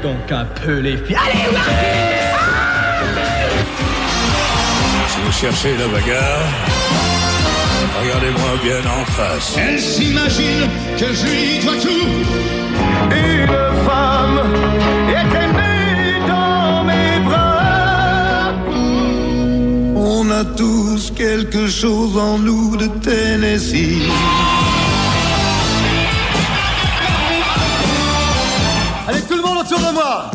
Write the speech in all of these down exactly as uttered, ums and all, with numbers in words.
donc un peu les filles. Allez, si vous cherchez la bagarre, regardez-moi bien en face. Elle s'imagine que je lui dois tout. Une femme est aimée dans mes bras. On a tous quelque chose en nous de Tennessee. Allez, tout le monde autour de moi.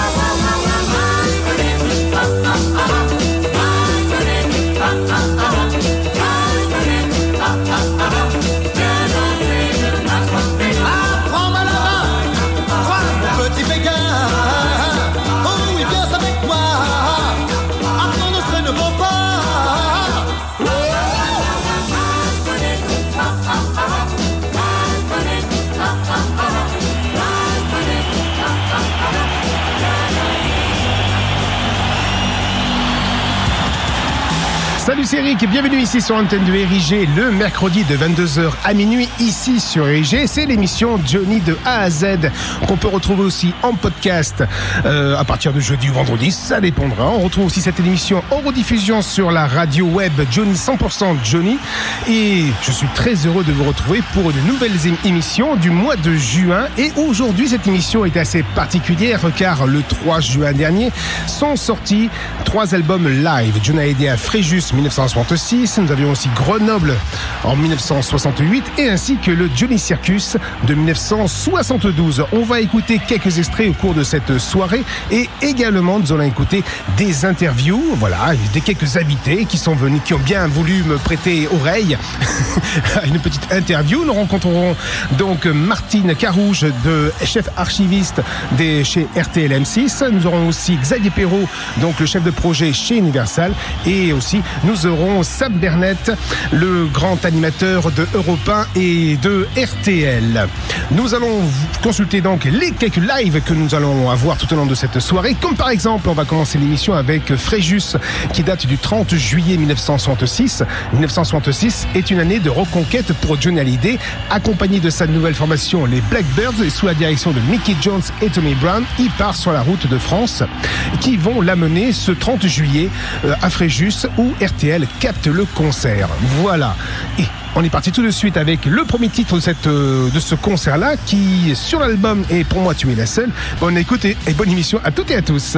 Salut, c'est Eric et bienvenue ici sur l'antenne de R I G le mercredi de vingt-deux heures à minuit ici sur R I G. C'est l'émission Johnny de A à Z qu'on peut retrouver aussi en podcast euh, à partir de jeudi ou vendredi, ça dépendra. On retrouve aussi cette émission en rediffusion sur la radio web Johnny cent pour cent Johnny et je suis très heureux de vous retrouver pour de nouvelles émissions du mois de juin. Et aujourd'hui cette émission est assez particulière car le trois juin dernier sont sortis trois albums live. Johnny a aidé à Fréjus dix-neuf cent soixante-six, nous avions aussi Grenoble en dix-neuf cent soixante-huit et ainsi que le Johnny Circus de dix-neuf cent soixante-douze. On va écouter quelques extraits au cours de cette soirée et également nous allons écouter des interviews, voilà, des quelques invités qui sont venus, qui ont bien voulu me prêter oreille à une petite interview. Nous rencontrerons donc Martine Carouge, de chef archiviste des, chez R T L M six. Nous aurons aussi Xavier Perrault, donc le chef de projet chez Universal, et aussi nous aurons Sam Bernett, le grand animateur de Europe un et de R T L. Nous allons consulter donc les quelques lives que nous allons avoir tout au long de cette soirée, comme par exemple, on va commencer l'émission avec Fréjus, qui date du trente juillet dix-neuf cent soixante-six. dix-neuf cent soixante-six est une année de reconquête pour Johnny Hallyday, accompagné de sa nouvelle formation, les Blackbirds, et sous la direction de Mickey Jones et Tommy Brown. Il part sur la route de France, qui vont l'amener ce trente juillet à Fréjus, où R T L capte le concert. Voilà. Et on est parti tout de suite avec le premier titre de, cette, de ce concert-là, qui, sur l'album, est Pour moi, tu es la seule. Bonne écoute et bonne émission à toutes et à tous.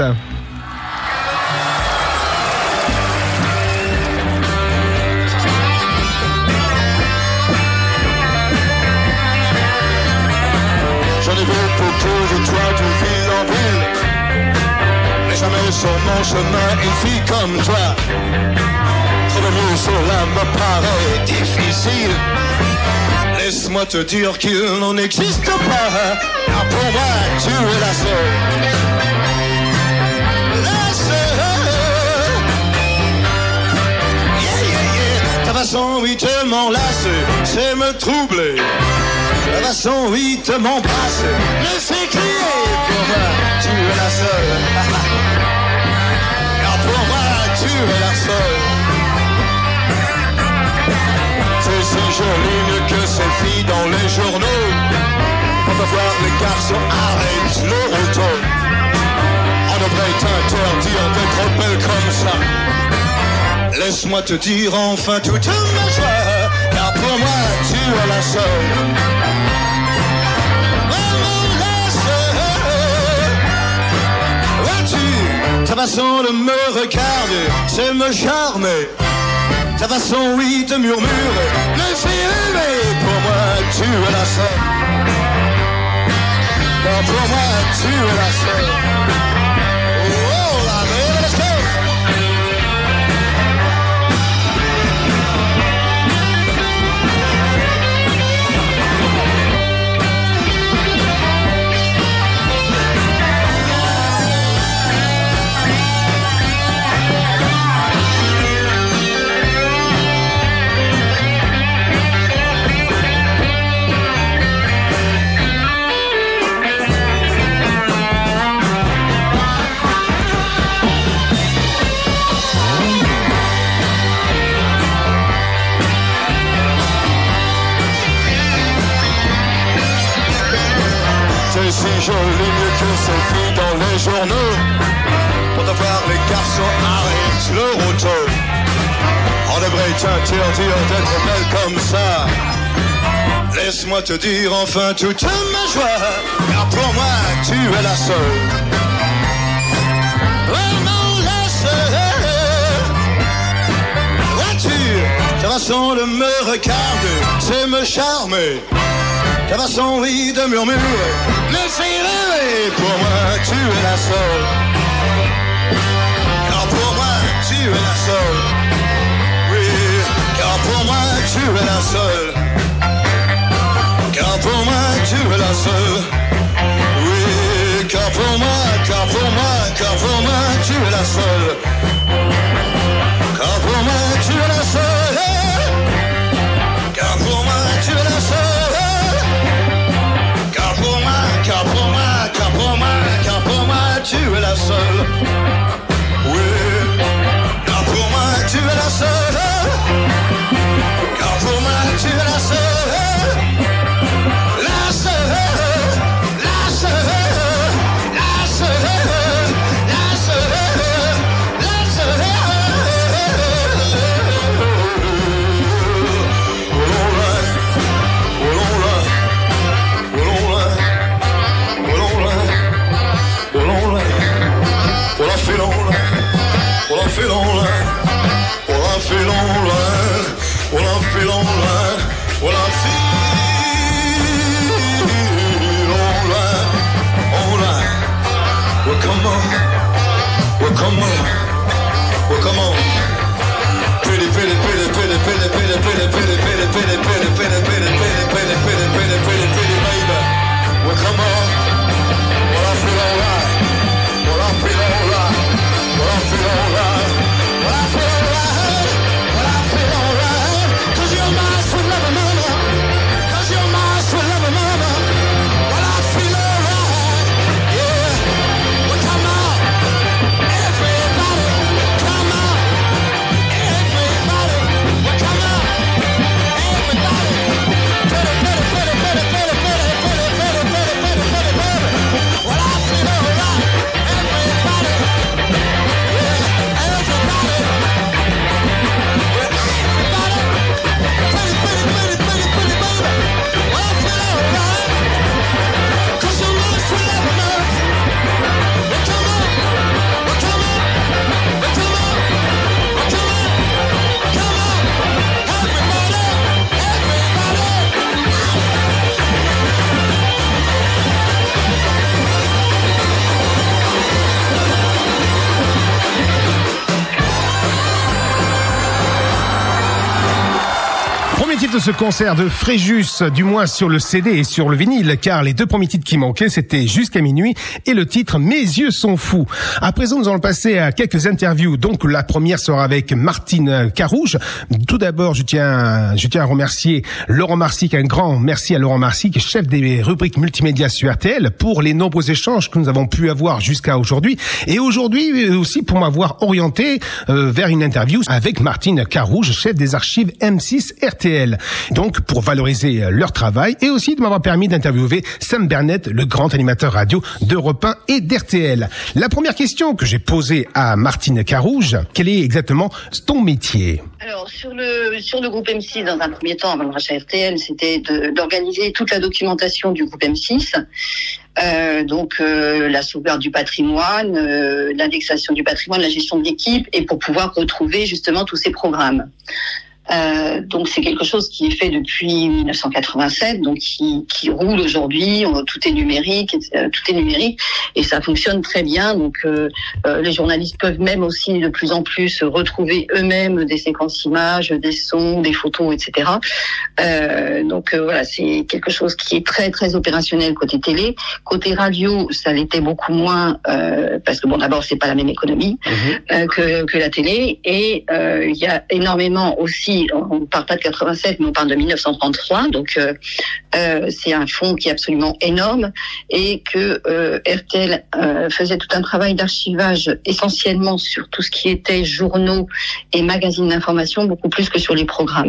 Sur mon chemin, une fille comme toi. Trouver mieux sur là me paraît difficile. Laisse-moi te dire qu'il n'en existe pas. Car pour moi, tu es la seule. La seule. Yeah, yeah, yeah. Ta façon, oui, te m'enlace, c'est me troubler. Ta façon, oui, te m'embrasse, me fait crier. Pour moi, tu es la seule. Pour moi, tu es la seule. C'est si joli que ces filles dans les journaux. Quand on voit les garçons arrêtent le roto. On devrait t'interdire d'être belle comme ça. Laisse-moi te dire enfin toute ma joie. Car pour moi, tu es la seule. Ta façon de me regarder, c'est me charmer. Ta façon, oui, de murmurer, me fait rêver. Pour moi, tu es la seule. Non, pour moi, tu es la seule. Oh, la belle, let's go. si jolie mieux que ces filles dans les journaux. Pour te voir les garçons arrêtent leur auto. On devrait t'interdire d'être belle comme ça. Laisse-moi te dire enfin toute ma joie, car pour moi tu es la seule. Vraiment la seule. Vois-tu, ta façon de me regarder, c'est me charmer. Ta façon oui de murmurer, me fait rêver. Pour moi tu es la seule. Car pour moi tu es la seule. Oui, car pour moi tu es la seule. Car pour moi tu es la seule. Oui, car pour moi, car pour moi, car pour moi tu es la seule. Car pour moi tu es la seule. Car pour moi tu es la seule. Car pour moi, car pour moi, car pour moi, car pour moi tu es la seule. Oui, car pour moi tu es la seule. Car pour moi tu es la seule. Come on, well come on. Pretty, pretty, pretty, pretty, pretty, pretty, pretty, pretty, pretty, pretty, pretty, pretty, pretty, pretty, pretty, pretty, pretty, pretty, pretty, baby. Well come on. Well I feel alright. Well I feel alright. Well I feel alright. Well I feel alright. Well I feel alright. 'Cause you're my sweet loving mama. 'Cause you're my sweet loving mama. Well I feel alright. Yeah. Well come on. De ce concert de Fréjus, du moins sur le C D et sur le vinyle, car les deux premiers titres qui manquaient, c'était Jusqu'à minuit et le titre Mes yeux sont fous. À présent, nous allons passer à quelques interviews. Donc, la première sera avec Martine Carouge. Tout d'abord, je tiens, je tiens à remercier Laurent Marsic, un grand merci à Laurent Marsic, chef des rubriques multimédia sur R T L, pour les nombreux échanges que nous avons pu avoir jusqu'à aujourd'hui. Et aujourd'hui aussi pour m'avoir orienté euh, vers une interview avec Martine Carouge, chef des archives M six R T L. Donc, pour valoriser leur travail et aussi de m'avoir permis d'interviewer Sam Bernett, le grand animateur radio d'Europe un et d'R T L. La première question que j'ai posée à Martine Carouge, quel est exactement ton métier? Alors, sur le, sur le groupe M six, dans un premier temps, avant le rachat R T L, c'était de, d'organiser toute la documentation du groupe M six. Euh, donc, euh, la sauvegarde du patrimoine, euh, l'indexation du patrimoine, la gestion de l'équipe, et pour pouvoir retrouver justement tous ces programmes. Euh, donc c'est quelque chose qui est fait depuis dix-neuf cent quatre-vingt-sept, donc qui, qui roule aujourd'hui. On, tout est numérique, euh, tout est numérique et ça fonctionne très bien. Donc euh, euh, les journalistes peuvent même aussi de plus en plus retrouver eux-mêmes des séquences images, des sons, des photos, et cetera. Euh, donc euh, voilà, c'est quelque chose qui est très très opérationnel côté télé. Côté radio, ça l'était beaucoup moins euh, parce que bon, d'abord c'est pas la même économie mmh. euh, que que la télé et il euh, y a énormément aussi. On ne parle pas de quatre-vingt-sept, mais on parle de dix-neuf cent trente-trois. Donc, euh, euh, c'est un fonds qui est absolument énorme et que euh, R T L euh, faisait tout un travail d'archivage essentiellement sur tout ce qui était journaux et magazines d'information, beaucoup plus que sur les programmes.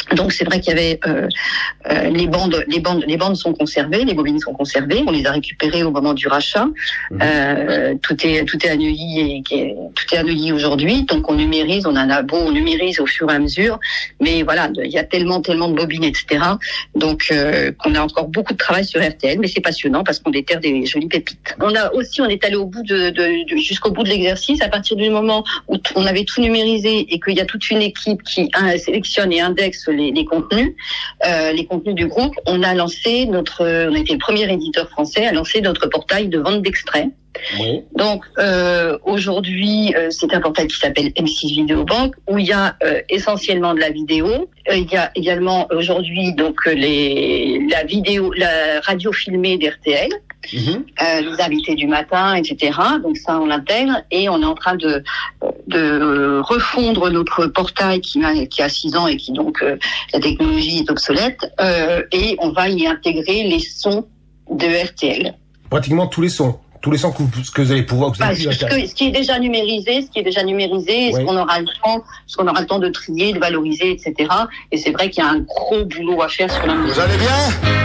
Donc c'est vrai qu'il y avait euh, euh, les bandes, les bandes, les bandes sont conservées, les bobines sont conservées. On les a récupérées au moment du rachat. Mmh. Euh, tout est tout est à Neuilly et tout est à Neuilly aujourd'hui. Donc on numérise, on en a beau, on numérise au fur et à mesure. Mais voilà, il y a tellement tellement de bobines, et cetera. Donc euh, qu'on a encore beaucoup de travail sur R T L, mais c'est passionnant parce qu'on déterre des jolies pépites. On a aussi, on est allé au bout de, de, de jusqu'au bout de l'exercice à partir du moment où t- on avait tout numérisé et qu'il y a toute une équipe qui hein, sélectionne et indexe Les, les contenus, euh, les contenus du groupe. On a lancé notre, on a été le premier éditeur français à lancer notre portail de vente d'extraits. Oui. Donc euh, aujourd'hui, euh, c'est un portail qui s'appelle M six Vidéo Banque où il y a euh, essentiellement de la vidéo. Euh, il y a également aujourd'hui donc les la vidéo, la radio filmée d'R T L. Mmh. Euh, les invités du matin, et cetera. Donc ça, on l'intègre et on est en train de de refondre notre portail qui a qui a six ans et qui donc euh, la technologie est obsolète euh, et on va y intégrer les sons de R T L. Pratiquement tous les sons. Tous les sons que vous, que vous allez pouvoir. Vous allez ce, que, ce qui est déjà numérisé, ce qui est déjà numérisé, oui. ce qu'on aura le temps, ce qu'on aura le temps de trier, de valoriser, et cetera. Et c'est vrai qu'il y a un gros boulot à faire sur la musique. Vous allez bien?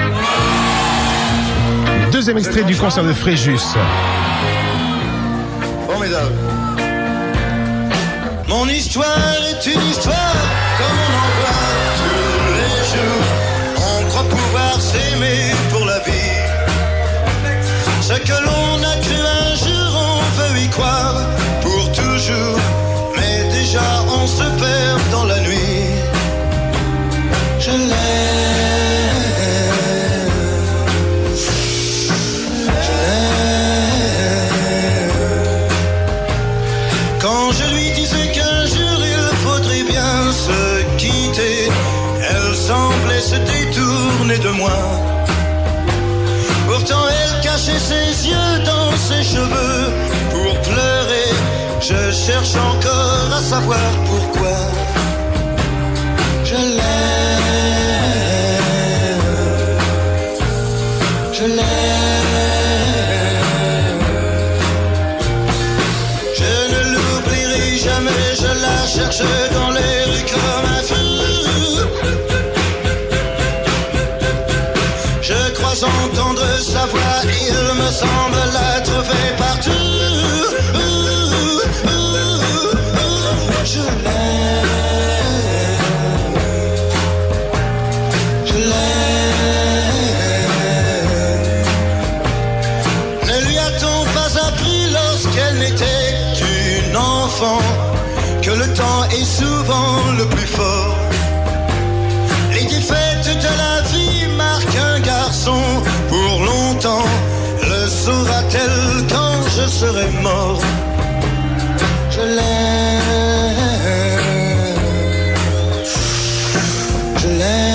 Deuxième extrait du concert de Fréjus. Formidable. Mon histoire est une histoire comme on en voit tous les jours. On croit pouvoir s'aimer pour la vie. Ce que l'on a cru un jour, on veut y croire pour toujours. Mais déjà on se perd dans la nuit. Je l'aime. Je l'aime. Quand je lui disais qu'un jour il faudrait bien se quitter, elle semblait se détourner de moi. Pourtant elle cachait ses yeux dans ses cheveux pour pleurer. Je cherche encore à savoir pourquoi. Je l'aime. Je l'aime. Je ne l'oublierai jamais. Je la cherche dans les rues comme un fou. Je crois entendre sa voix et il me semble la trouver partout. Je l'aime. Je l'aime. Ne lui a-t-on pas appris lorsqu'elle n'était qu'une enfant que le temps est souvent le plus fort? Les défaites de la vie marquent un garçon pour longtemps. Le saura-t-elle quand je serai mort? Je l'aime. Je l'aime.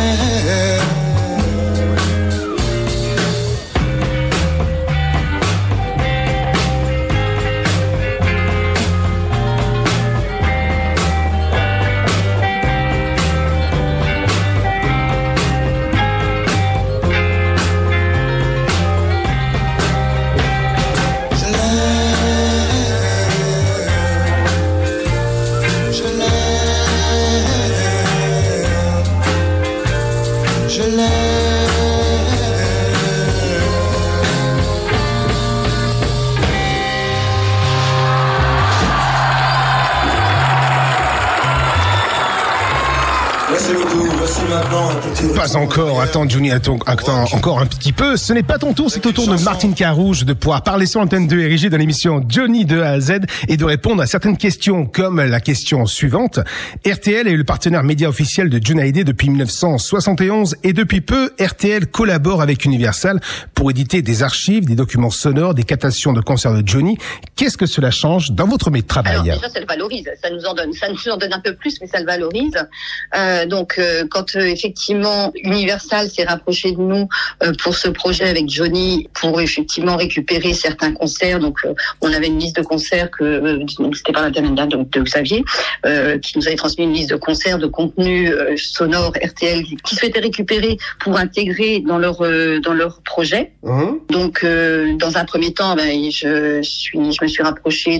Pas encore, attends Johnny, attends, attends encore un petit peu. Ce n'est pas ton tour, c'est au tour de Martine Carrouge de pouvoir parler sur l'antenne de R I G dans l'émission Johnny de A à Z et de répondre à certaines questions comme la question suivante. R T L est le partenaire média officiel de Johnny Hallyday depuis dix-neuf cent soixante et onze et depuis peu, R T L collabore avec Universal pour éditer des archives, des documents sonores, des captations de concerts de Johnny. Qu'est-ce que cela change dans votre métier de travail? Alors déjà, ça le valorise, ça nous en donne, ça nous en donne un peu plus, mais ça le valorise. Euh, donc euh, quand euh, effectivement Universal s'est rapproché de nous euh, pour ce projet avec Johnny, pour effectivement récupérer certains concerts. Donc, euh, on avait une liste de concerts que euh, c'était par l'intermédiaire de, de Xavier, euh, qui nous avait transmis une liste de concerts, de contenus euh, sonores R T L qui souhaitaient récupérer pour intégrer dans leur euh, dans leur projet. Mmh. Donc, euh, dans un premier temps, ben, je suis, je me suis rapprochée de la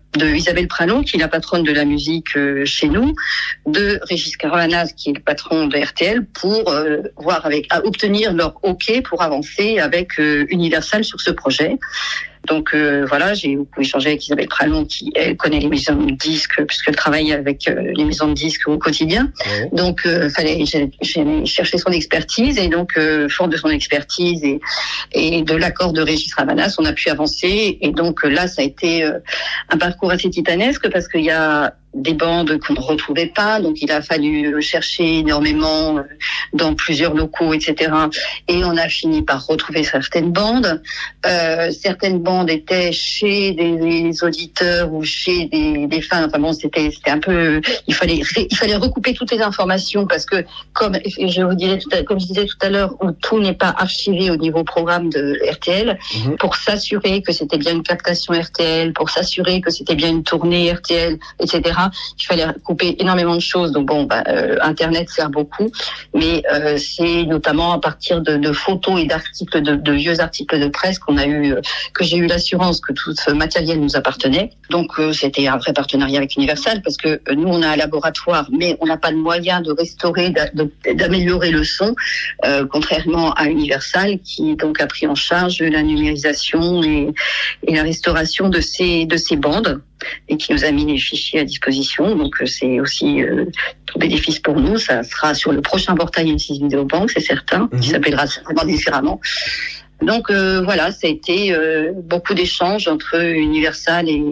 de Isabelle Pralon, qui est la patronne de la musique euh, chez nous, de Régis Caravanas, qui est le patron de R T L, pour euh, voir avec, à obtenir leur OK pour avancer avec euh, Universal sur ce projet. Donc euh, voilà, j'ai beaucoup échangé avec Isabelle Pralon, qui elle connaît les maisons de disques puisqu'elle travaille avec euh, les maisons de disques au quotidien. Ouais. Donc euh, fallait j'ai, j'ai cherché son expertise et donc euh, fort de son expertise et et de l'accord de Régis Caravanas, on a pu avancer et donc euh, là ça a été euh, un parcours assez titanesque parce qu'il y a des bandes qu'on ne retrouvait pas, donc il a fallu chercher énormément dans plusieurs locaux, et cetera. Et on a fini par retrouver certaines bandes. Euh, certaines bandes étaient chez des, des auditeurs ou chez des, des fans. Enfin bon, c'était, c'était un peu. Il fallait, il fallait recouper toutes les informations parce que, comme je vous disais tout à, comme je disais tout à l'heure, où tout n'est pas archivé au niveau programme de R T L, mmh. pour s'assurer que c'était bien une captation R T L, pour s'assurer que c'était bien une tournée R T L, et cetera. Il fallait couper énormément de choses. Donc bon, bah, euh, Internet sert beaucoup, mais euh, c'est notamment à partir de, de photos et d'articles, de, de vieux articles de presse qu'on a eu, euh, que j'ai eu l'assurance que tout ce matériel nous appartenait. Donc euh, c'était un vrai partenariat avec Universal parce que euh, nous on a un laboratoire, mais on n'a pas de moyen de restaurer, d'a, de, d'améliorer le son, euh, contrairement à Universal qui donc a pris en charge la numérisation et, et la restauration de ces de ces bandes. Et qui nous a mis les fichiers à disposition. Donc c'est aussi euh, tout bénéfice pour nous. Ça sera sur le prochain portail M six Video Bank, c'est certain, mmh. qui s'appellera certainement différemment. Donc euh, voilà, ça a été euh, beaucoup d'échanges entre Universal et,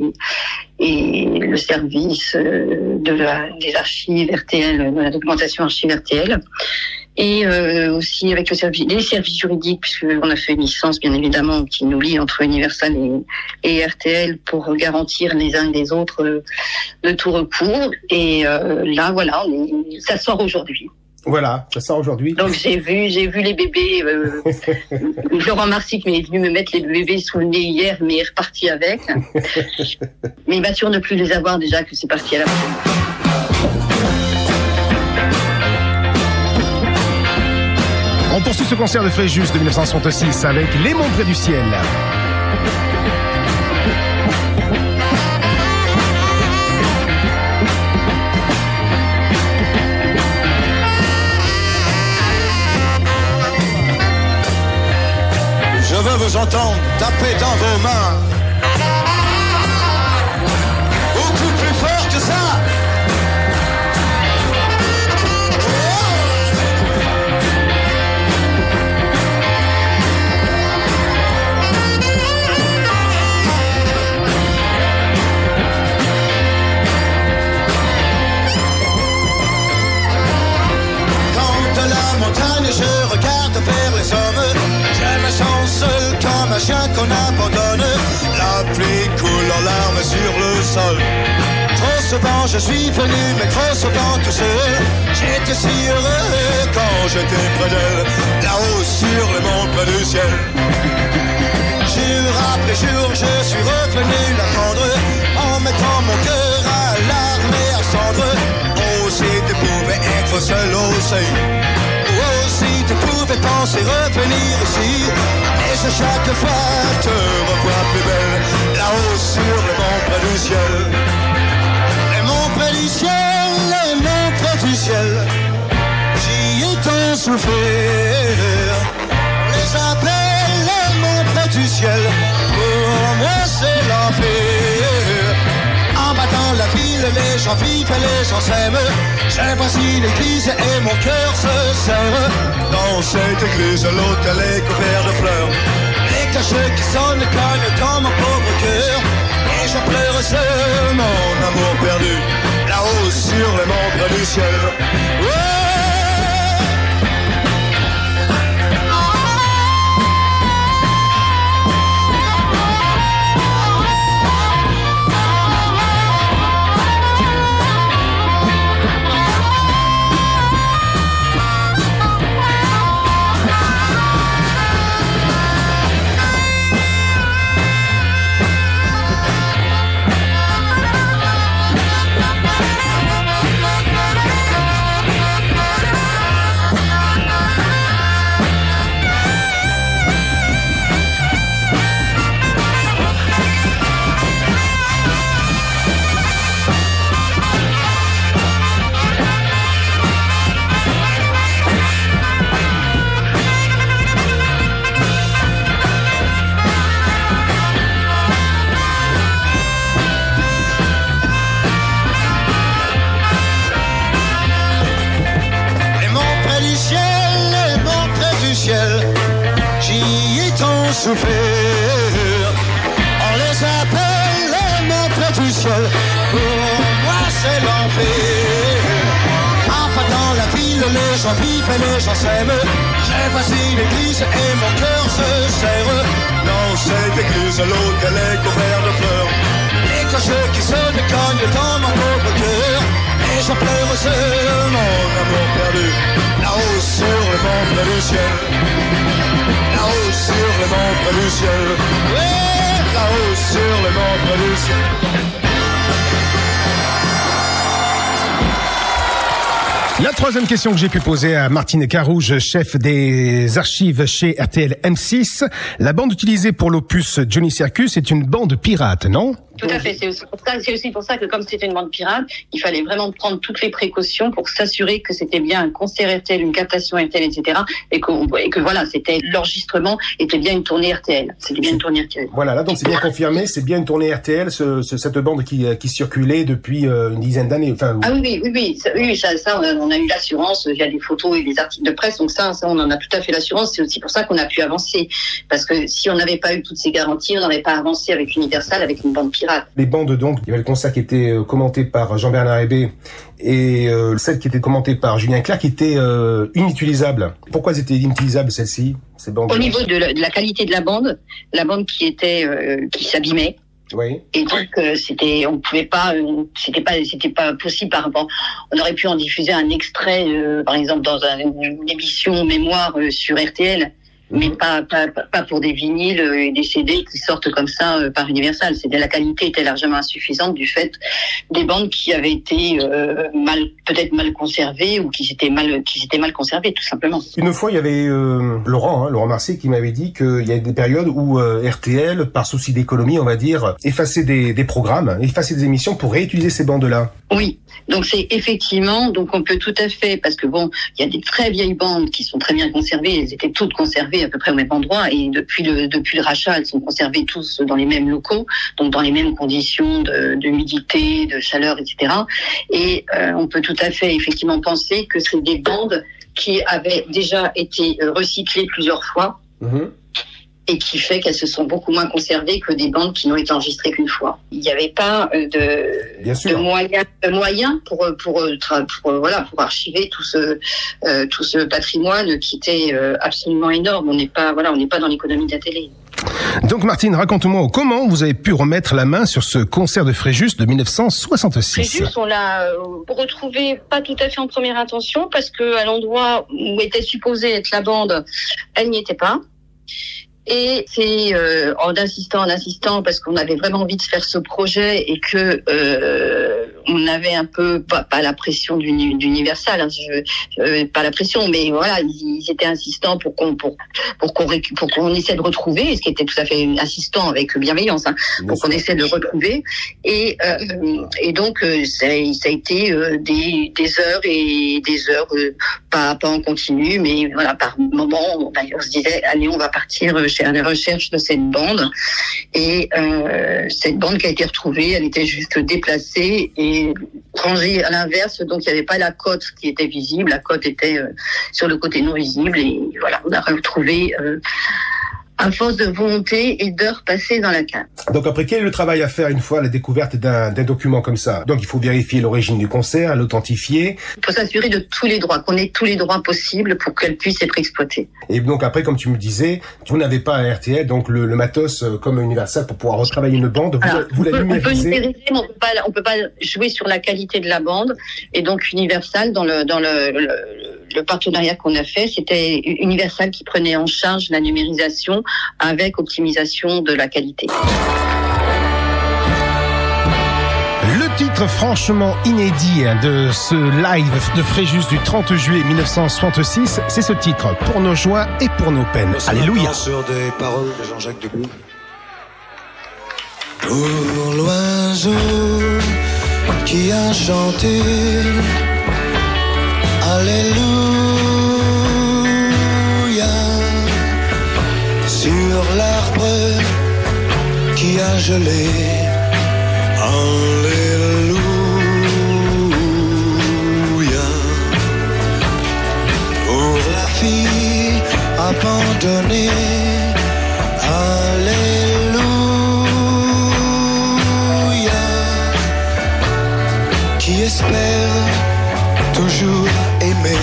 et le service euh, de la, des archives R T L, de la documentation archive R T L. Et euh, aussi avec le service, les services juridiques, puisqu'on a fait une licence, bien évidemment, qui nous lie entre Universal et, et R T L pour garantir les uns et les autres euh, de tout recours. Et euh, là, voilà, on est, ça sort aujourd'hui. Voilà, ça sort aujourd'hui. Donc j'ai vu, j'ai vu les bébés. Euh, Laurent Marsic est venu me mettre les bébés sous le nez hier, mais il est reparti avec. Mais il m'assure de ne plus les avoir déjà, que c'est parti à la fin. On poursuit ce concert de Fréjus de dix-neuf cent soixante-six avec Les Monts près du ciel. Je veux vous entendre taper dans vos mains. Beaucoup plus fort que ça. Je regarde vers les hommes, je me sens seul comme un chien qu'on abandonne. La pluie coule en larmes sur le sol. Trop souvent je suis venu, mais trop souvent tout seul. J'étais si heureux quand j'étais près d'elle, là-haut sur le mont près du ciel. Jour après jour je suis revenu l'attendre, en mettant mon cœur à larmes et à cendres. Oh si tu pouvais être seul aussi. Si tu pouvais penser revenir ici, et je chaque fois te revois plus belle, là-haut sur les monts près du ciel. Les monts près du ciel, les monts près du ciel, j'y ai tant souffert. On les appelle les monts près du ciel, pour moi c'est l'enfer. En battant la ville, les gens vivent et les gens s'aiment. J'ai voici l'église et mon cœur se serre. Dans cette église, l'autel est couvert de fleurs. Les cloches qui sonnent cognent dans mon pauvre cœur. Et je pleure seul mon amour perdu, là-haut sur les monts près du ciel. Ouais. souffrir. On les appelle les maîtres du ciel. Pour moi, c'est l'enfer. En pas dans la ville, les gens vivent et les gens s'aiment. J'ai passé l'église et mon cœur se serre. Dans cette église, l'autre, elle est couverte de fleurs. Les cloches qui sonnent cognent dans mon pauvre cœur. Et je pleure seul mon amour perdu. Là-haut sur le ventre du ciel. Là-haut sur le ventre du ciel. Ouais, là-haut sur le ventre du ciel. La troisième question que j'ai pu poser à Martine Carouge, chef des archives chez R T L M six. La bande utilisée pour l'opus Johnny Circus est une bande pirate, non ? Tout à fait. C'est aussi, pour ça, c'est aussi pour ça que comme c'était une bande pirate, il fallait vraiment prendre toutes les précautions pour s'assurer que c'était bien un concert R T L, une captation R T L, et cetera. Et que, et que voilà, c'était l'enregistrement était bien une tournée R T L. C'était bien une tournée R T L. Voilà, là donc c'est bien confirmé, c'est bien une tournée R T L, ce, ce, cette bande qui, qui circulait depuis euh, une dizaine d'années. Enfin, ah oui, oui, oui, oui, ça, oui, ça, ça, on a eu l'assurance. Il y a des photos et des articles de presse, donc ça, ça, on en a tout à fait l'assurance. C'est aussi pour ça qu'on a pu avancer, parce que si on n'avait pas eu toutes ces garanties, on n'aurait pas avancé avec Universal, avec une bande pirate. Les bandes donc, il y avait le concert qui était euh, commenté par Jean-Bernard Hébé et euh, celle qui était commentée par Julien Clerc qui était euh, inutilisable. Pourquoi elles étaient inutilisables celles-ci, ces bandes? Au niveau de la, de la qualité de la bande, la bande qui était euh, qui s'abîmait. Oui. Et donc euh, c'était, on pouvait pas, euh, c'était pas, c'était pas possible par rapport. On aurait pu en diffuser un extrait, euh, par exemple dans un, une émission mémoire euh, sur R T L. Mais pas, pas, pas pour des vinyles et des C D qui sortent comme ça euh, par Universal. C'était, la qualité était largement insuffisante du fait des bandes qui avaient été euh, mal, peut-être mal conservées ou qui s'étaient mal, qui s'étaient mal conservées, tout simplement. Une fois, il y avait euh, Laurent, hein, Laurent Marseille, qui m'avait dit qu'il y a des périodes où euh, R T L, par souci d'économie, on va dire, effaçait des, des programmes, effaçait des émissions pour réutiliser ces bandes-là. Oui. Donc c'est effectivement, donc on peut tout à fait, parce que bon, il y a des très vieilles bandes qui sont très bien conservées, elles étaient toutes conservées à peu près au même endroit, et depuis le depuis le rachat, elles sont conservées tous dans les mêmes locaux, donc dans les mêmes conditions de d'humidité, de chaleur, et cetera. Et euh, on peut tout à fait effectivement penser que c'est des bandes qui avaient déjà été recyclées plusieurs fois. Mmh. Et qui fait qu'elles se sont beaucoup moins conservées que des bandes qui n'ont été enregistrées qu'une fois. Il n'y avait pas de, de moyens, de moyens pour pour, pour, pour voilà pour archiver tout ce euh, tout ce patrimoine qui était euh, absolument énorme. On n'est pas voilà on n'est pas dans l'économie de la télé. Donc Martine, raconte-moi comment vous avez pu remettre la main sur ce concert de Fréjus de dix-neuf cent soixante-six. Fréjus, on l'a euh, retrouvé pas tout à fait en première intention parce que à l'endroit où était supposée être la bande, elle n'y était pas. Et c'est euh, en insistant, en insistant, parce qu'on avait vraiment envie de faire ce projet et que euh, on avait un peu pas, pas la pression d'Universal, hein, je, euh, pas la pression, mais voilà, ils, ils étaient insistants pour qu'on pour pour qu'on récu- pour qu'on essaie de retrouver, ce qui était tout à fait insistant avec bienveillance, hein, pour qu'on essaie de retrouver. Et euh, et donc euh, ça, ça a été euh, des des heures et des heures, euh, pas pas en continu, mais voilà par moment, on, on se disait allez, on va partir à la recherche de cette bande, et euh, cette bande qui a été retrouvée, elle était juste déplacée et rangée à l'inverse, donc il n'y avait pas la côte qui était visible, la côte était euh, sur le côté non visible, et voilà, on a retrouvé euh, à force de volonté et d'heures passées dans la cave. Donc après, quel est le travail à faire une fois la découverte d'un, d'un document comme ça? Donc il faut vérifier l'origine du concert, l'authentifier. Il faut s'assurer de tous les droits, qu'on ait tous les droits possibles pour qu'elle puisse être exploitée. Et donc après, comme tu me disais, vous n'avez pas à R T L, donc le, le matos euh, comme Universal pour pouvoir retravailler une bande. Vous, Alors, vous la numériser. On peut numériser, mais on peut pas, on peut pas jouer sur la qualité de la bande. Et donc Universal, dans le dans le, le, le partenariat qu'on a fait, c'était Universal qui prenait en charge la numérisation avec optimisation de la qualité. Le titre franchement inédit de ce live de Fréjus du trente juillet mille neuf cent soixante-six, c'est ce titre, Pour nos joies et pour nos peines. Alléluia. Sur des paroles de Jean-Jacques Debout. Pour l'oiseau qui a chanté Alléluia sur l'arbre qui a gelé. Alléluia. Pour la fille abandonnée à j'espère toujours aimer.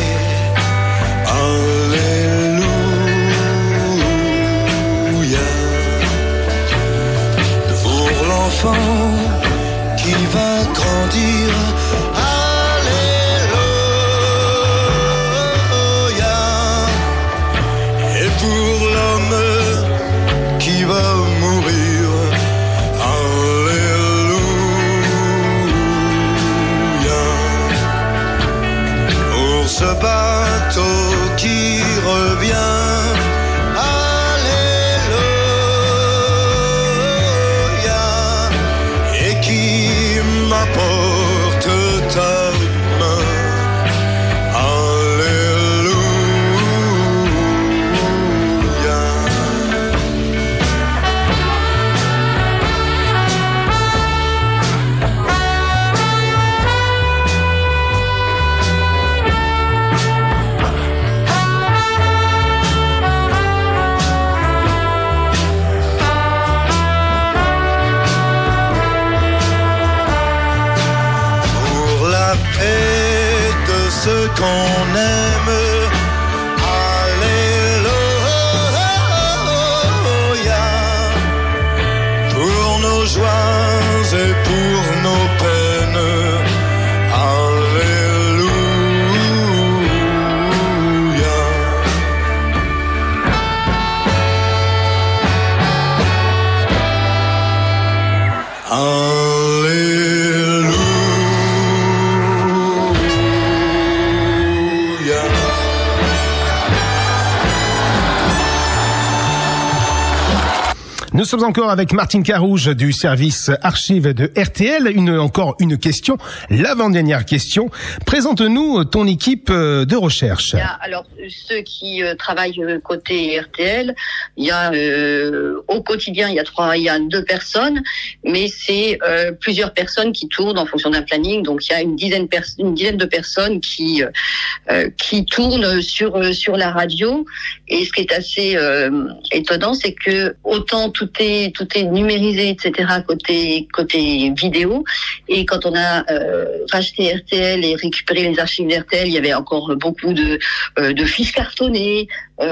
Alléluia. Pour l'enfant qui va grandir. Alléluia. Et pour l'homme qui va mourir. Alléluia. Pour ce bateau qui revient. Alléluia. Et qui m'apporte ta main. Alléluia. Pour la paix de ceux qu'on aime. Alléluia. Pour nos joies et pour nos peines. Alléluia. Alléluia. Nous sommes encore avec Martine Carouge du service archives de R T L. Une, encore une question, l'avant-dernière question. Présente-nous ton équipe de recherche. Il y a, alors, ceux qui euh, travaillent euh, côté R T L, il y a euh, au quotidien, il y a trois, il y a deux personnes, mais c'est euh, plusieurs personnes qui tournent en fonction d'un planning. Donc, il y a une dizaine, pers- une dizaine de personnes qui euh, qui tournent sur euh, sur la radio. Et ce qui est assez euh, étonnant, c'est que autant tout est tout est numérisé, et cetera côté côté vidéo. Et quand on a euh, racheté R T L et récupéré les archives d'R T L, il y avait encore beaucoup de euh, de fiches cartonnées,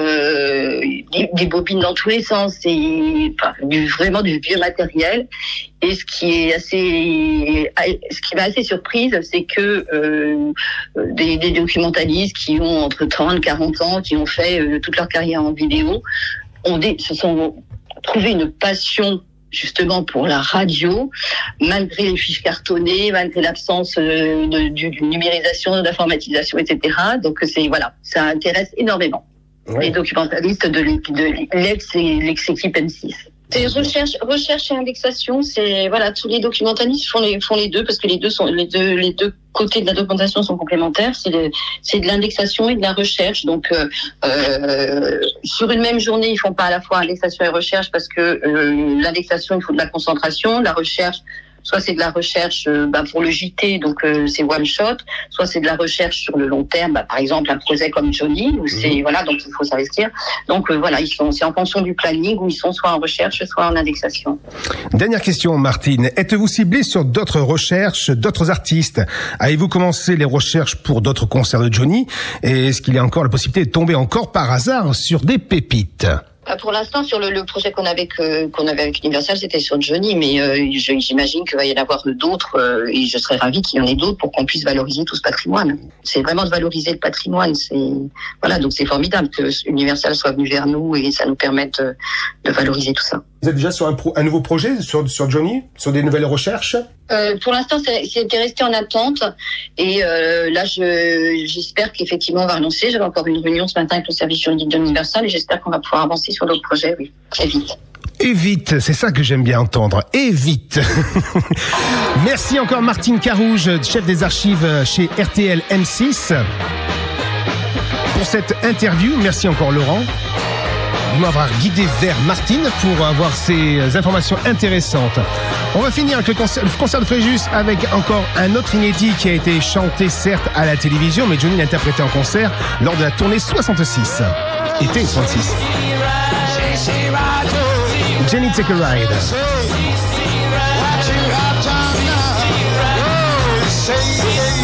euh, des, des bobines dans tous les sens, et enfin, du, vraiment du vieux matériel. Et ce qui est assez, ce qui m'a assez surprise, c'est que euh, des, des documentalistes qui ont entre trente, quarante ans, qui ont fait euh, toute leur carrière en vidéo, ont des, se sont trouvé une passion justement pour la radio, malgré les fiches cartonnées, malgré l'absence euh, de, de, de numérisation, de l'informatisation, et cetera. Donc c'est voilà, ça intéresse énormément Ouais. les documentalistes de, de l'ex l'ex-équipe M six. C'est recherche, recherche et indexation. C'est voilà, tous les documentalistes font les font les deux parce que les deux sont les deux les deux côtés de la documentation sont complémentaires. C'est de, c'est de l'indexation et de la recherche. Donc euh, euh, sur une même journée, ils font pas à la fois indexation et recherche parce que euh, l'indexation, il faut de la concentration, la recherche. Soit c'est de la recherche euh, bah, pour le J T, donc euh, c'est one shot. Soit c'est de la recherche sur le long terme, bah, par exemple un projet comme Johnny, où c'est mmh. voilà, donc il faut s'investir. Donc euh, voilà, ils sont, c'est en fonction du planning où ils sont soit en recherche, soit en indexation. Dernière question, Martine. Êtes-vous ciblée sur d'autres recherches, d'autres artistes? Avez-vous commencé les recherches pour d'autres concerts de Johnny? Et est-ce qu'il y a encore la possibilité de tomber encore par hasard sur des pépites? Pour l'instant, sur le, le projet qu'on avait que, qu'on avait avec Universal, c'était sur Johnny, mais euh, je, j'imagine qu'il va y en avoir d'autres euh, et je serais ravie qu'il y en ait d'autres pour qu'on puisse valoriser tout ce patrimoine. C'est vraiment de valoriser le patrimoine. C'est voilà, donc c'est formidable que Universal soit venu vers nous et ça nous permette de, de valoriser tout ça. Vous êtes déjà sur un, pro, un nouveau projet sur, sur Johnny, sur des nouvelles recherches? Euh, pour l'instant, c'est, c'était resté en attente. Et euh, là, je, j'espère qu'effectivement, on va annoncer. J'avais encore une réunion ce matin avec le service juridique d'Universal et j'espère qu'on va pouvoir avancer sur d'autres projets, oui, très vite. Et vite, c'est ça que j'aime bien entendre. Et vite. Merci encore Martine Carouge, chef des archives chez R T L M six, pour cette interview. Merci encore Laurent de m'avoir guidé vers Martine pour avoir ces informations intéressantes. On va finir avec le concert, le concert de Fréjus avec encore un autre inédit qui a été chanté certes à la télévision, mais Johnny l'a interprété en concert lors de la tournée soixante-six. Été soixante-six. Jenny Take a Ride. Say,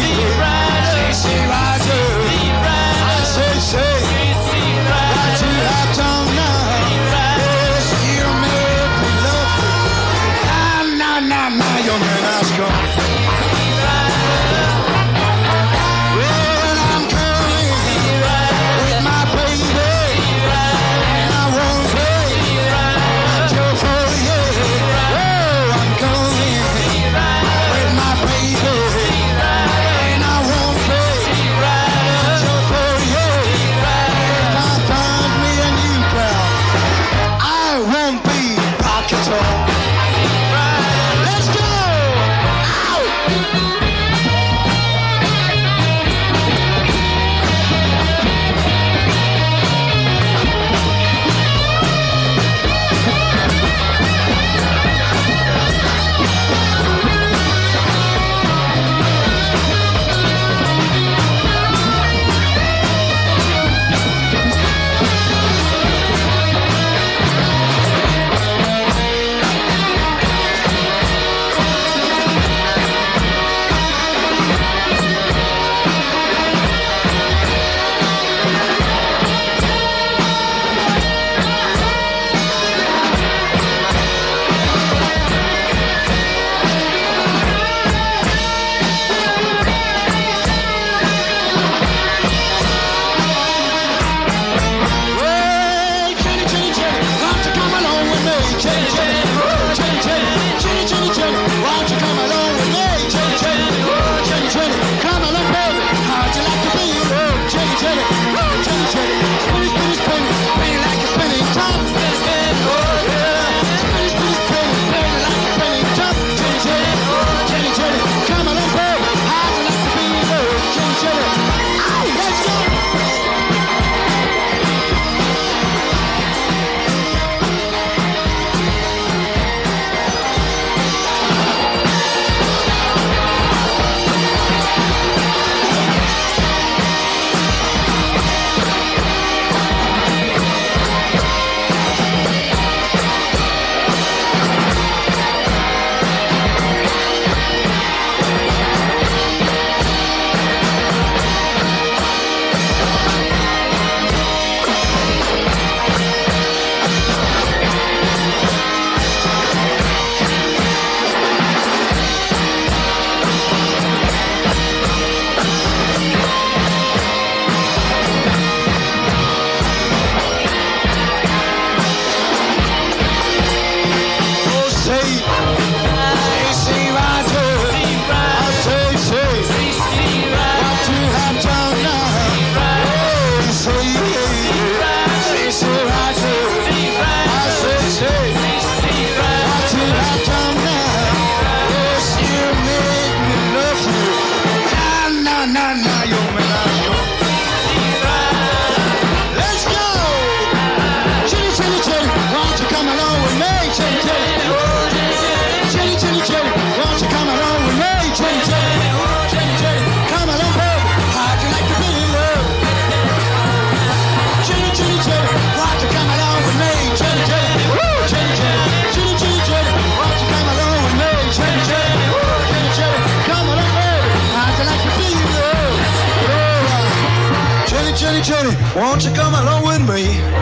Jenny, won't you come along with me?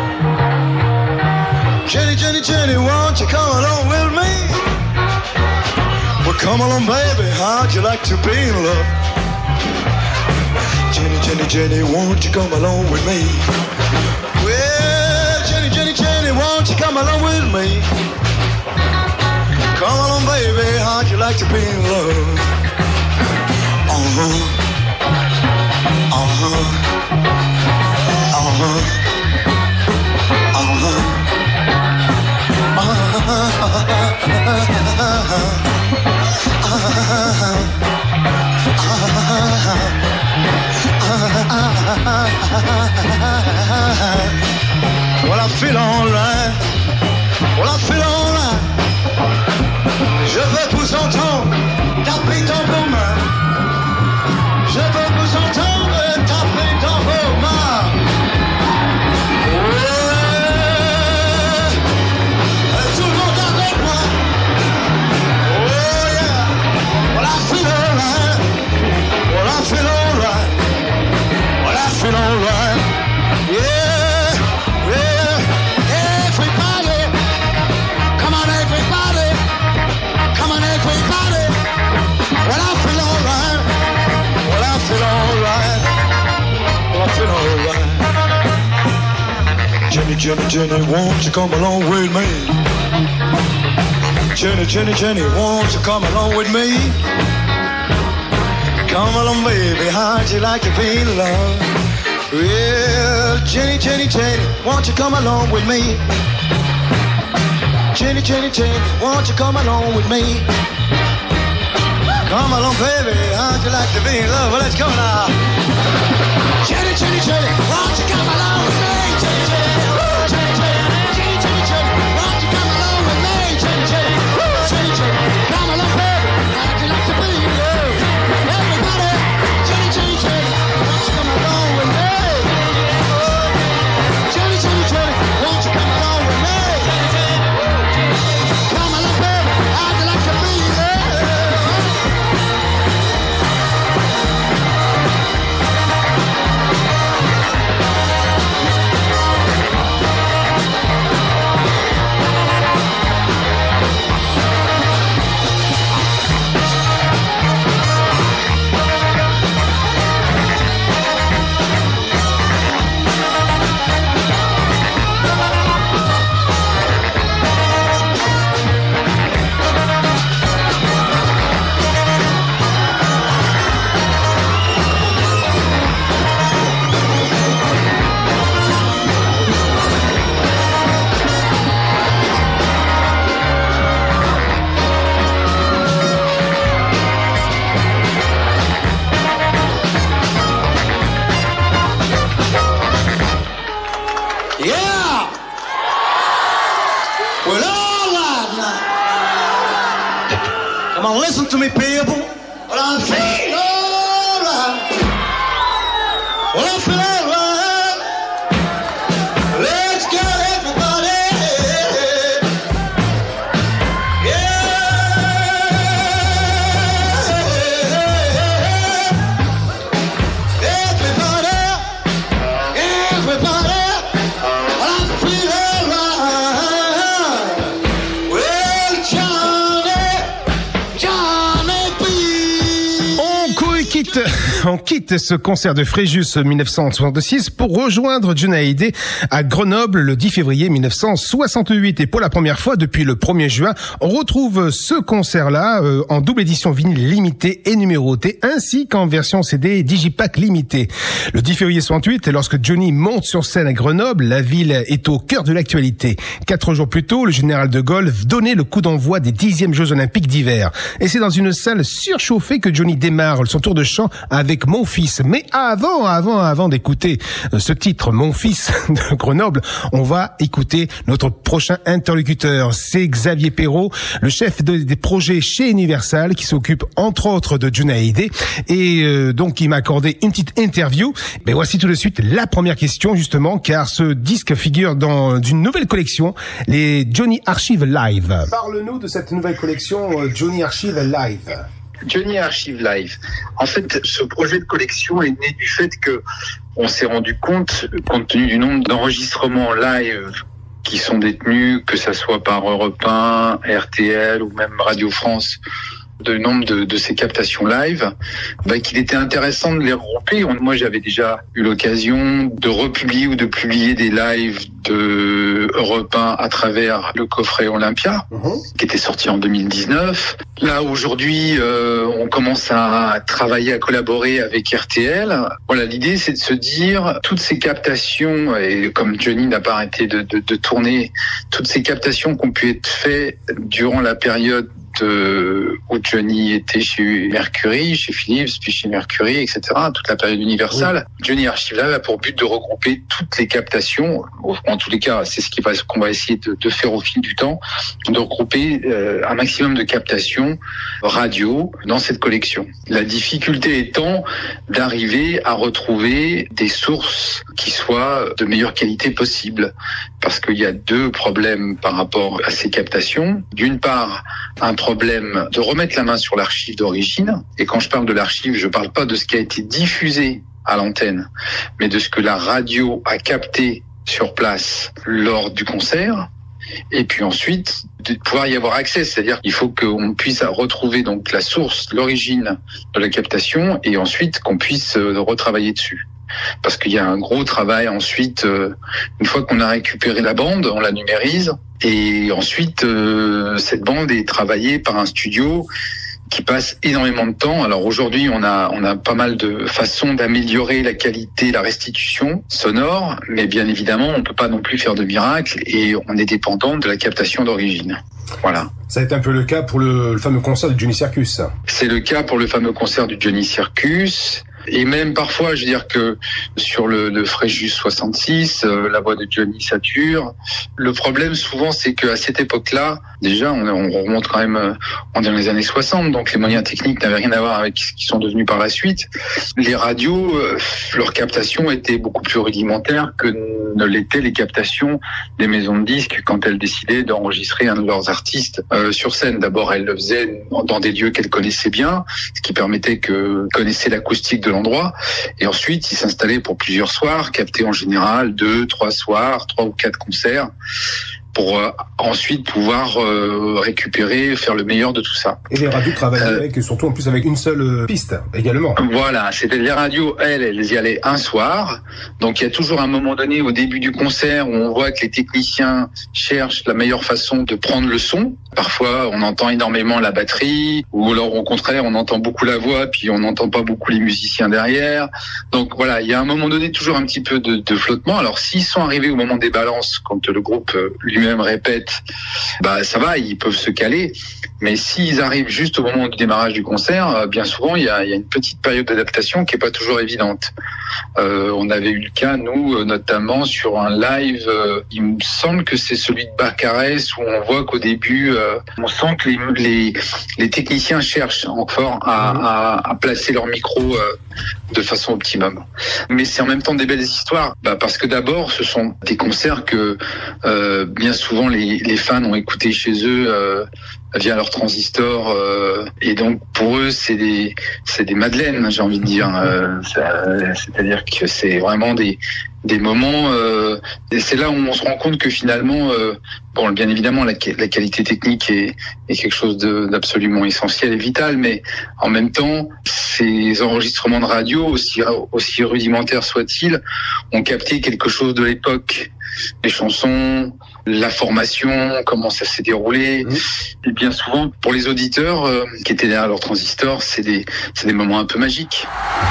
Jenny, Jenny, Jenny, won't you come along with me? Well, come along, baby, how'd you like to be in love? Jenny, Jenny, Jenny, won't you come along with me? Well, Jenny, Jenny, Jenny, won't you come along with me? Come along, baby, how'd you like to be in love? Uh-huh, uh-huh, uh-huh, uh-huh, Well, I feel alright. Well, I feel alright. Je veux vous entendre taper dans vos mains. Je veux vous entendre taper dans vos mains. Ouais. Tout le monde avec moi. Oh yeah. Well, I feel alright. Well, I feel alright. Well, I feel alright. Yeah, yeah. Everybody. Come on, everybody. Come on, everybody. Well, I feel alright. Well, I feel alright. Well, I feel alright. Jenny, Jenny, Jenny, won't you come along with me? Jenny, Jenny, Jenny, won't you come along with me? Come along, baby, how'd you like to be in love? Well, Jenny, Jenny, Jenny, won't you come along with me? Jenny, Jenny, Jenny, won't you come along with me? Come along, baby, how'd you like to be in love? Well, let's go now. Jenny, Jenny, Jenny, won't you come along with me? Jenny, Jenny, woo, Jenny, Jenny, Jenny, Jenny, Jenny, won't you come along with me? Jenny, Jenny, woo, Jenny, Jenny, come along, baby, how'd you like to be in love? Everybody, Jenny, Jenny, Jenny, won't you come along with me? Jenny, Jenny, Jenny, won't you come along with me? Come along, baby, how'd you like to be in love? Yeah! Well, all right now. Come on, listen to me, people. Well, I feel all right. Well, I feel all right. Let's go, everybody. Yeah. Everybody. Everybody. On quitte ce concert de Fréjus mille neuf cent soixante-six pour rejoindre Johnny Hallyday à Grenoble le dix février mille neuf cent soixante-huit. Et pour la première fois depuis le premier juin, on retrouve ce concert-là euh, en double édition vinyle limitée et numérotée, ainsi qu'en version C D Digipack limitée. Le dix février soixante-huit, lorsque Johnny monte sur scène à Grenoble, la ville est au cœur de l'actualité. Quatre jours plus tôt, le général de Gaulle donnait le coup d'envoi des dixièmes Jeux Olympiques d'hiver. Et c'est dans une salle surchauffée que Johnny démarre son tour de chant avec Mon Fils. Mais avant, avant, avant d'écouter ce titre, Mon Fils de Grenoble, on va écouter notre prochain interlocuteur. C'est Xavier Perrault, le chef de, des projets chez Universal, qui s'occupe entre autres de Johnny Hallyday. Et euh, donc, il m'a accordé une petite interview. Mais voici tout de suite la première question, justement, car ce disque figure dans une nouvelle collection, les Johnny Archive Live. Parle-nous de cette nouvelle collection Johnny Archive Live. Johnny Archive Live. En fait, ce projet de collection est né du fait que on s'est rendu compte, compte tenu du nombre d'enregistrements live qui sont détenus, que ça soit par Europe un, R T L ou même Radio France, de nombre de, de ces captations live, bah, qu'il était intéressant de les regrouper. Moi, j'avais déjà eu l'occasion de republier ou de publier des lives de Europe un à travers le coffret Olympia, mmh. qui était sorti en deux mille dix-neuf. Là, aujourd'hui, euh, on commence à travailler, à collaborer avec R T L. Voilà, l'idée, c'est de se dire, toutes ces captations, et comme Johnny n'a pas arrêté de, de, de tourner, toutes ces captations qui ont pu être faites durant la période Euh, où Johnny était chez Mercury, chez Philips, puis chez Mercury, et cetera, toute la période Universal. Oui. Johnny Archive Live a pour but de regrouper toutes les captations, en tous les cas, c'est ce qu'on va essayer de, de faire au fil du temps, de regrouper euh, un maximum de captations radio dans cette collection. La difficulté étant d'arriver à retrouver des sources qui soient de meilleure qualité possible, parce qu'il y a deux problèmes par rapport à ces captations. D'une part, un problème de remettre la main sur l'archive d'origine. Et quand je parle de l'archive, je parle pas de ce qui a été diffusé à l'antenne, mais de ce que la radio a capté sur place lors du concert. Et puis ensuite, de pouvoir y avoir accès. C'est-à-dire qu'il faut qu'on puisse retrouver donc la source, l'origine de la captation, et ensuite qu'on puisse retravailler dessus. Parce qu'il y a un gros travail ensuite, euh, une fois qu'on a récupéré la bande, on la numérise, et ensuite euh, cette bande est travaillée par un studio qui passe énormément de temps. Alors aujourd'hui, on a on a pas mal de façons d'améliorer la qualité, la restitution sonore, mais bien évidemment, on peut pas non plus faire de miracle, et on est dépendant de la captation d'origine. Voilà. Ça a été un peu le cas pour le, le fameux concert du Johnny Circus. C'est le cas pour le fameux concert du Johnny Circus. Et même parfois, je veux dire que sur le, le Fréjus soixante-six, euh, la voix de Johnny sature. Le problème souvent, c'est qu'à cette époque-là, déjà, on, on remonte quand même, euh, on est dans les années soixante, donc les moyens techniques n'avaient rien à voir avec ce qui sont devenus par la suite. Les radios, euh, leur captation était beaucoup plus rudimentaire que ne l'étaient les captations des maisons de disques quand elles décidaient d'enregistrer un de leurs artistes euh, sur scène. D'abord, elles le faisaient dans des lieux qu'elles connaissaient bien, ce qui permettait que connaissaient l'acoustique de l'endroit, et ensuite ils s'installaient pour plusieurs soirs, captés en général deux, trois soirs, trois ou quatre concerts, pour euh, ensuite pouvoir euh, récupérer, faire le meilleur de tout ça. Et les radios travaillaient euh, avec, surtout en plus avec une seule euh, piste également. Voilà, c'était les radios, elles, elles y allaient un soir. Donc il y a toujours un moment donné au début du concert où on voit que les techniciens cherchent la meilleure façon de prendre le son. Parfois, on entend énormément la batterie, ou alors au contraire, on entend beaucoup la voix, puis on n'entend pas beaucoup les musiciens derrière. Donc voilà, il y a un moment donné toujours un petit peu de, de flottement. Alors s'ils sont arrivés au moment des balances, quand le groupe lui-même répète, bah ça va, ils peuvent se caler. Mais s'ils arrivent juste au moment du démarrage du concert, bien souvent, il y a, il y a une petite période d'adaptation qui est pas toujours évidente. Euh, on avait eu le cas, nous, notamment sur un live, euh, il me semble que c'est celui de Barcarès, où on voit qu'au début, euh, on sent que les, les, les techniciens cherchent encore à, à, à placer leur micro euh, de façon optimum. Mais c'est en même temps des belles histoires, bah, parce que d'abord, ce sont des concerts que euh, bien souvent les, les fans ont écoutés chez eux euh, via leur transistor, euh, et donc pour eux c'est des c'est des madeleines, j'ai envie de dire. Euh, c'est-à-dire que c'est vraiment des des moments, euh, et c'est là où on se rend compte que finalement, euh, bon, bien évidemment, la, la qualité technique est, est quelque chose de, d'absolument essentiel et vital, mais en même temps, ces enregistrements de radio, aussi aussi rudimentaires soient-ils, ont capté quelque chose de l'époque. Les chansons, la formation, comment ça s'est déroulé. Mmh. Et bien souvent, pour les auditeurs euh, qui étaient derrière leur transistor, c'est des, c'est des moments un peu magiques.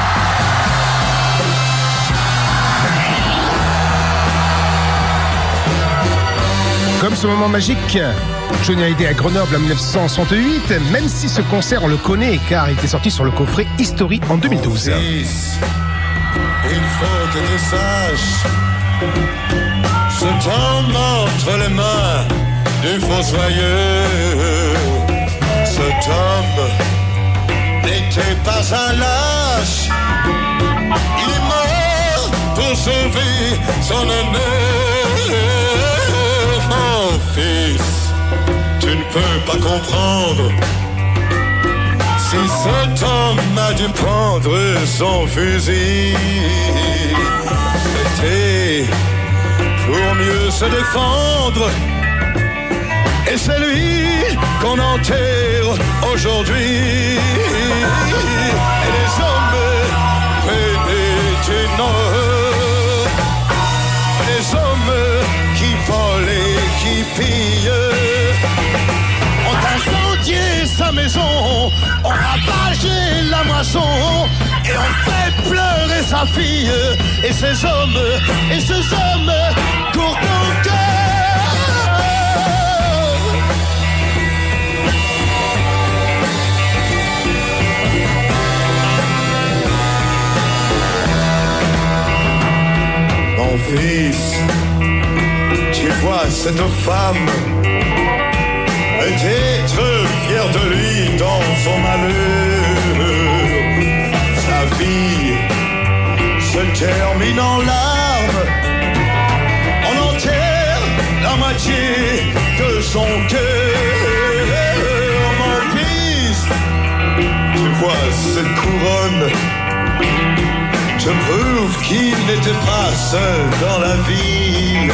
Comme ce moment magique, Johnny Hallyday à Grenoble en dix-neuf cent soixante-huit, même si ce concert on le connaît car il était sorti sur le coffret History en deux mille douze. Oh, fils, il faut que tu saches, je tombe entre les mains du fossoyeur. Cet homme n'était pas un lâche, il est mort pour sauver son honneur. Mon fils, tu ne peux pas comprendre, Si cet homme a dû prendre son fusil, c'était pour mieux se défendre. Et c'est lui qu'on enterre aujourd'hui. Et les hommes venus du Nord, les hommes qui volent et qui pillent, ont incendié sa maison, ont ravagé la moisson, et ont fait pleurer sa fille. Et ces hommes, et ces hommes courent ton cœur. Mon fils, tu vois cette femme, être fier de lui dans son malheur. Sa vie se termine en larmes, on enterre la moitié de son cœur. Mon fils, tu vois cette couronne, je prouve qu'il n'était pas seul dans la ville.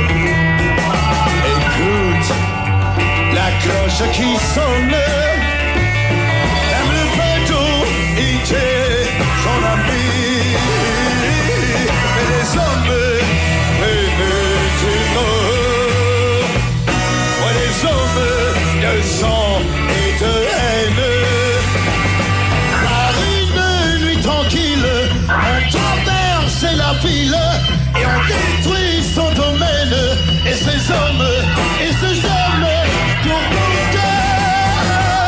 Écoute la cloche qui sonne, même le bateau était son ami. Mais les hommes venus du Nord, ouais, les hommes de sang et de haine, par une nuit tranquille, on traverse la ville et on détruit son domaine. Et ces hommes, et ces hommes courent mon cœur.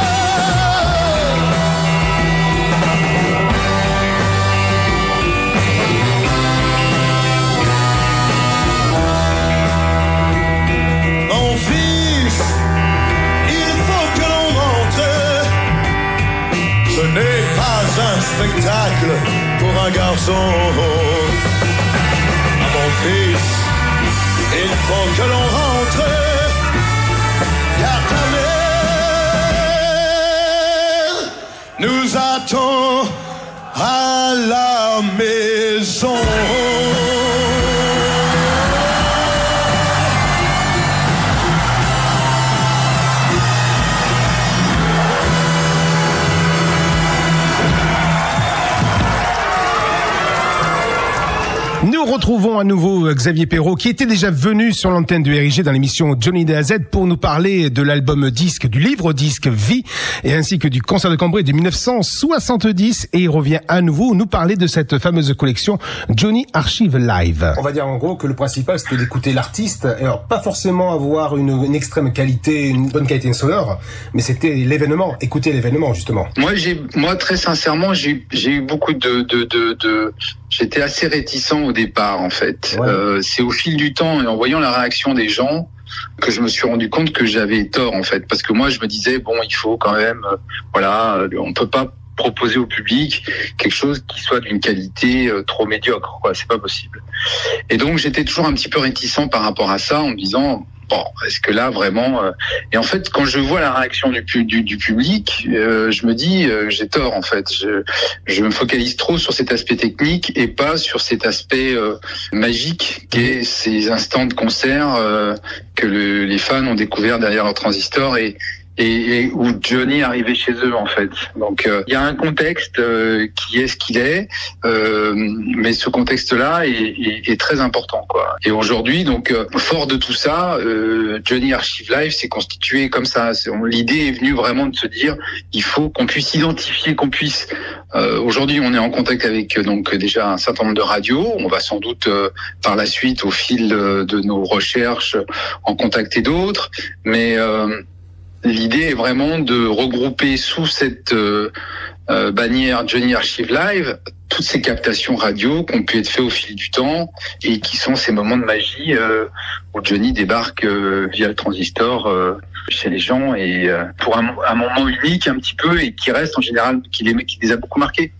Mon fils, il faut que l'on rentre. Ce n'est pas un spectacle pour un garçon. Mon fils, il faut que l'on rentre, car ta mère nous attend à la maison. Nous retrouvons à nouveau Xavier Perrault, qui était déjà venu sur l'antenne de R I G dans l'émission Johnny de A à Z pour nous parler de l'album disque, du livre disque Vie, et ainsi que du concert de Cambrai de mille neuf cent soixante-dix. Et il revient à nouveau nous parler de cette fameuse collection Johnny Archive Live. On va dire en gros que le principal c'était d'écouter l'artiste, alors pas forcément avoir une, une extrême qualité, une bonne qualité sonore, mais c'était l'événement, écouter l'événement justement. Moi, j'ai, moi très sincèrement, j'ai, j'ai eu beaucoup de, de, de, de, j'étais assez réticent au départ en fait. Ouais. Euh, c'est au fil du temps et en voyant la réaction des gens que je me suis rendu compte que j'avais tort en fait, parce que moi je me disais bon, il faut quand même, euh, voilà, on peut pas proposer au public quelque chose qui soit d'une qualité euh, trop médiocre, quoi, c'est pas possible. Et donc j'étais toujours un petit peu réticent par rapport à ça en me disant bon, est-ce que là vraiment euh... et en fait quand je vois la réaction du, du, du public, euh, je me dis euh, j'ai tort en fait. Je, je me focalise trop sur cet aspect technique et pas sur cet aspect euh, magique qu'est ces instants de concert euh, que le, les fans ont découvert derrière leur transistor et Et, et où Johnny arrivait chez eux en fait. Donc il euh, y a un contexte euh, qui est ce qu'il est, euh, mais ce contexte-là est, est, est très important quoi. Et aujourd'hui donc euh, fort de tout ça, euh, Johnny Archive Live s'est constitué comme ça. C'est, on, l'idée est venue vraiment de se dire il faut qu'on puisse identifier, qu'on puisse. Euh, aujourd'hui on est en contact avec donc déjà un certain nombre de radios. On va sans doute euh, par la suite au fil de, de nos recherches en contacter d'autres, mais euh, l'idée est vraiment de regrouper sous cette euh, euh, bannière Johnny Archive Live toutes ces captations radio qui ont pu être faites au fil du temps et qui sont ces moments de magie euh, où Johnny débarque euh, via le transistor euh, chez les gens et euh, pour un, un moment unique un petit peu et qui reste en général, qui les, qui les a beaucoup marqués.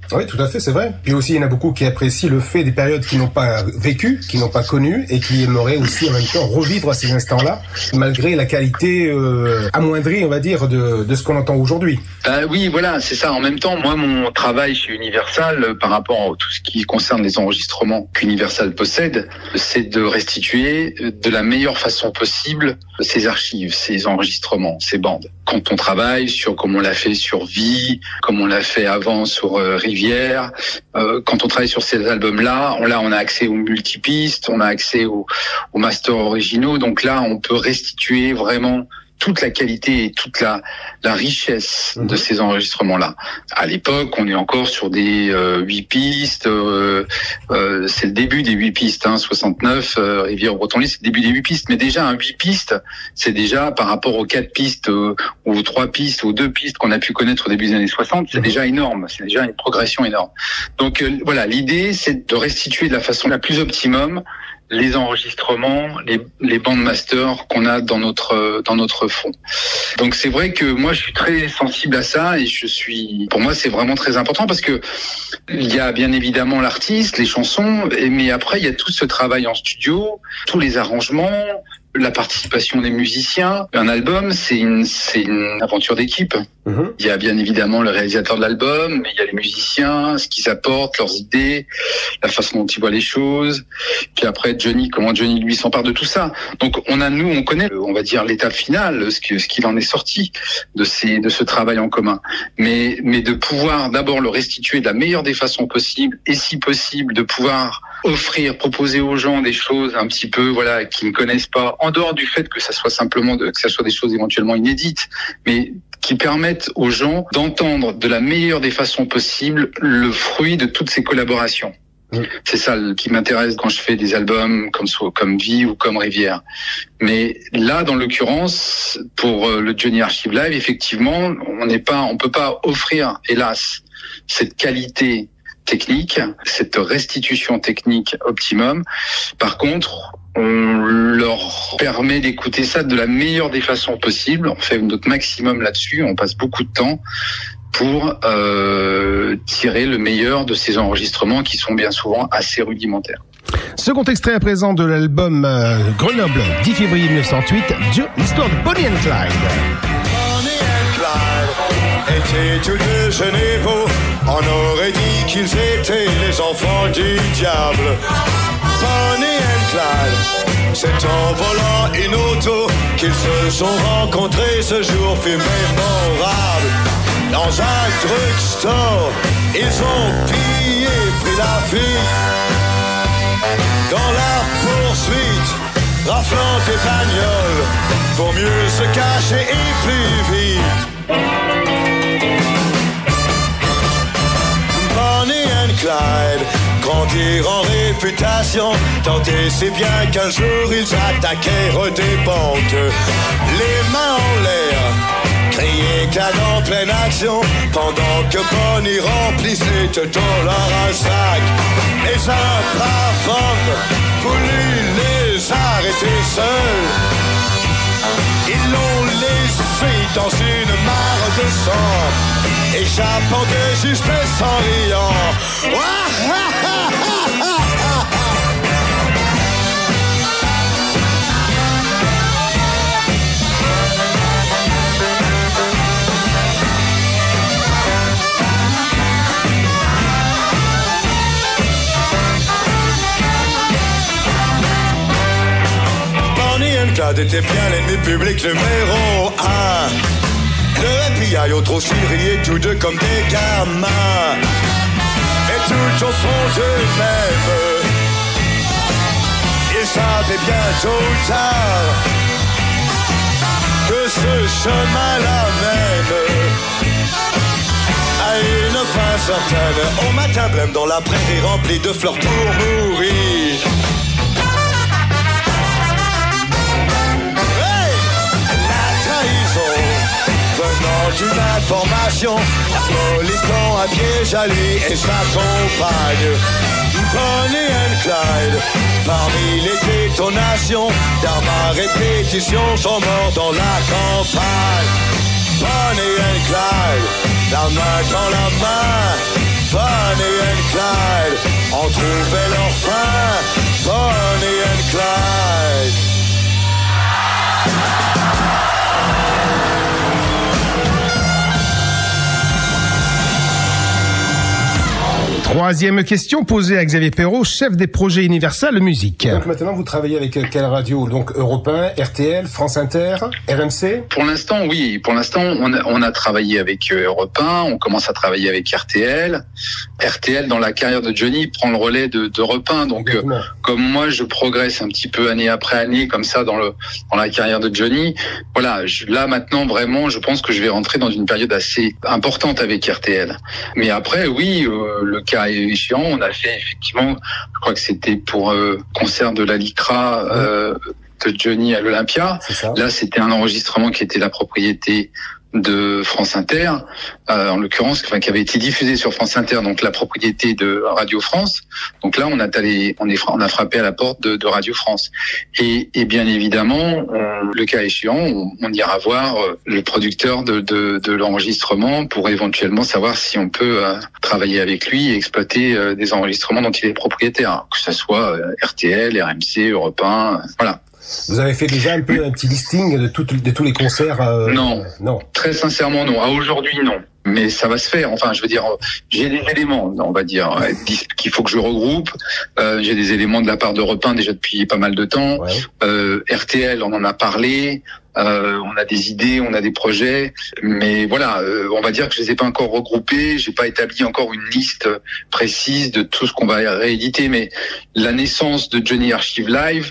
Oui, tout à fait, c'est vrai. Puis aussi, il y en a beaucoup qui apprécient le fait des périodes qu'ils n'ont pas vécues, qu'ils n'ont pas connues, et qui aimeraient aussi en même temps revivre ces instants-là, malgré la qualité euh, amoindrie, on va dire, de, de ce qu'on entend aujourd'hui. Euh, oui, voilà, c'est ça. En même temps, moi, mon travail chez Universal, euh, par rapport à tout ce qui concerne les enregistrements qu'Universal possède, c'est de restituer de la meilleure façon possible ces archives, ces enregistrements, ces bandes. Quand on travaille sur, comme on l'a fait sur Vie, comme on l'a fait avant sur euh, Rivière, euh, quand on travaille sur ces albums-là, on, là, on a accès aux multipistes, on a accès aux, aux masters originaux. Donc là, on peut restituer vraiment toute la qualité et toute la, la richesse de ces enregistrements-là. À l'époque, on est encore sur des euh, huit pistes. Euh, euh, c'est le début des huit pistes, hein, soixante-neuf, euh, Rivière-Bretonly, c'est le début des huit pistes. Mais déjà, un huit pistes, c'est déjà par rapport aux quatre pistes, euh, ou aux trois pistes, aux deux pistes qu'on a pu connaître au début des années soixante, c'est déjà énorme. C'est déjà une progression énorme. Donc euh, voilà, l'idée, c'est de restituer de la façon la plus optimum les enregistrements, les, les bandes master qu'on a dans notre dans notre fond. Donc c'est vrai que moi je suis très sensible à ça et je suis, pour moi c'est vraiment très important parce que il y a bien évidemment l'artiste, les chansons, mais après il y a tout ce travail en studio, tous les arrangements, la participation des musiciens. Un album, c'est une, c'est une aventure d'équipe. Mmh. Il y a bien évidemment le réalisateur de l'album, mais il y a les musiciens, ce qu'ils apportent, leurs idées, la façon dont ils voient les choses. Puis après, Johnny, comment Johnny lui s'empare de tout ça. Donc on a, nous, on connaît, on va dire, l'étape finale, ce que, ce qu'il en est sorti de ces, de ce travail en commun. Mais, mais de pouvoir d'abord le restituer de la meilleure des façons possibles, et si possible, de pouvoir offrir, proposer aux gens des choses un petit peu, voilà, qu'ils ne connaissent pas, en dehors du fait que ça soit simplement, de, que ça soit des choses éventuellement inédites, mais qui permettent aux gens d'entendre de la meilleure des façons possibles le fruit de toutes ces collaborations. Mmh. C'est ça qui m'intéresse quand je fais des albums comme, comme Vie ou comme Rivière. Mais là, dans l'occurrence, pour le Johnny Archive Live, effectivement, on n'est pas, on peut pas offrir, hélas, cette qualité technique, cette restitution technique optimum. Par contre, on leur permet d'écouter ça de la meilleure des façons possibles. On fait notre maximum là-dessus. On passe beaucoup de temps pour euh, tirer le meilleur de ces enregistrements qui sont bien souvent assez rudimentaires. Second extrait à présent de l'album euh, Grenoble, dix février mille neuf cent huit, l'histoire de Bonnie and Clyde. Bonnie and Clyde étaient tous deux généraux. On aurait dit qu'ils étaient les enfants du diable. Bonnie and Clyde, c'est en volant une auto qu'ils se sont rencontrés ce jour fut mémorable. Dans un drugstore, ils ont pillé, pris la fuite. Dans la poursuite, raflant des bagnoles, pour mieux se cacher et plus vite. Bonnie and Clyde grandirent en réputation, tant et si bien qu'un jour ils attaquèrent des banques. Les mains en l'air, crier canon en pleine action, pendant que Bonnie remplissait tout leur sac. Et un brave homme voulut les arrêter seuls. Ils l'ont laissé dans une mare de sang, échappant de justesse en riant. Clyde était bien l'ennemi public numéro un. Le F B I autre aussi riait tous deux comme des gamins. Et tout au fond d'eux-mêmes, ils savaient bien tôt ou tard que ce chemin-là mène à une fin certaine. Au matin blême dans la prairie remplie de fleurs pour mourir. Venant d'une information, la police tend un piège à lui et sa compagne. Bonnie and Clyde, parmi les détonations d'armes à répétition, sont morts dans la campagne. Bonnie and Clyde, la main dans la main, Bonnie and Clyde ont trouvé leur fin. Bonnie and Clyde. Troisième question posée à Xavier Perrault, chef des projets Universal Musique. Donc maintenant, vous travaillez avec quelle radio? Donc Europe un, R T L, France Inter, R M C? Pour l'instant, oui. Pour l'instant, on a, on a travaillé avec Europe un, on commence à travailler avec R T L. R T L, dans la carrière de Johnny, prend le relais de, d'Europe un. Donc, euh, comme moi, je progresse un petit peu année après année, comme ça, dans le dans la carrière de Johnny. Voilà, je, là maintenant, vraiment, je pense que je vais rentrer dans une période assez importante avec R T L. Mais après, oui, euh, le cas échéant, on a fait effectivement, je crois que c'était pour euh, concert de la Lycra euh, de Johnny à l'Olympia. Là, c'était un enregistrement qui était la propriété de France Inter, euh, en l'occurrence, enfin, qui avait été diffusé sur France Inter, donc la propriété de Radio France. Donc là, on a allé, on est, on a frappé à la porte de, de Radio France. Et, et bien évidemment, on, le cas échéant, on, on ira voir le producteur de, de, de l'enregistrement pour éventuellement savoir si on peut euh, travailler avec lui et exploiter euh, des enregistrements dont il est propriétaire, que ce soit euh, R T L, R M C, Europe un, euh, voilà. Vous avez fait déjà un peu un petit listing de, tout, de tous les concerts euh, Non, non. Très sincèrement, non. À aujourd'hui, non. Mais ça va se faire. Enfin, je veux dire, j'ai des éléments, on va dire, qu'il faut que je regroupe. Euh, j'ai des éléments de la part d'Europe un déjà depuis pas mal de temps. Ouais. Euh, R T L, on en a parlé. Euh, on a des idées, on a des projets, mais voilà, euh, on va dire que je les ai pas encore regroupés, j'ai pas établi encore une liste précise de tout ce qu'on va rééditer. Mais la naissance de Johnny Archive Live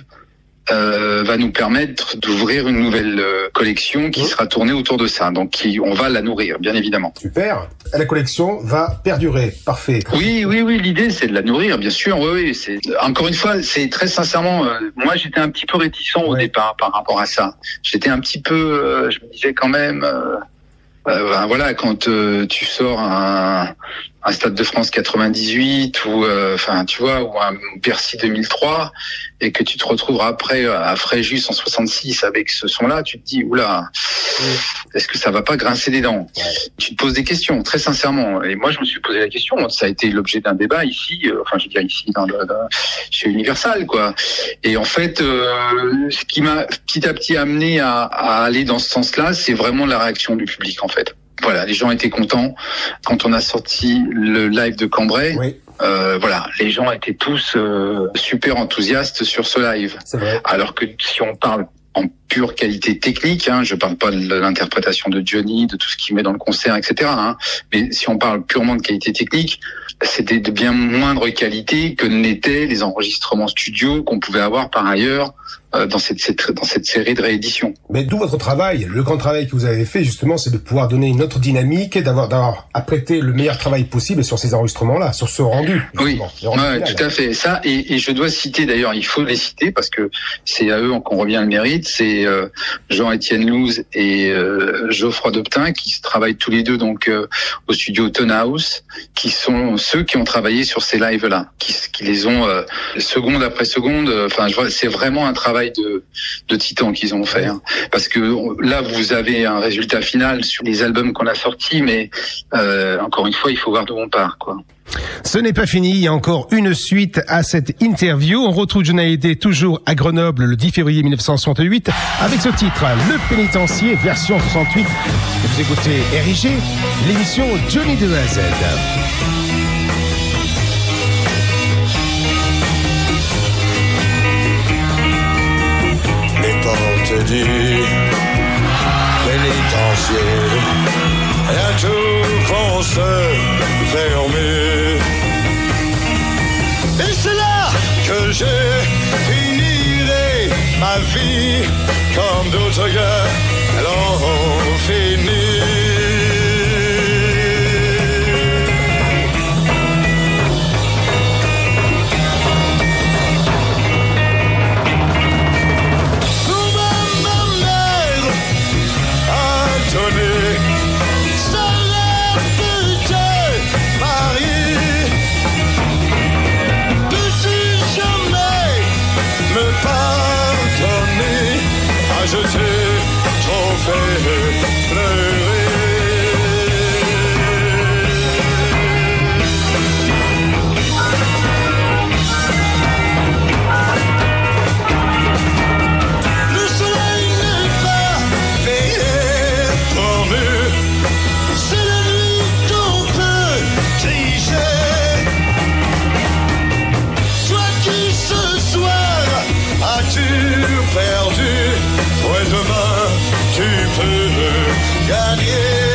Euh, va nous permettre d'ouvrir une nouvelle euh, collection qui sera tournée autour de ça. Donc, qui, on va la nourrir, bien évidemment. Super. La collection va perdurer. Parfait. Oui, oui, oui. L'idée, c'est de la nourrir, bien sûr. Oui, oui. C'est encore une fois, c'est très sincèrement. Euh, moi, j'étais un petit peu réticent au ouais. départ par rapport à ça. J'étais un petit peu. Euh, je me disais quand même. Euh, euh, ben, voilà, quand euh, tu sors un. un Stade de France quatre-vingt-dix-huit ou enfin euh, tu vois ou un Bercy deux mille trois et que tu te retrouves après à Fréjus en soixante-six avec ce son-là, tu te dis oula, est-ce que ça va pas grincer des dents? Tu te poses des questions très sincèrement. Et moi je me suis posé la question, ça a été l'objet d'un débat ici, euh, enfin je veux dire ici dans le, dans, chez Universal quoi. Et en fait euh, ce qui m'a petit à petit amené à, à aller dans ce sens-là, c'est vraiment la réaction du public en fait. Voilà, les gens étaient contents quand on a sorti le live de Cambrai. Oui. Euh, voilà, les gens étaient tous euh, super enthousiastes sur ce live. C'est vrai. Alors que si on parle en pure qualité technique, hein, je parle pas de l'interprétation de Johnny, de tout ce qu'il met dans le concert, et cetera. Hein, mais si on parle purement de qualité technique, c'était de bien moindre qualité que n'étaient les enregistrements studio qu'on pouvait avoir par ailleurs euh, dans cette, cette dans cette série de rééditions. Mais d'où votre travail, le grand travail que vous avez fait justement, c'est de pouvoir donner une autre dynamique, d'avoir d'avoir apprêté le meilleur travail possible sur ces enregistrements-là, sur ce rendu. Oui, ouais, tout à fait. Ça et, et je dois citer d'ailleurs, il faut les citer parce que c'est à eux qu'on revient le mérite. C'est euh, Jean-Étienne Louze et euh, Geoffroy Doptin qui travaillent tous les deux donc euh, au studio Tone House, qui sont ceux qui ont travaillé sur ces lives-là, qui, qui les ont euh, seconde après seconde. Enfin, je vois, c'est vraiment un travail de, de titan qu'ils ont fait. Hein. Parce que là, vous avez un résultat final sur les albums qu'on a sortis, mais euh, encore une fois, il faut voir d'où on part, quoi. Ce n'est pas fini, il y a encore une suite à cette interview. On retrouve Johnny Hallyday toujours à Grenoble le dix février mille neuf cent soixante-huit avec ce titre, Le Pénitencier, version soixante-huit. Vous écoutez R I G, l'émission Johnny de A à Z. Les portes du pénitencier, bientôt vont se fermer. Et c'est là que j'ai finirai ma vie comme d'autres gars l'ont fini. Je t'ai trop fait pleurer. Mais demain, tu peux gagner.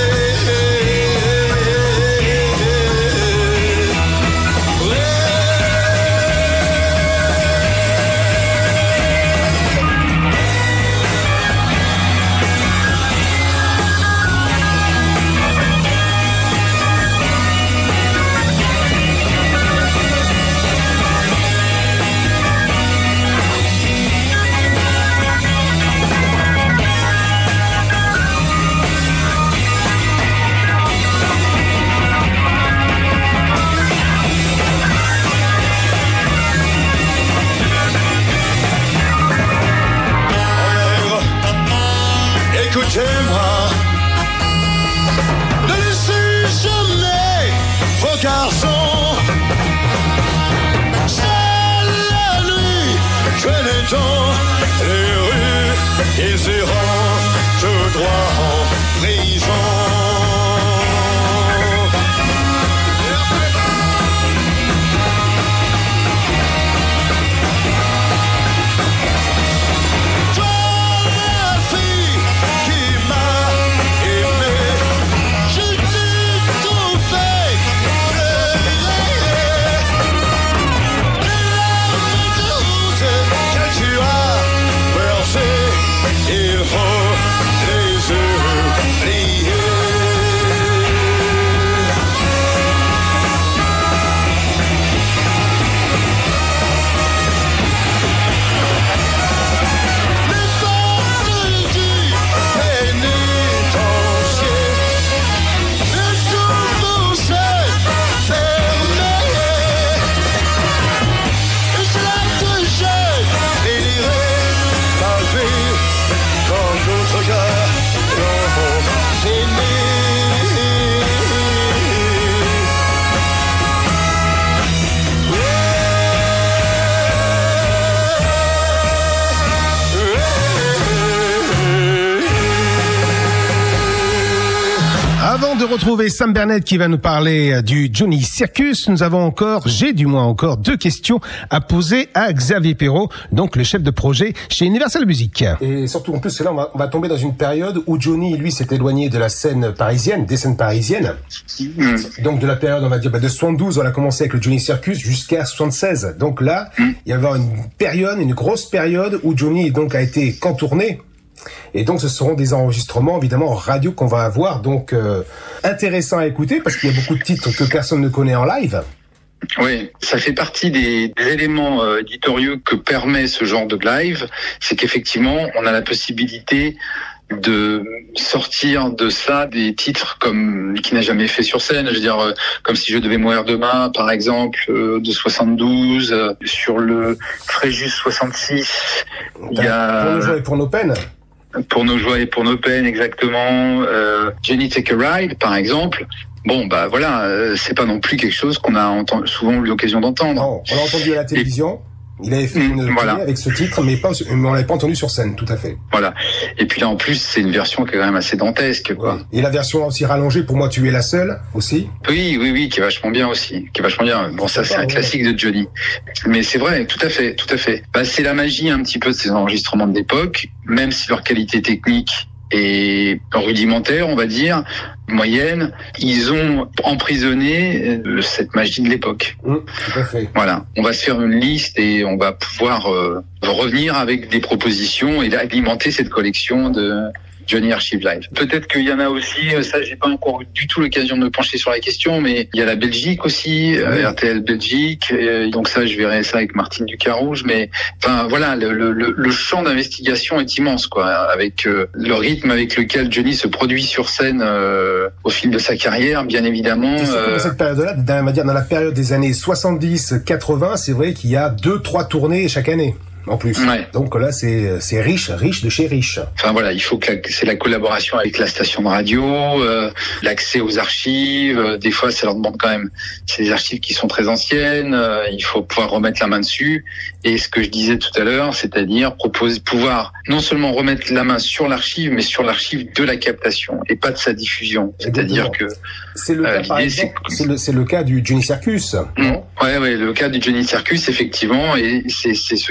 Écoutez-moi, ne laissez jamais vos garçons. C'est la nuit, traîner dans les rues, ils iront tout droit en prison. Avant de retrouver Sam Bernett qui va nous parler du Johnny Circus, nous avons encore, j'ai du moins encore deux questions à poser à Xavier Perrault, donc le chef de projet chez Universal Music. Et surtout en plus, c'est là on va, on va tomber dans une période où Johnny, lui, s'est éloigné de la scène parisienne, des scènes parisiennes. Mmh. Donc de la période, on va dire, bah, de soixante-douze, on a commencé avec le Johnny Circus jusqu'à soixante-seize. Donc là, mmh. il y avait une période, une grosse période où Johnny donc a été cantourné. Et donc ce seront des enregistrements évidemment en radio qu'on va avoir, donc euh, intéressant à écouter parce qu'il y a beaucoup de titres que personne ne connaît en live. Oui, ça fait partie des, des éléments euh, éditoriaux que permet ce genre de live, c'est qu'effectivement on a la possibilité de sortir de ça des titres comme qui n'a jamais fait sur scène, je veux dire euh, comme Si je devais mourir demain par exemple euh, de soixante-douze, euh, sur le Fréjus soixante-six, il y a Pour nos joies et pour nos peines. Pour nos joies et pour nos peines, exactement. Euh, Jenny Take a Ride, par exemple. Bon, bah voilà, euh, c'est pas non plus quelque chose qu'on a enten- souvent eu l'occasion d'entendre. Non, on l'a entendu à la télévision. Et... Il avait fait une voilà. avec ce titre, mais pas, mais on l'avait pas entendu sur scène, tout à fait. Voilà. Et puis là, en plus, c'est une version qui est quand même assez dantesque, quoi. Ouais. Et la version aussi rallongée, pour moi, Tu es la seule, aussi. Oui, oui, oui, qui est vachement bien aussi, qui est vachement bien. Bon, ça, c'est un ouais. classique de Johnny. Mais c'est vrai, tout à fait, tout à fait. Bah, c'est la magie un petit peu de ces enregistrements de l'époque, même si leur qualité technique est rudimentaire, on va dire, moyenne, ils ont emprisonné cette magie de l'époque. Mmh, tout à fait. Voilà, on va se faire une liste et on va pouvoir euh, revenir avec des propositions et alimenter cette collection de Johnny Archive Live. Peut-être qu'il y en a aussi, ça j'ai pas encore eu du tout l'occasion de me pencher sur la question, mais il y a la Belgique aussi, oui. euh, R T L Belgique, euh, donc ça je verrai ça avec Martine Ducarouge, mais enfin voilà, le, le, le champ d'investigation est immense, quoi, avec euh, le rythme avec lequel Johnny se produit sur scène euh, au fil de sa carrière, bien évidemment. Euh... Dans cette période-là, on va dire dans la période des années soixante-dix quatre-vingts, c'est vrai qu'il y a deux, trois tournées chaque année. En plus. Ouais. Donc là, c'est c'est riche, riche de chez riche. Enfin voilà, il faut que la, c'est la collaboration avec la station de radio, euh, l'accès aux archives. Euh, des fois, ça leur demande quand même. C'est des archives qui sont très anciennes. Euh, il faut pouvoir remettre la main dessus. Et ce que je disais tout à l'heure, c'est-à-dire proposer, pouvoir non seulement remettre la main sur l'archive, mais sur l'archive de la captation et pas de sa diffusion. C'est-à-dire que c'est le, euh, cas, par exemple, c'est... C'est, le, c'est le cas du Johnny Circus. Mmh. Ouais, ouais, le cas du Johnny Circus, effectivement, et c'est c'est ce cas-là.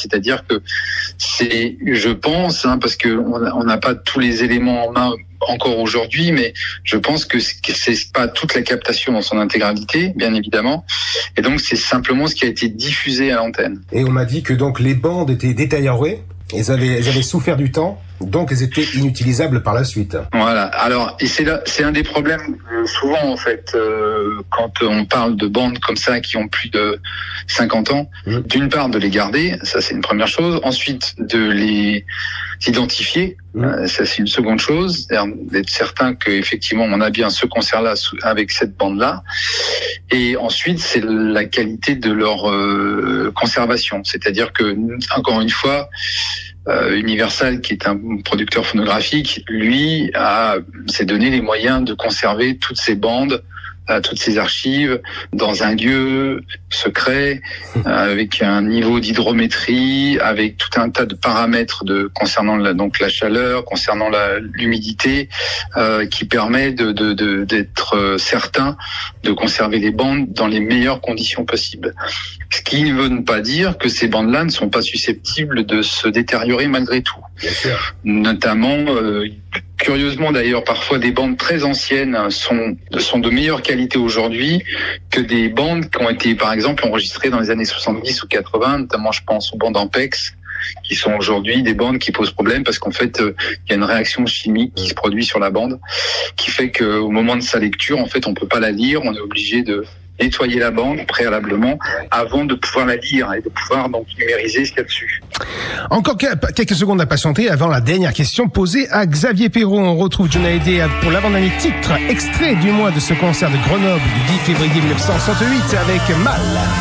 C'est-à-dire que c'est, je pense, hein, parce que on n'a pas tous les éléments en main encore aujourd'hui, mais je pense que c'est pas toute la captation dans son intégralité, bien évidemment, et donc c'est simplement ce qui a été diffusé à l'antenne. Et on m'a dit que donc les bandes étaient détériorées, elles avaient, elles avaient souffert du temps, donc elles étaient inutilisables par la suite. Voilà. Alors, et c'est là, c'est un des problèmes euh, souvent en fait euh, quand on parle de bandes comme ça qui ont plus de cinquante ans. Mmh. D'une part, de les garder, ça c'est une première chose. Ensuite, de les identifier, mmh. euh, ça c'est une seconde chose. C'est-à-dire d'être certain que effectivement on a bien ce concert-là avec cette bande-là. Et ensuite, c'est la qualité de leur euh, conservation. C'est-à-dire que encore une fois. Euh, Universal, qui est un producteur phonographique, lui a s'est donné les moyens de conserver toutes ces bandes, euh, toutes ces archives dans un lieu secret, euh, avec un niveau d'hydrométrie, avec tout un tas de paramètres de concernant la, donc la chaleur, concernant la, l'humidité, euh, qui permet de, de, de d'être certain de conserver les bandes dans les meilleures conditions possibles. Ce qui ne veut pas dire que ces bandes-là ne sont pas susceptibles de se détériorer malgré tout. Notamment, euh, curieusement d'ailleurs, parfois des bandes très anciennes sont, sont de meilleure qualité aujourd'hui que des bandes qui ont été, par exemple, enregistrées dans les années soixante-dix ou quatre-vingts, notamment je pense aux bandes Ampex, qui sont aujourd'hui des bandes qui posent problème parce qu'en fait, il euh, y a une réaction chimique qui se produit sur la bande, qui fait qu'au moment de sa lecture, en fait, on peut pas la lire, on est obligé de nettoyer la bande préalablement avant de pouvoir la lire et de pouvoir donc numériser ce qu'il y a dessus. Encore quelques secondes à patienter avant la dernière question posée à Xavier Perrault. On retrouve Johnny Hallyday pour l'avant-dernier titre, extrait du mois de ce concert de Grenoble du dix février mille neuf cent soixante-huit avec Mal.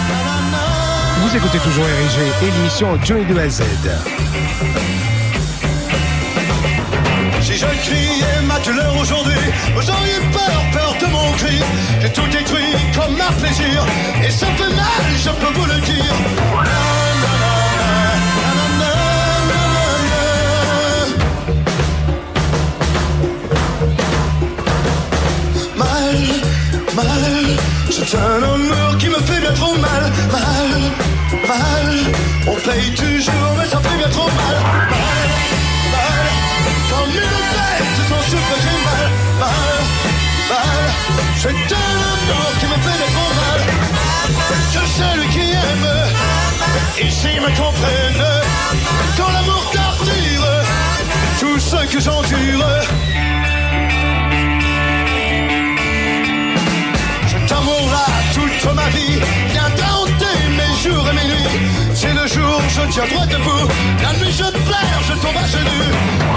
Vous écoutez toujours R G et l'émission Johnny de A à Z. Si je criais ma douleur aujourd'hui, vous auriez peur, peur de mon cri. J'ai tout détruit comme un plaisir, et ça fait mal, je peux vous le dire. Mal, mal, c'est un amour qui me fait bien trop mal. Mal, mal, on paye toujours, mais ça fait bien trop mal. Mal, mal, comme une bête, sans souffle, j'ai mal. Mal, mal, c'est un amour qui me fait bien trop mal. Que celui qui aime, ici me comprenne. Quand l'amour torture, tout ce que j'endure. Cet amour-là, toute ma vie, vient hanter mes jours et mes nuits. C'est le jour, je tiens droit debout. La nuit, je pleure, je tombe à genoux.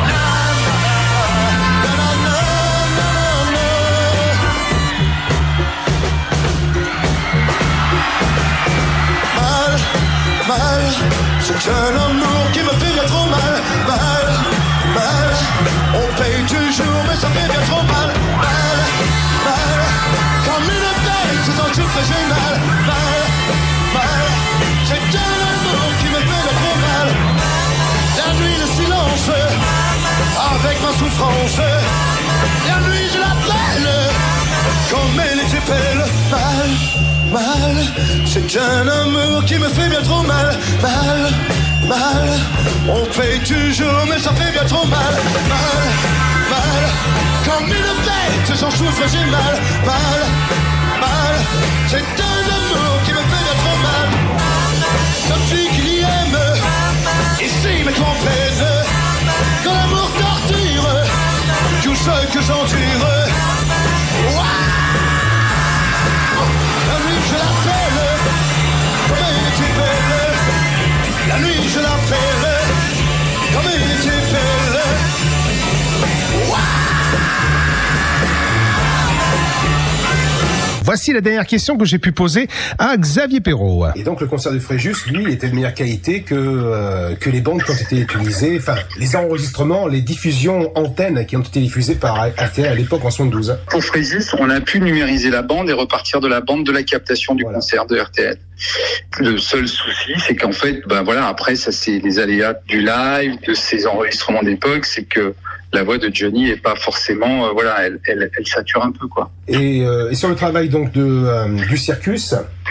Mal, mal, c'est un amour qui me fait bien trop mal. Mal, mal, on paye toujours, mais ça fait bien trop mal. Mal, mal, comme une bête, sans souffle, j'ai mal. Mal, mal, c'est un amour qui me fait bien trop mal. La nuit, le silence, avec ma souffrance. La nuit, je l'appelle, comme elle était belle. Mal, mal, c'est un amour qui me fait bien trop mal. Mal, mal, on paye toujours, mais ça fait bien trop mal. Mal, mal, comme une bête, j'en souffre, j'ai mal. Mal, mal, c'est un amour qui me fait bien trop mal. Comme celui qui aime, ici me comprenne. Quand l'amour torture, tout ce que j'endure. Wow! La nuit je l'appelle, comme elle était belle. La nuit je l'appelle, comme elle était belle. Wow! Voici la dernière question que j'ai pu poser à Xavier Perrault. Et donc le concert de Fréjus, lui, était de meilleure qualité que euh, que les bandes qui ont été utilisées, enfin les enregistrements, les diffusions antennes qui ont été diffusées par R T L à l'époque en soixante-douze. Pour Fréjus, on a pu numériser la bande et repartir de la bande de la captation du voilà. concert de R T L. Le seul souci, c'est qu'en fait, ben voilà, après ça c'est les aléas du live, de ces enregistrements d'époque, c'est que la voix de Johnny est pas forcément, euh, voilà, elle, elle, elle sature un peu quoi. Et, euh, et sur le travail donc de euh, du Circus,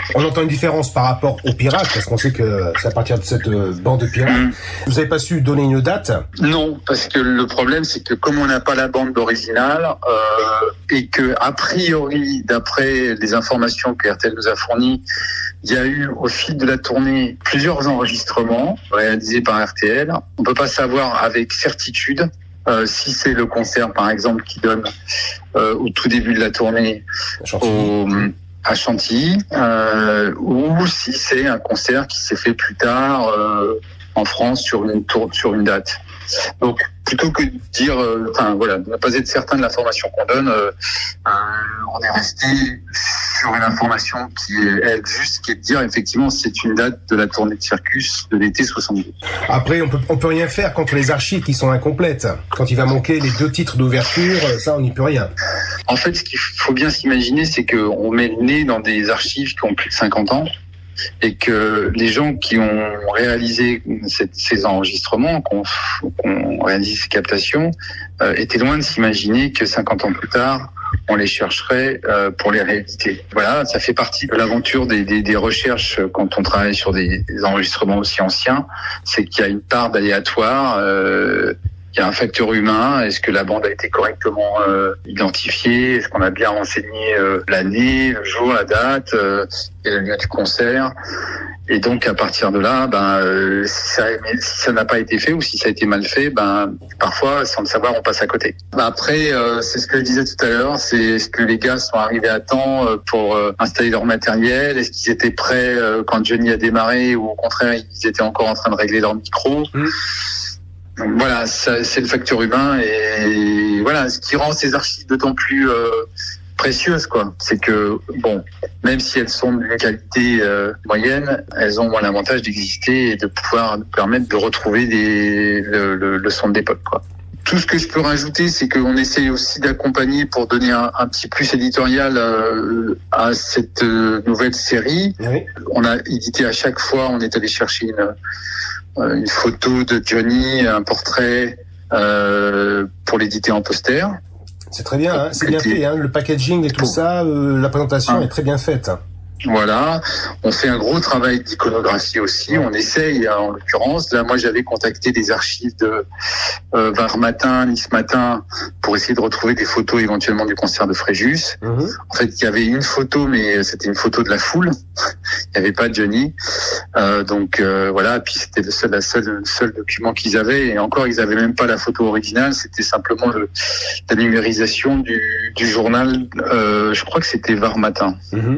On entend une différence par rapport aux pirates, parce qu'on sait que c'est à partir de cette euh, bande de pirates. Mmh. Vous n'avez pas su donner une date? Non, parce que le problème, c'est que comme on n'a pas la bande originale, euh, et que a priori, d'après les informations que R T L nous a fournies, il y a eu au fil de la tournée plusieurs enregistrements réalisés par R T L. On peut pas savoir avec certitude euh, si c'est le concert, par exemple, qui donne euh, au tout début de la tournée au, à Chantilly, euh, ou si c'est un concert qui s'est fait plus tard euh, en France sur une tour, sur une date. Donc, plutôt que de dire, euh, enfin voilà, de ne pas être certain de l'information qu'on donne, euh, euh, on est resté sur une information qui est elle juste, qui est de dire effectivement c'est une date de la tournée de Circus de l'été soixante-douze. Après, on peut on peut rien faire contre les archives qui sont incomplètes. Quand il va manquer les deux titres d'ouverture, ça on n'y peut rien. En fait, ce qu'il faut bien s'imaginer, c'est que on met le nez dans des archives qui ont plus de cinquante ans. Et que les gens qui ont réalisé cette, ces enregistrements, qu'on qu'on réalise ces captations, euh, étaient loin de s'imaginer que cinquante ans plus tard, on les chercherait euh, pour les rééditer. Voilà, ça fait partie de l'aventure des, des, des recherches quand on travaille sur des, des enregistrements aussi anciens, c'est qu'il y a une part d'aléatoire. Euh, Il y a un facteur humain. Est-ce que la bande a été correctement euh, identifiée? Est-ce qu'on a bien renseigné euh, l'année, le jour, la date euh, et le lieu du concert? Et donc à partir de là, ben euh, si ça si ça n'a pas été fait ou si ça a été mal fait, ben parfois sans le savoir on passe à côté. Ben, après euh, c'est ce que je disais tout à l'heure, c'est est-ce que les gars sont arrivés à temps euh, pour euh, installer leur matériel? Est-ce qu'ils étaient prêts euh, quand Johnny a démarré ou au contraire ils étaient encore en train de régler leur micro? Mmh. Donc voilà, ça, c'est le facteur humain et voilà ce qui rend ces archives d'autant plus euh, précieuses, quoi. C'est que bon, même si elles sont d'une qualité euh, moyenne, elles ont moins l'avantage d'exister et de pouvoir nous permettre de retrouver des, le, le, le son de l'époque, quoi. Tout ce que je peux rajouter, c'est qu'on essaye aussi d'accompagner pour donner un, un petit plus éditorial euh, à cette euh, nouvelle série. Oui. On a édité à chaque fois, on est allé chercher une une photo de Johnny, un portrait euh, pour l'éditer en poster. C'est très bien, hein, c'est bien fait, hein, le packaging et tout ça, euh, la présentation ah. est très bien faite. Voilà, on fait un gros travail d'iconographie aussi, on essaye en l'occurrence. Là, moi, j'avais contacté des archives de euh, Var Matin, Nice Matin, pour essayer de retrouver des photos éventuellement du concert de Fréjus. Mmh. En fait, il y avait une photo, mais c'était une photo de la foule. Il n'y avait pas de Johnny. Euh, donc euh, voilà, puis c'était le seul, la seule, le seul document qu'ils avaient. Et encore, ils n'avaient même pas la photo originale. C'était simplement le, la numérisation du, du journal. Euh, je crois que c'était Var Matin. Mmh.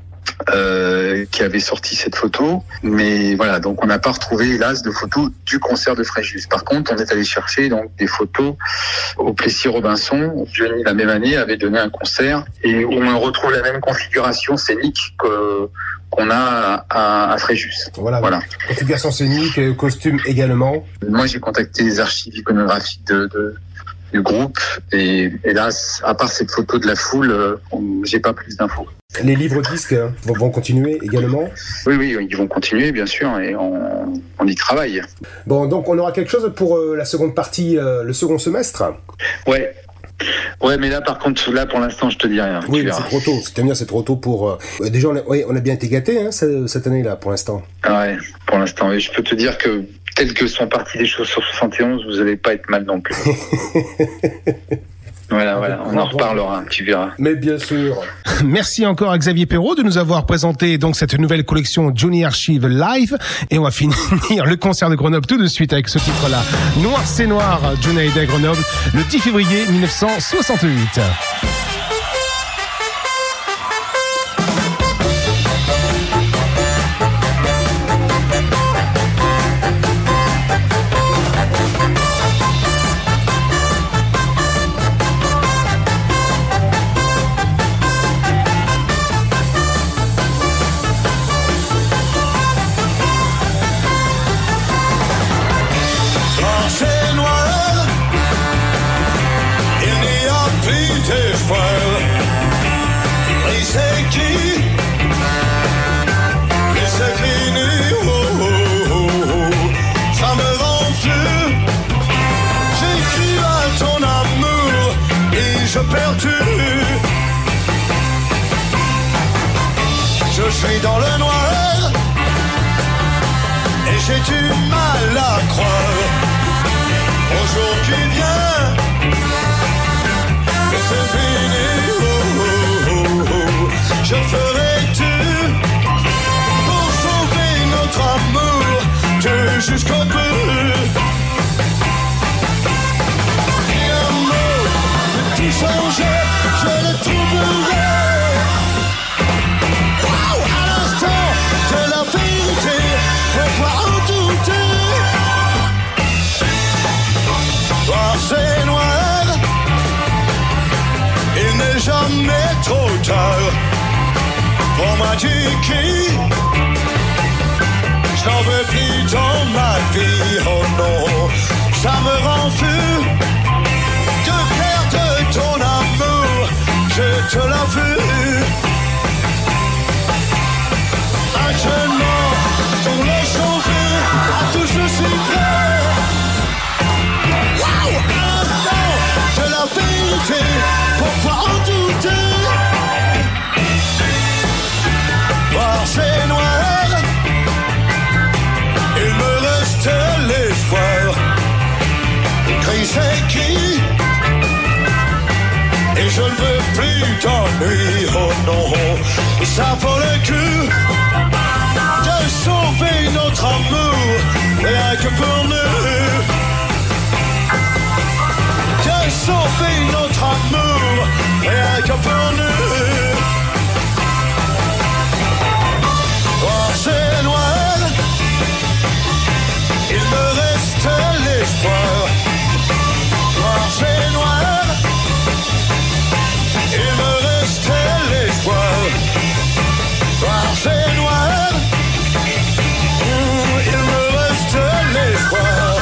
Euh, qui avait sorti cette photo, mais voilà, donc on n'a pas retrouvé hélas de photos du concert de Fréjus. Par contre, on est allé chercher donc des photos au Plessis-Robinson. Johnny la même année avait donné un concert et où on retrouve la même configuration scénique que qu'on a à, à Fréjus. Voilà, voilà. Configuration scénique, costume également. Moi, j'ai contacté les archives iconographiques de, de du groupe et hélas, à part cette photo de la foule, euh, j'ai pas plus d'infos. Les livres disques vont continuer également? Oui, oui, ils vont continuer, bien sûr, et on, on y travaille. Bon, donc on aura quelque chose pour euh, la seconde partie, euh, le second semestre? Ouais. Ouais, mais là, par contre, là, pour l'instant, je te dis rien. Oui, mais c'est trop tôt. C'est bien, c'est trop tôt pour. Euh... Déjà, on a, ouais, on a bien été gâtés hein, cette année-là, pour l'instant. Ouais, pour l'instant. Et je peux te dire que telles que sont parties les choses sur soixante et onze, vous allez pas être mal non plus. Voilà, voilà, on en reparlera, tu verras. Mais bien sûr. Merci encore à Xavier Perrault de nous avoir présenté donc cette nouvelle collection Johnny Archive Live. Et on va finir le concert de Grenoble tout de suite avec ce titre-là. Noir c'est noir, Johnny Hallyday Grenoble, le dix février mille neuf cent soixante-huit. Je suis dans le noir et j'ai du mal à croire au jour qui vient. Mais c'est fini, oh, oh, oh, oh. Je ferai tout pour sauver notre amour, tout jusqu'au bout. Et un mot peut tout changer, je le trouverai. Wow, à l'instant de la vérité, pourquoi en douter? Noir c'est noir, il n'est jamais trop tard pour m'indiquer. Je n'en veux plus dans ma vie, oh non, ça me rend fou de perdre ton amour, je te l'avoue. Maintenant, pour le sauver, à tout je suis prêt. Wow, à l'instant de la vérité, pourquoi en douter? Noir c'est noir, il me reste l'espoir. Gris c'est qui, et je ne veux plus t'ennuyer, oh non, ça vaut le coup de sauver notre amour, rien que pour nous. De sauver notre amour, rien que pour nous. Noir c'est noir, il me reste l'espoir. Noir c'est noir, il me reste l'espoir. Noir c'est noir, mmh, il me reste l'espoir.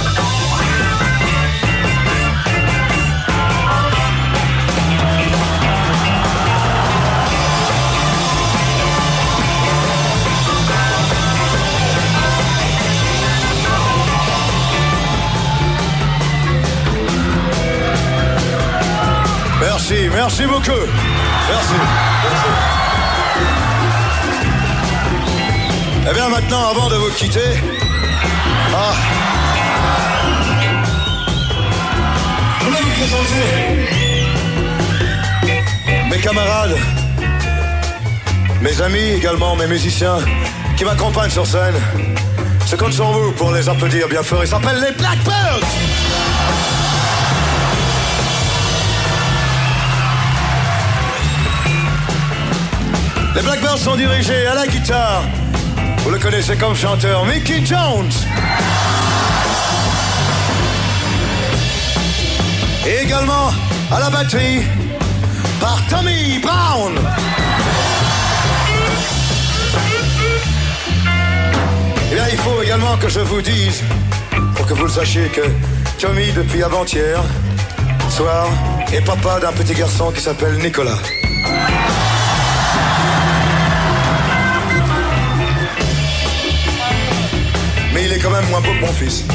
Merci, merci beaucoup. Merci. Merci. Eh bien maintenant, avant de vous quitter, ah, je voulais vous présenter mes camarades, mes amis également, mes musiciens qui m'accompagnent sur scène. Je compte sur vous pour les applaudir bien fort. Ils s'appellent les Blackbirds. Les Blackbirds sont dirigés à la guitare, vous le connaissez comme chanteur, Mickey Jones. Et également à la batterie par Tommy Brown. Et là, il faut également que je vous dise, pour que vous le sachiez, que Tommy, depuis avant-hier soir, est papa d'un petit garçon qui s'appelle Nicolas. Mais il est quand même moins beau que mon fils.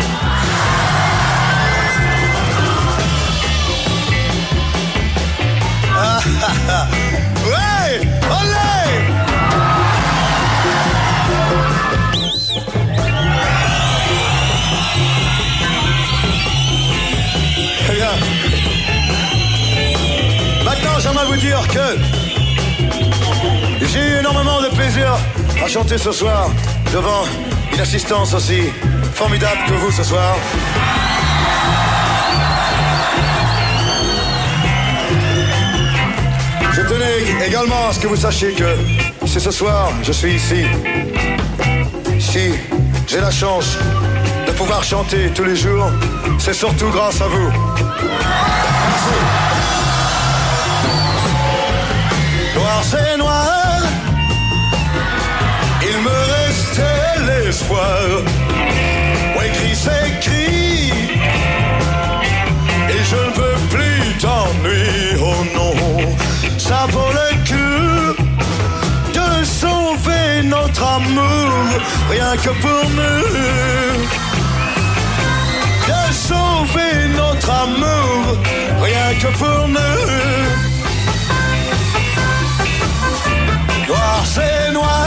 Ah, ah, ah. Ouais, olé! Très bien. Maintenant, j'aimerais vous dire que j'ai eu énormément de plaisir à chanter ce soir devant une assistance aussi formidable que vous ce soir. Je tenais également à ce que vous sachiez que si ce soir je suis ici, si j'ai la chance de pouvoir chanter tous les jours, c'est surtout grâce à vous. Merci. Noir c'est noir, il me restait l'espoir. Ouais, gris c'est gris, et je ne veux plus t'ennuyer, oh non. Ça vaut le coup de sauver notre amour, rien que pour nous. De sauver notre amour, rien que pour nous. Noir c'est noir,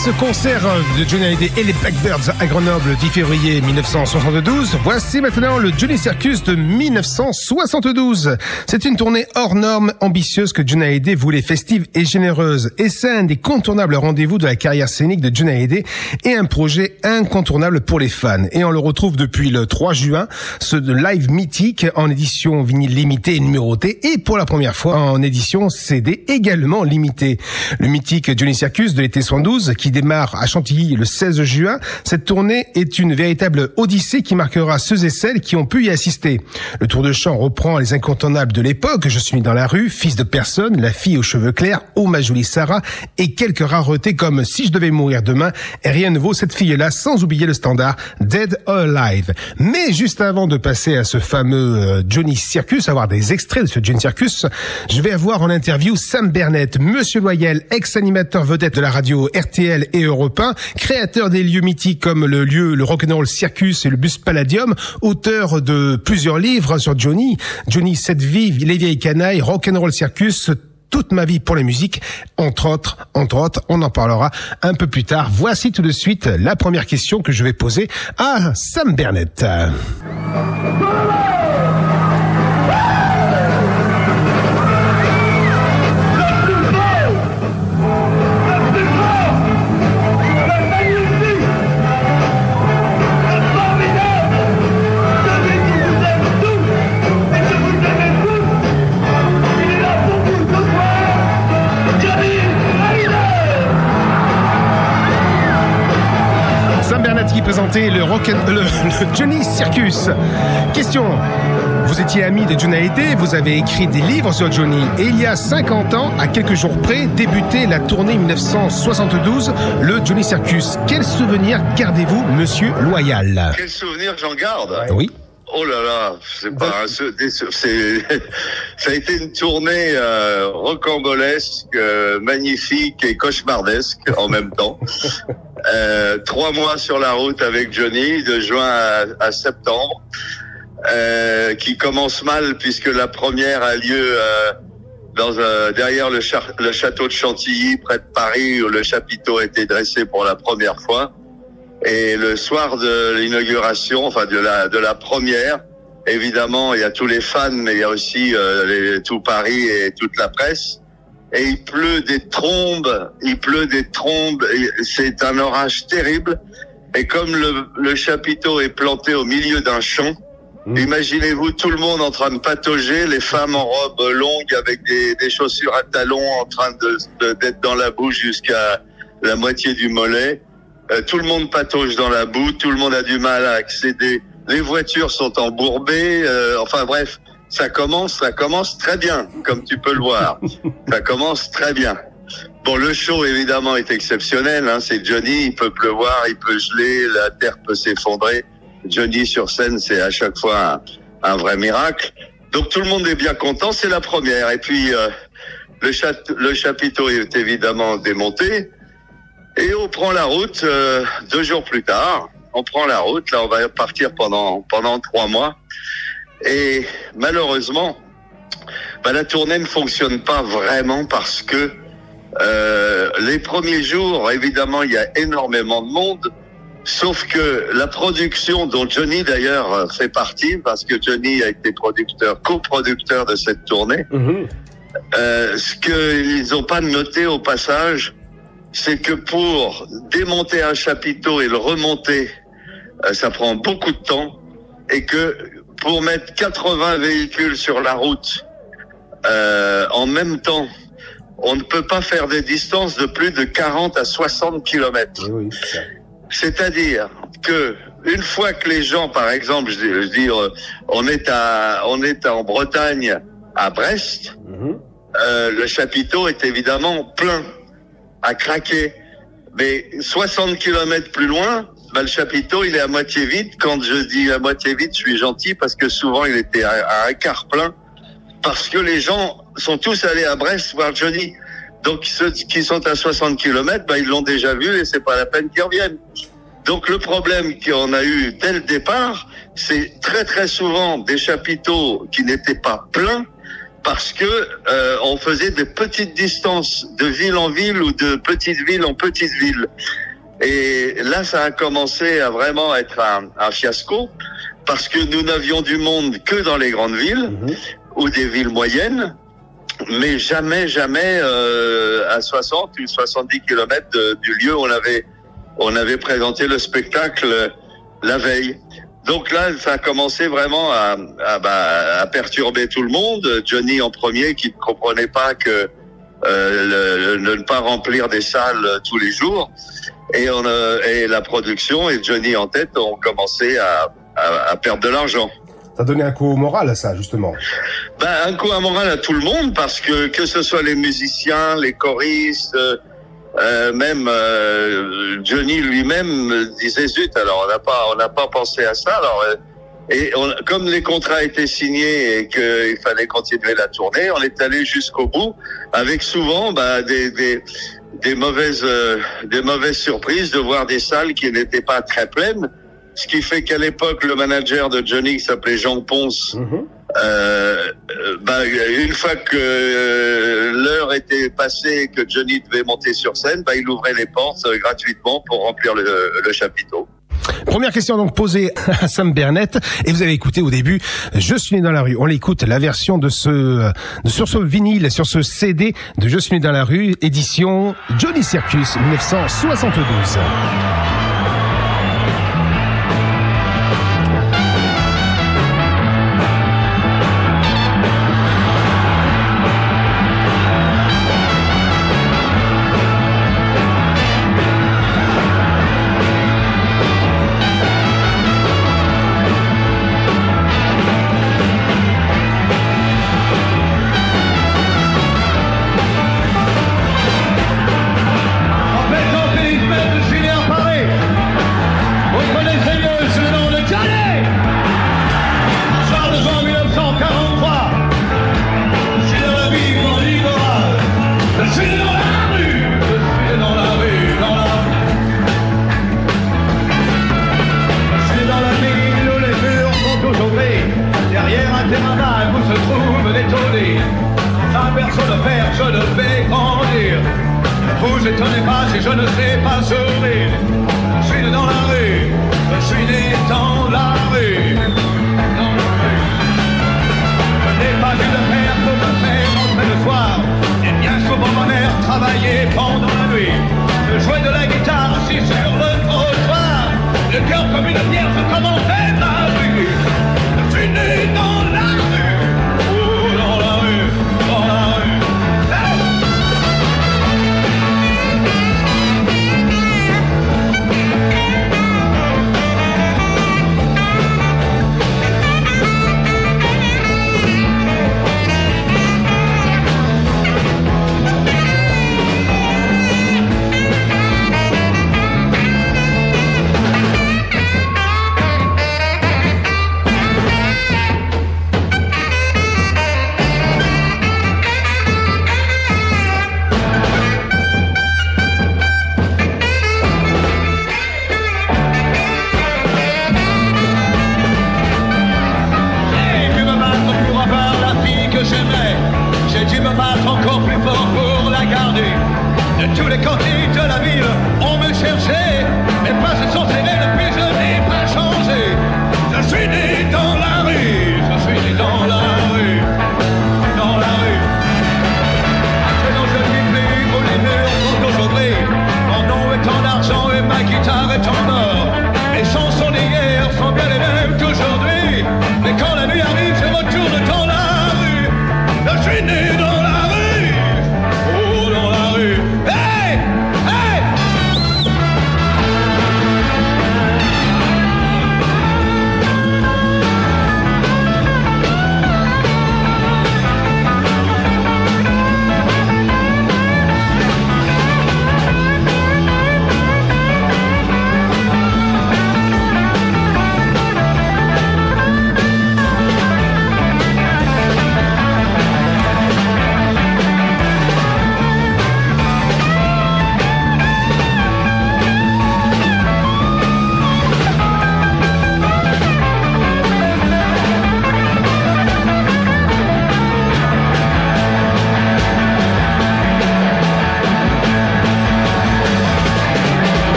ce concert de Johnny Hallyday et les Blackbirds à Grenoble dix février mille neuf cent soixante-douze, voici maintenant le Johnny Circus de mille neuf cent soixante-douze. C'est une tournée hors norme, ambitieuse que Johnny Hallyday voulait festive et généreuse. Et c'est un incontournable rendez-vous de la carrière scénique de Johnny Hallyday et un projet incontournable pour les fans. Et on le retrouve depuis le trois juin, ce live mythique en édition vinyle limitée et numérotée et pour la première fois en édition C D également limitée. Le mythique Johnny Circus de l'été soixante-douze qui démarre à Chantilly le seize juin. Cette tournée est une véritable odyssée qui marquera ceux et celles qui ont pu y assister. Le tour de chant reprend les incontournables de l'époque, Je suis dans la rue, Fils de personne, La fille aux cheveux clairs, Oh ma jolie Sarah et quelques raretés comme Si je devais mourir demain et Rien ne vaut cette fille-là, sans oublier le standard Dead or Alive. Mais juste avant de passer à ce fameux Johnny Circus, avoir des extraits de ce Johnny Circus, je vais avoir en interview Sam Bernett, Monsieur Loyal, ex-animateur vedette de la radio R T L et Europe un, créateur des lieux mythiques comme le lieu, le Rock'n'Roll Circus et le Bus Palladium, auteur de plusieurs livres sur Johnny, Johnny cette vie, Les vieilles canailles, Rock'n'Roll Circus, Toute ma vie pour la musique, entre autres, entre autres, on en parlera un peu plus tard. Voici tout de suite la première question que je vais poser à Sam Bernett. Qui présentait le, rock and, le, le Johnny Circus. Question. Vous étiez ami de Johnny Hallyday, vous avez écrit des livres sur Johnny et il y a cinquante ans, à quelques jours près, débutait la tournée mille neuf cent soixante-douze, le Johnny Circus. Quel souvenir gardez-vous, Monsieur Loyal? Quel souvenir j'en garde? Oui. Oh là là, c'est pas un, c'est, ça a été une tournée euh, rocambolesque, euh, magnifique et cauchemardesque en même temps. Euh, trois mois sur la route avec Johnny, de juin à, à septembre, euh, qui commence mal puisque la première a lieu euh, dans un, derrière le, char, le château de Chantilly, près de Paris, où le chapiteau a été dressé pour la première fois. Et le soir de l'inauguration, enfin de la de la première, évidemment, il y a tous les fans, mais il y a aussi euh, les, tout Paris et toute la presse. Et il pleut des trombes, il pleut des trombes. C'est un orage terrible. Et comme le, le chapiteau est planté au milieu d'un champ, mmh. imaginez-vous tout le monde en train de patauger, les femmes en robe longue avec des, des chaussures à talons en train de, de d'être dans la boue jusqu'à la moitié du mollet. Euh, tout le monde patauge dans la boue, tout le monde a du mal à accéder. Les voitures sont embourbées. Euh, enfin bref, ça commence, ça commence très bien, comme tu peux le voir. Ça commence très bien. Bon, le show évidemment est exceptionnel. Hein, c'est Johnny, il peut pleuvoir, il peut geler, la terre peut s'effondrer. Johnny sur scène, c'est à chaque fois un, un vrai miracle. Donc tout le monde est bien content. C'est la première. Et puis euh, le, chat- le chapiteau est évidemment démonté. Et on prend la route euh, deux jours plus tard. On prend la route. Là, on va partir pendant pendant trois mois. Et malheureusement, bah, la tournée ne fonctionne pas vraiment parce que euh, les premiers jours, évidemment, il y a énormément de monde. Sauf que la production, dont Johnny d'ailleurs fait partie, parce que Johnny a été producteur, coproducteur de cette tournée, mmh. euh, ce qu'ils n'ont pas noté au passage, c'est que pour démonter un chapiteau et le remonter, euh, ça prend beaucoup de temps, et que pour mettre quatre-vingts véhicules sur la route euh, en même temps, on ne peut pas faire des distances de plus de quarante à soixante kilomètres. Oui, oui, c'est ça. C'est-à-dire que une fois que les gens, par exemple, je veux dire, on est à, on est en Bretagne, à Brest, mm-hmm. euh, le chapiteau est évidemment plein, à craquer. Mais soixante kilomètres plus loin, bah, le chapiteau, il est à moitié vide. Quand je dis à moitié vide, je suis gentil parce que souvent, il était à, à un quart plein. Parce que les gens sont tous allés à Brest voir Johnny. Donc, ceux qui sont à soixante kilomètres, bah, ils l'ont déjà vu et c'est pas la peine qu'ils reviennent. Donc, le problème qu'on a eu dès le départ, c'est très, très souvent des chapiteaux qui n'étaient pas pleins parce que euh, on faisait des petites distances de ville en ville ou de petite ville en petite ville. Et là, ça a commencé à vraiment être un, un fiasco, parce que nous n'avions du monde que dans les grandes villes mmh. ou des villes moyennes, mais jamais, jamais euh, à soixante ou soixante-dix kilomètres de, du lieu où on avait, on avait présenté le spectacle la veille. Donc là, ça a commencé vraiment à, à, bah, à perturber tout le monde. Johnny en premier, qui ne comprenait pas que euh, le, le, ne pas remplir des salles tous les jours. Et, on a, et la production et Johnny en tête ont commencé à, à, à perdre de l'argent. Ça a donné un coup au moral, ça, justement. Ben, un coup au moral à tout le monde, parce que que ce soit les musiciens, les choristes, euh, même euh, Johnny lui-même disait zut. Alors on n'a pas on n'a pas pensé à ça. Alors et on, comme les contrats étaient signés et qu'il fallait continuer la tournée, on est allé jusqu'au bout, avec souvent ben, des des des mauvaises euh, des mauvaises surprises de voir des salles qui n'étaient pas très pleines, ce qui fait qu'à l'époque le manager de Johnny, qui s'appelait Jean Ponce, mmh. euh, bah, une fois que euh, l'heure était passée et que Johnny devait monter sur scène, bah, il ouvrait les portes euh, gratuitement pour remplir le, le chapiteau. Première question donc posée à Sam Bernett, et vous avez écouté au début Je suis né dans la rue. On l'écoute, la version de ce de, sur ce vinyle, sur ce C D de Je suis né dans la rue, édition Johnny Circus dix-neuf cent soixante-douze.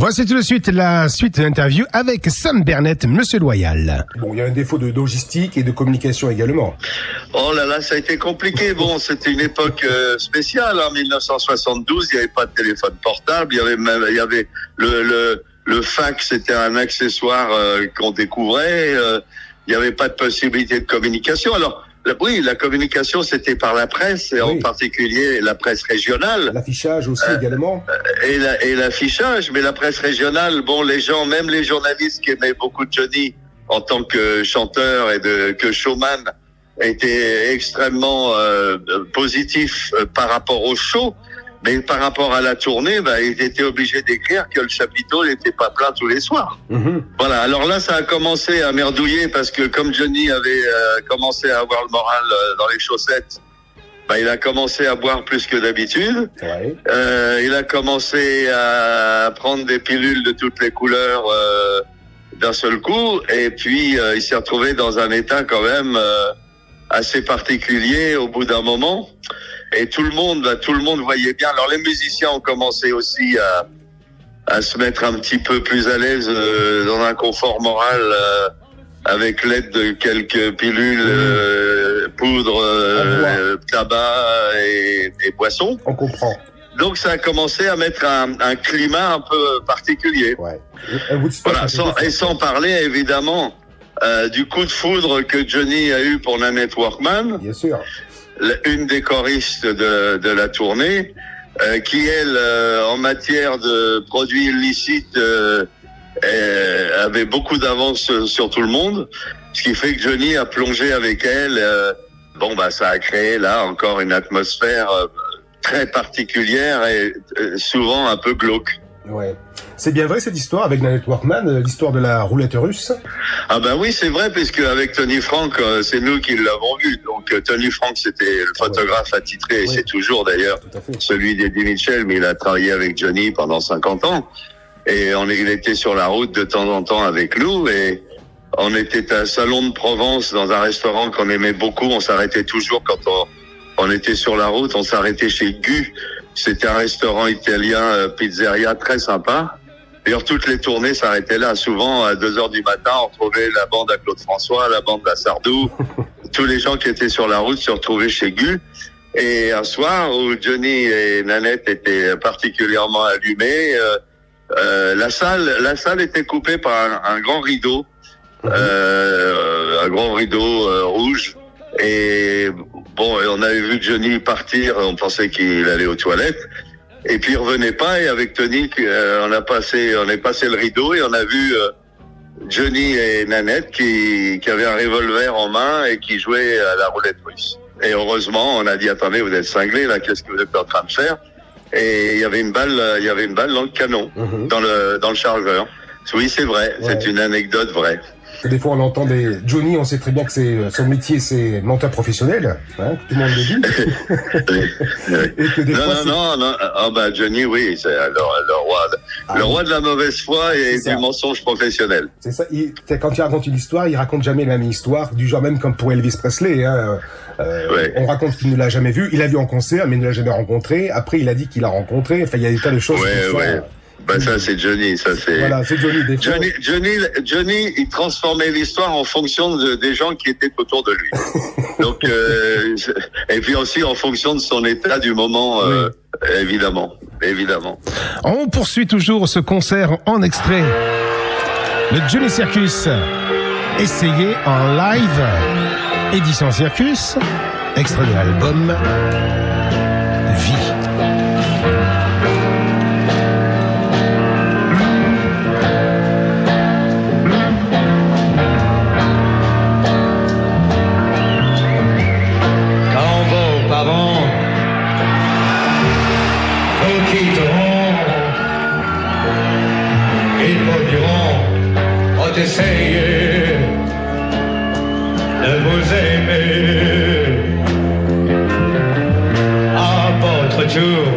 Voici tout de suite la suite de l'interview avec Sam Bernett, Monsieur Loyal. Bon, il y a un défaut de logistique et de communication également. Oh là là, ça a été compliqué. Bon, c'était une époque euh, spéciale. En mille neuf cent soixante-douze, il n'y avait pas de téléphone portable. Il y avait même, il y avait le le, le fax, c'était un accessoire euh, qu'on découvrait. Euh, il n'y avait pas de possibilité de communication. Alors, la, oui, la communication, c'était par la presse, et oui. En particulier la presse régionale. L'affichage aussi euh, également. Et, la, et l'affichage, mais la presse régionale, bon, les gens, même les journalistes qui aimaient beaucoup Johnny en tant que chanteur et de, que showman, étaient extrêmement euh, positifs euh, par rapport au show. Mais par rapport à la tournée, bah, ils étaient obligés d'écrire que le chapiteau n'était pas plein tous les soirs. Mmh. Voilà. Alors là, ça a commencé à merdouiller parce que comme Johnny avait euh, commencé à avoir le moral euh, dans les chaussettes, bah, il a commencé à boire plus que d'habitude. Ouais. Euh, il a commencé à prendre des pilules de toutes les couleurs euh, d'un seul coup. Et puis, euh, il s'est retrouvé dans un état quand même euh, assez particulier au bout d'un moment. Et tout le monde, tout le monde voyait bien. Alors les musiciens ont commencé aussi à, à se mettre un petit peu plus à l'aise euh, dans un confort moral euh, avec l'aide de quelques pilules, euh, poudre, euh, tabac et, et boissons. On comprend. Donc ça a commencé à mettre un, un climat un peu particulier. Ouais. Voilà, sans, et sans parler évidemment euh, du coup de foudre que Johnny a eu pour Nanette Workman. Bien sûr. Une des choristes de, de la tournée, euh, qui elle, euh, en matière de produits illicites, euh, euh, avait beaucoup d'avance sur tout le monde, ce qui fait que Johnny a plongé avec elle. Euh, bon, bah, ça a créé là encore une atmosphère euh, très particulière et euh, souvent un peu glauque. Ouais. C'est bien vrai cette histoire avec Nanette Workman, l'histoire de la roulette russe? Ah ben oui, c'est vrai, puisque avec Tony Frank, c'est nous qui l'avons vu. Donc Tony Frank, c'était le photographe ah ouais. attitré, et oui. c'est toujours d'ailleurs celui d'Eddie Mitchell, mais il a travaillé avec Johnny pendant cinquante ans. Et on, il était sur la route de temps en temps avec nous, et on était à Salon de Provence, dans un restaurant qu'on aimait beaucoup. On s'arrêtait toujours quand on, on était sur la route, on s'arrêtait chez Gu. C'était un restaurant italien, euh, pizzeria, très sympa. D'ailleurs, toutes les tournées s'arrêtaient là. Souvent, à deux heures du matin, on retrouvait la bande à Claude François, la bande à Sardou. Tous les gens qui étaient sur la route se retrouvaient chez Gu. Et un soir où Johnny et Nanette étaient particulièrement allumés, euh, euh, la salle, la salle était coupée par un, un grand rideau, euh, un grand rideau euh, rouge. Et bon, on avait vu Johnny partir, on pensait qu'il allait aux toilettes. Et puis il revenait pas, et avec Tony, euh, on a passé, on est passé le rideau et on a vu euh, Johnny et Nanette qui, qui avaient un revolver en main et qui jouaient à la roulette russe. Et heureusement, on a dit attendez, vous êtes cinglés là, qu'est-ce que vous êtes en train de faire? Et il y avait une balle, il y avait une balle dans le canon, mmh. dans le dans le chargeur. Oui, c'est vrai, ouais. C'est une anecdote vraie. Des fois, on entend des Johnny, on sait très bien que c'est son métier, c'est menteur professionnel, hein, tout le monde le dit. Et que des non, fois, non, non, non, ah bah Johnny, oui, c'est le, le roi, de, ah, le oui. roi de la mauvaise foi et du mensonge professionnel. C'est ça. Il, quand il raconte une histoire, il raconte jamais la même histoire, du genre même comme pour Elvis Presley. Hein, euh, ouais. On raconte qu'il ne l'a jamais vu, il l'a vu en concert, mais il ne l'a jamais rencontré. Après, il a dit qu'il l'a rencontré. Enfin, il y a des tas de choses. Ouais, ouais. Ça, Bah ça c'est Johnny, ça c'est. Voilà, c'est Johnny. Des Johnny, Johnny, Johnny, il transformait l'histoire en fonction de, des gens qui étaient autour de lui. Donc euh, et puis aussi en fonction de son état du moment, euh, oui. évidemment, évidemment. On poursuit toujours ce concert en extrait. Le Johnny Circus, essayé en live, édition Circus, extrait de l'album Vie. Essayez de vous aimer à votre tour,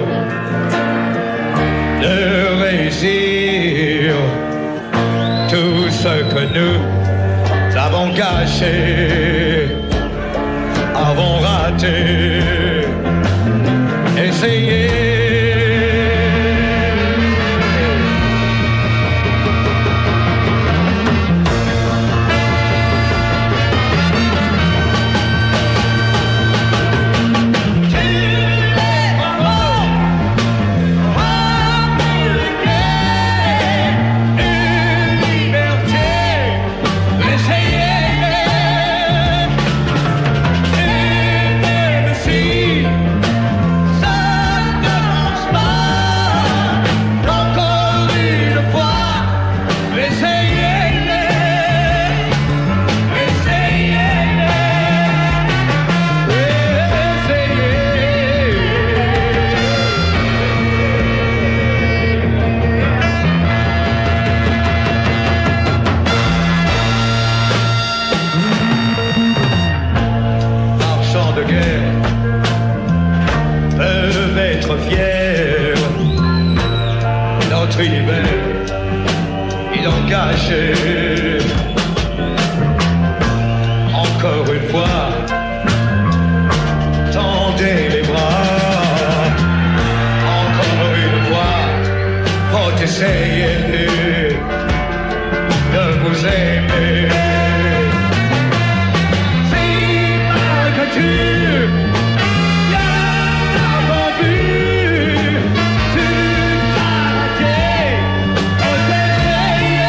de réussir tout ce que nous avons caché, avons raté. Essayez talent caché. Encore une fois, tendez les bras. Encore une fois, faut essayer de vous aimer. Si malgré tu l'as pas vu, tu t'as raté, faut essayer.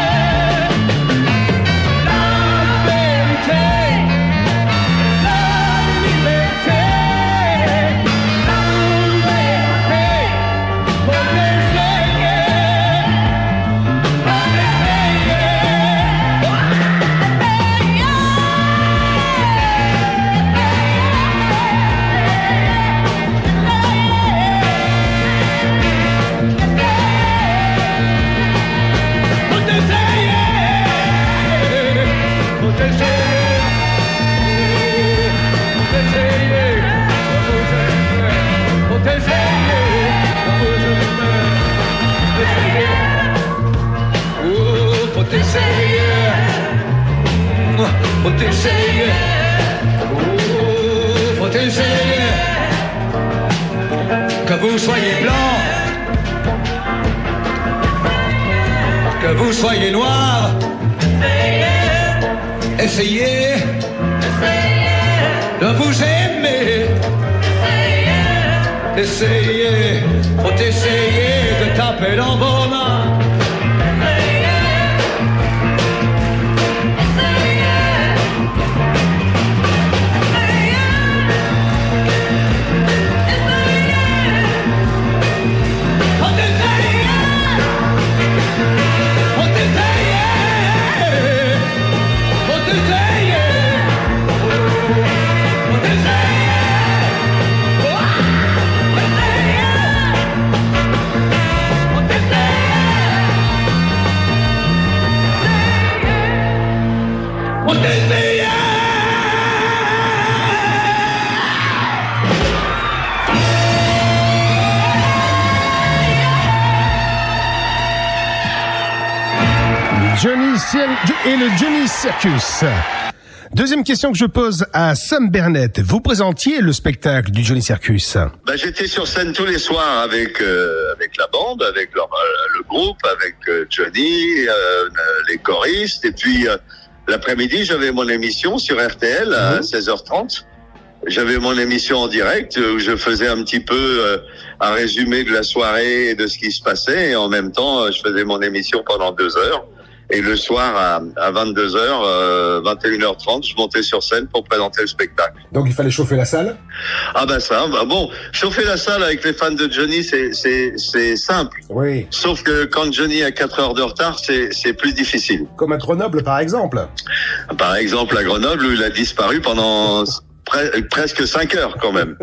La vérité, la liberté, la vérité, faut essayer. Faut essayer, oh, faut essayer. Que vous soyez blanc, que vous soyez noir, essayez de vous aimer. Essayez, faut essayer de taper dans vos mains. Johnny Ciel et le Johnny Circus. Deuxième question que je pose à Sam Bernett. Vous présentiez le spectacle du Johnny Circus. Bah, j'étais sur scène tous les soirs avec euh, avec la bande, avec leur, euh, le groupe, avec euh, Johnny, euh, les choristes. Et puis euh, l'après-midi, j'avais mon émission sur R T L à mmh. seize heures trente. J'avais mon émission en direct où je faisais un petit peu euh, un résumé de la soirée et de ce qui se passait. Et en même temps, je faisais mon émission pendant deux heures. Et le soir, à, à vingt-deux heures, euh, vingt et une heures trente, je montais sur scène pour présenter le spectacle. Donc il fallait chauffer la salle ? Ah ben ça, bah bon, chauffer la salle avec les fans de Johnny, c'est c'est c'est simple. Oui. Sauf que quand Johnny a quatre heures de retard, c'est c'est plus difficile. Comme à Grenoble, par exemple. Par exemple, à Grenoble, où il a disparu pendant pre- presque cinq heures quand même.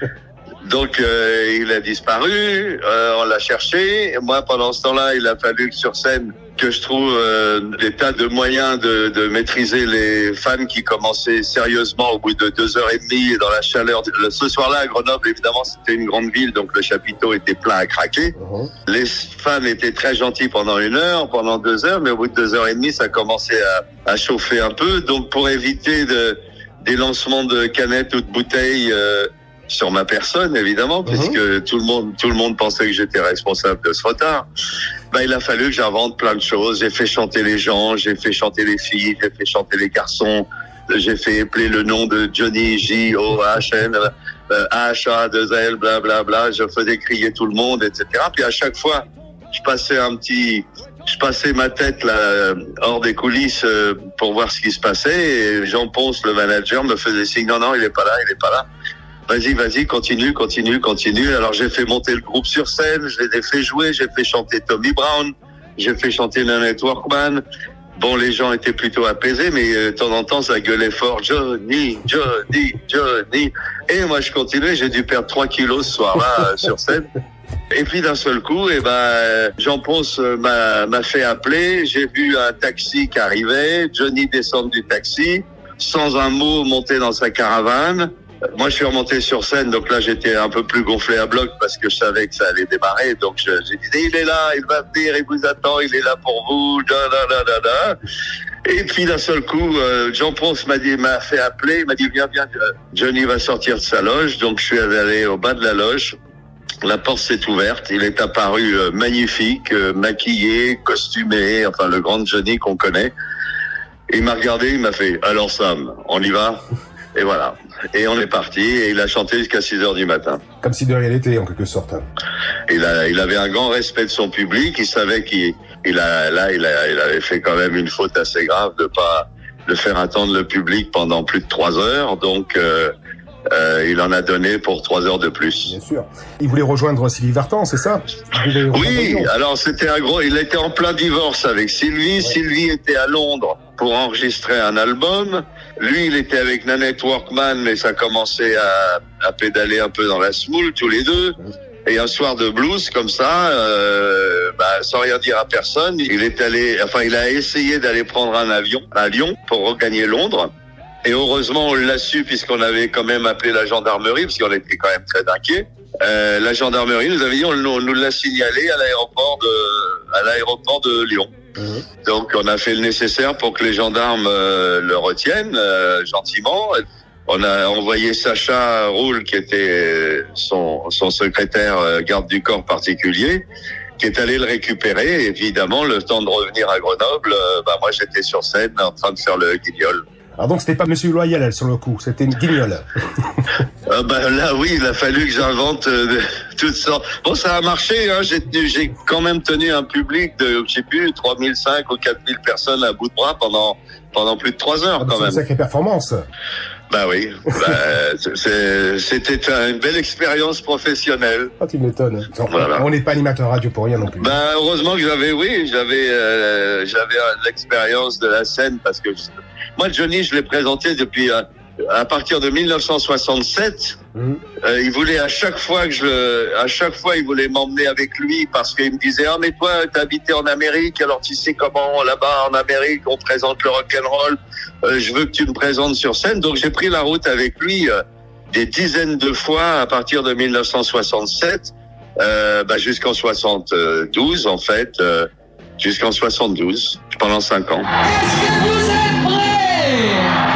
Donc euh, il a disparu, euh, on l'a cherché. Moi, pendant ce temps-là, il a fallu que sur scène que je trouve euh, des tas de moyens de, de maîtriser les fans qui commençaient sérieusement au bout de deux heures et demie dans la chaleur. Ce soir-là, à Grenoble, évidemment, c'était une grande ville, donc le chapiteau était plein à craquer. Uh-huh. Les fans étaient très gentils pendant une heure, pendant deux heures, mais au bout de deux heures et demie, ça commençait à, à chauffer un peu. Donc, pour éviter de, des lancements de canettes ou de bouteilles euh, sur ma personne, évidemment, uh-huh. puisque tout le monde, tout le monde pensait que j'étais responsable de ce retard. Ben, il a fallu que j'invente plein de choses. J'ai fait chanter les gens, j'ai fait chanter les filles, j'ai fait chanter les garçons, j'ai fait épeler le nom de Johnny, J O H N, euh, H A deux L, bla bla bla. Je faisais crier tout le monde, et cetera. Puis à chaque fois, je passais un petit, je passais ma tête là hors des coulisses euh, pour voir ce qui se passait. Et Jean Ponce, le manager, me faisait signe non non, il est pas là, il est pas là. Vas-y, vas-y, continue, continue, continue. Alors j'ai fait monter le groupe sur scène, je les ai fait jouer, j'ai fait chanter Tommy Brown, j'ai fait chanter Nanette Workman. Bon, les gens étaient plutôt apaisés, mais euh, de temps en temps, ça gueulait fort. Johnny, Johnny, Johnny. Et moi, je continuais, j'ai dû perdre trois kilos ce soir-là euh, sur scène. Et puis d'un seul coup, eh ben, Jean Ponce m'a, m'a fait appeler. J'ai vu un taxi qui arrivait. Johnny descend du taxi, sans un mot, monter dans sa caravane. moi, je suis remonté sur scène, donc là, j'étais un peu plus gonflé à bloc parce que je savais que ça allait démarrer. Donc, je, j'ai dit, il est là, il va venir, il vous attend, il est là pour vous, da, da, da, da, da. Et puis, d'un seul coup, euh, Jean Ponce m'a dit, m'a fait appeler, il m'a dit, viens, viens, Johnny va sortir de sa loge. Donc, je suis allé au bas de la loge. La porte s'est ouverte. Il est apparu euh, magnifique, euh, maquillé, costumé, enfin, le grand Johnny qu'on connaît. Et il m'a regardé, il m'a fait, alors Sam, on y va? Et voilà. Et on est parti, et il a chanté jusqu'à six heures du matin. Comme si de rien n'était, en quelque sorte. Il a, il avait un grand respect de son public, il savait qu'il, il a, là, il a, il avait fait quand même une faute assez grave de pas, de faire attendre le public pendant plus de trois heures, donc, euh, euh, il en a donné pour trois heures de plus. Bien sûr. Il voulait rejoindre Sylvie Vartan, c'est ça? Oui, alors c'était un gros, il était en plein divorce avec Sylvie. Ouais. Sylvie était à Londres pour enregistrer un album. Lui, il était avec Nanette Workman, mais ça commençait à, à pédaler un peu dans la smoule, tous les deux. Et un soir de blues, comme ça, euh, bah, sans rien dire à personne, il est allé, enfin, il a essayé d'aller prendre un avion à Lyon pour regagner Londres. Et heureusement, on l'a su puisqu'on avait quand même appelé la gendarmerie, parce qu'on était quand même très inquiets. Euh, la gendarmerie nous avait dit, on, on nous l'a signalé à l'aéroport de, à l'aéroport de Lyon. Mmh. Donc, on a fait le nécessaire pour que les gendarmes euh, le retiennent euh, gentiment. On a envoyé Sacha Roule, qui était son, son secrétaire euh, garde du corps particulier, qui est allé le récupérer. Et évidemment, le temps de revenir à Grenoble, euh, bah moi, j'étais sur scène en train de faire le guignol. Alors donc, c'était pas Monsieur Loyal sur le coup, c'était une guignole. euh, bah, là, oui, il a fallu que j'invente euh, toutes sortes. Bon, ça a marché, hein. J'ai tenu, j'ai quand même tenu un public de, je sais plus, trois mille cinq ou quatre mille personnes à bout de bras pendant, pendant plus de trois heures, ah, quand c'est même. C'est une sacrée performance. Bah oui, bah, c'est, c'était une belle expérience professionnelle. Ah, tu m'étonnes. Voilà. On n'est pas animateur radio pour rien non plus. Bah, heureusement que j'avais, oui, j'avais, euh, j'avais l'expérience de la scène parce que je, moi, Johnny, je l'ai présenté depuis, euh, à partir de mille neuf cent soixante-sept. Mmh. Euh, il voulait à chaque fois que je le, à chaque fois, il voulait m'emmener avec lui parce qu'il me disait, ah, mais toi, t'as habité en Amérique, alors tu sais comment, là-bas, en Amérique, on présente le rock'n'roll. Euh, je veux que tu me présentes sur scène. Donc, j'ai pris la route avec lui, euh, des dizaines de fois à partir de mille neuf cent soixante-sept, euh, bah, jusqu'en soixante-douze, en fait, euh, jusqu'en soixante-douze, pendant cinq ans. Est-ce que vous êtes prêts?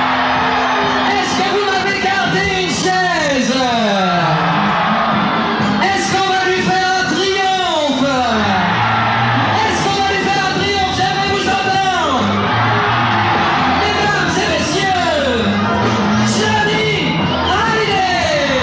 Est-ce que vous m'avez gardé une chaise? Est-ce qu'on va lui faire un triomphe? Est-ce qu'on va lui faire un triomphe? J'aimerais vous entendre. Mesdames et messieurs, Johnny Hallyday.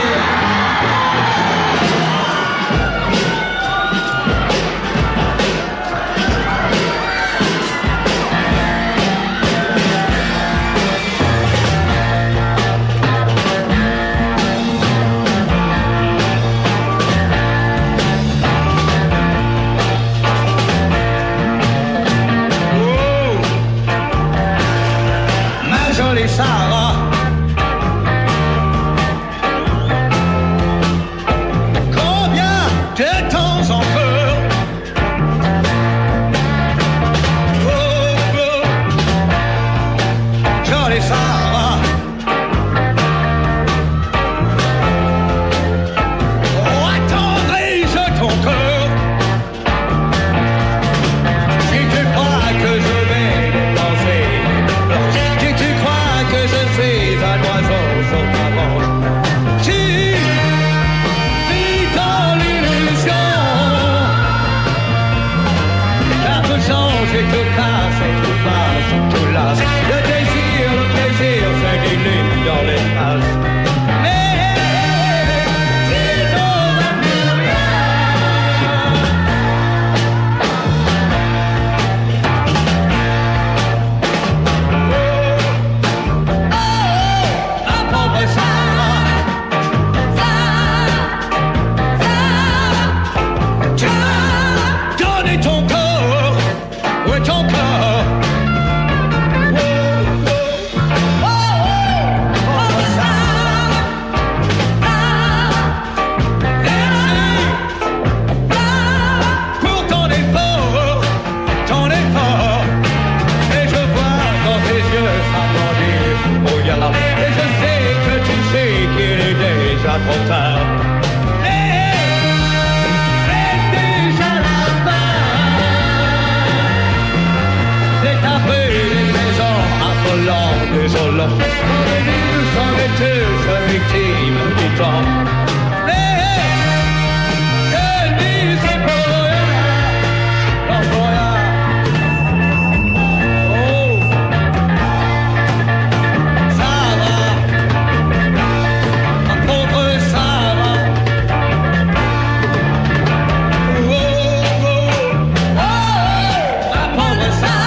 Ma jolie Sarah, combien de temps encore? Oh, oh, jolie Sarah, oh, attendrai-je ton cœur? Si tu crois que je vais danser, si tu crois que je suis un oiseau sur ta branche, tu vis dans l'illusion. Ça peut changer, tout casse, tout passe, tout lasse. Le désir, le plaisir s'indigne dans l'espace. Mais il n'aura plus rien. Ma pauvre Sarah, tu as donné ton corps, ouais, ton corps. déjà trop tard. Désolant, nous sommes tous victimes du temps. Mais je dis c'est pour rien, non pour rien. Oh, ça va, ma pauvre Sarah. Oh, oh, oh, oh, ma pauvre Sarah.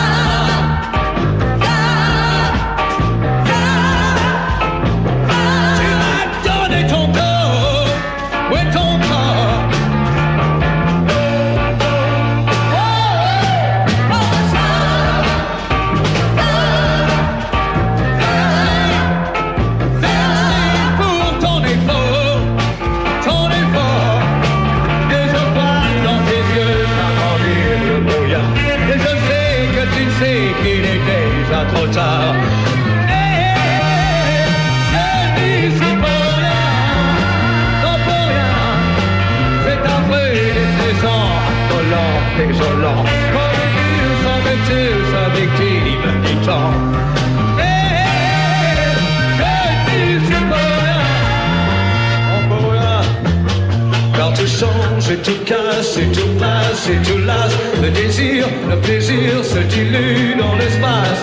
Trop tard. Hey, hey, je dis c'est pour rien, non pour rien. C'est affreux, décent, affolant, désolant. Nous sommes tous victimes du temps. Hey, hey, je dis c'est pour rien, non pour rien. Car tout change et tout casse et tout passe et tout lasse. Le désir, le plaisir se dilue dans l'espace.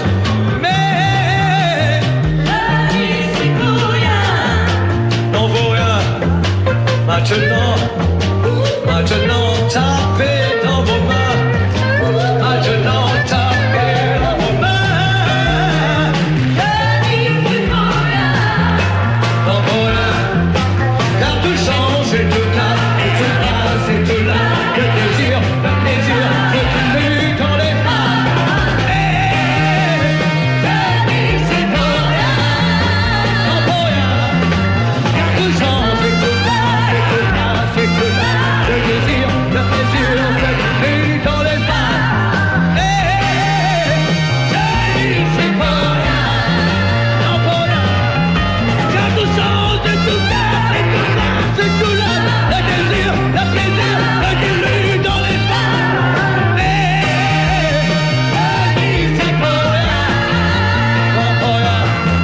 Maintenant, maintenant, tapez dans vos mains. Maintenant, tapez dans vos mains. Dans vos mains. Car tout change et tout casse, et tout passe, et tout là. Le désir, le plaisir, se dilue dans les mains. C'est pour rien, non pour rien. Car tout change et tout passe, et tout là. Le désir, le plaisir, se dilue dans les mains. C'est pour rien, non pour rien. Car tout change et tout casse, et tout passe, et tout là. Le désir, le plaisir, se dilue dans les mains. C'est pour rien, non pour rien.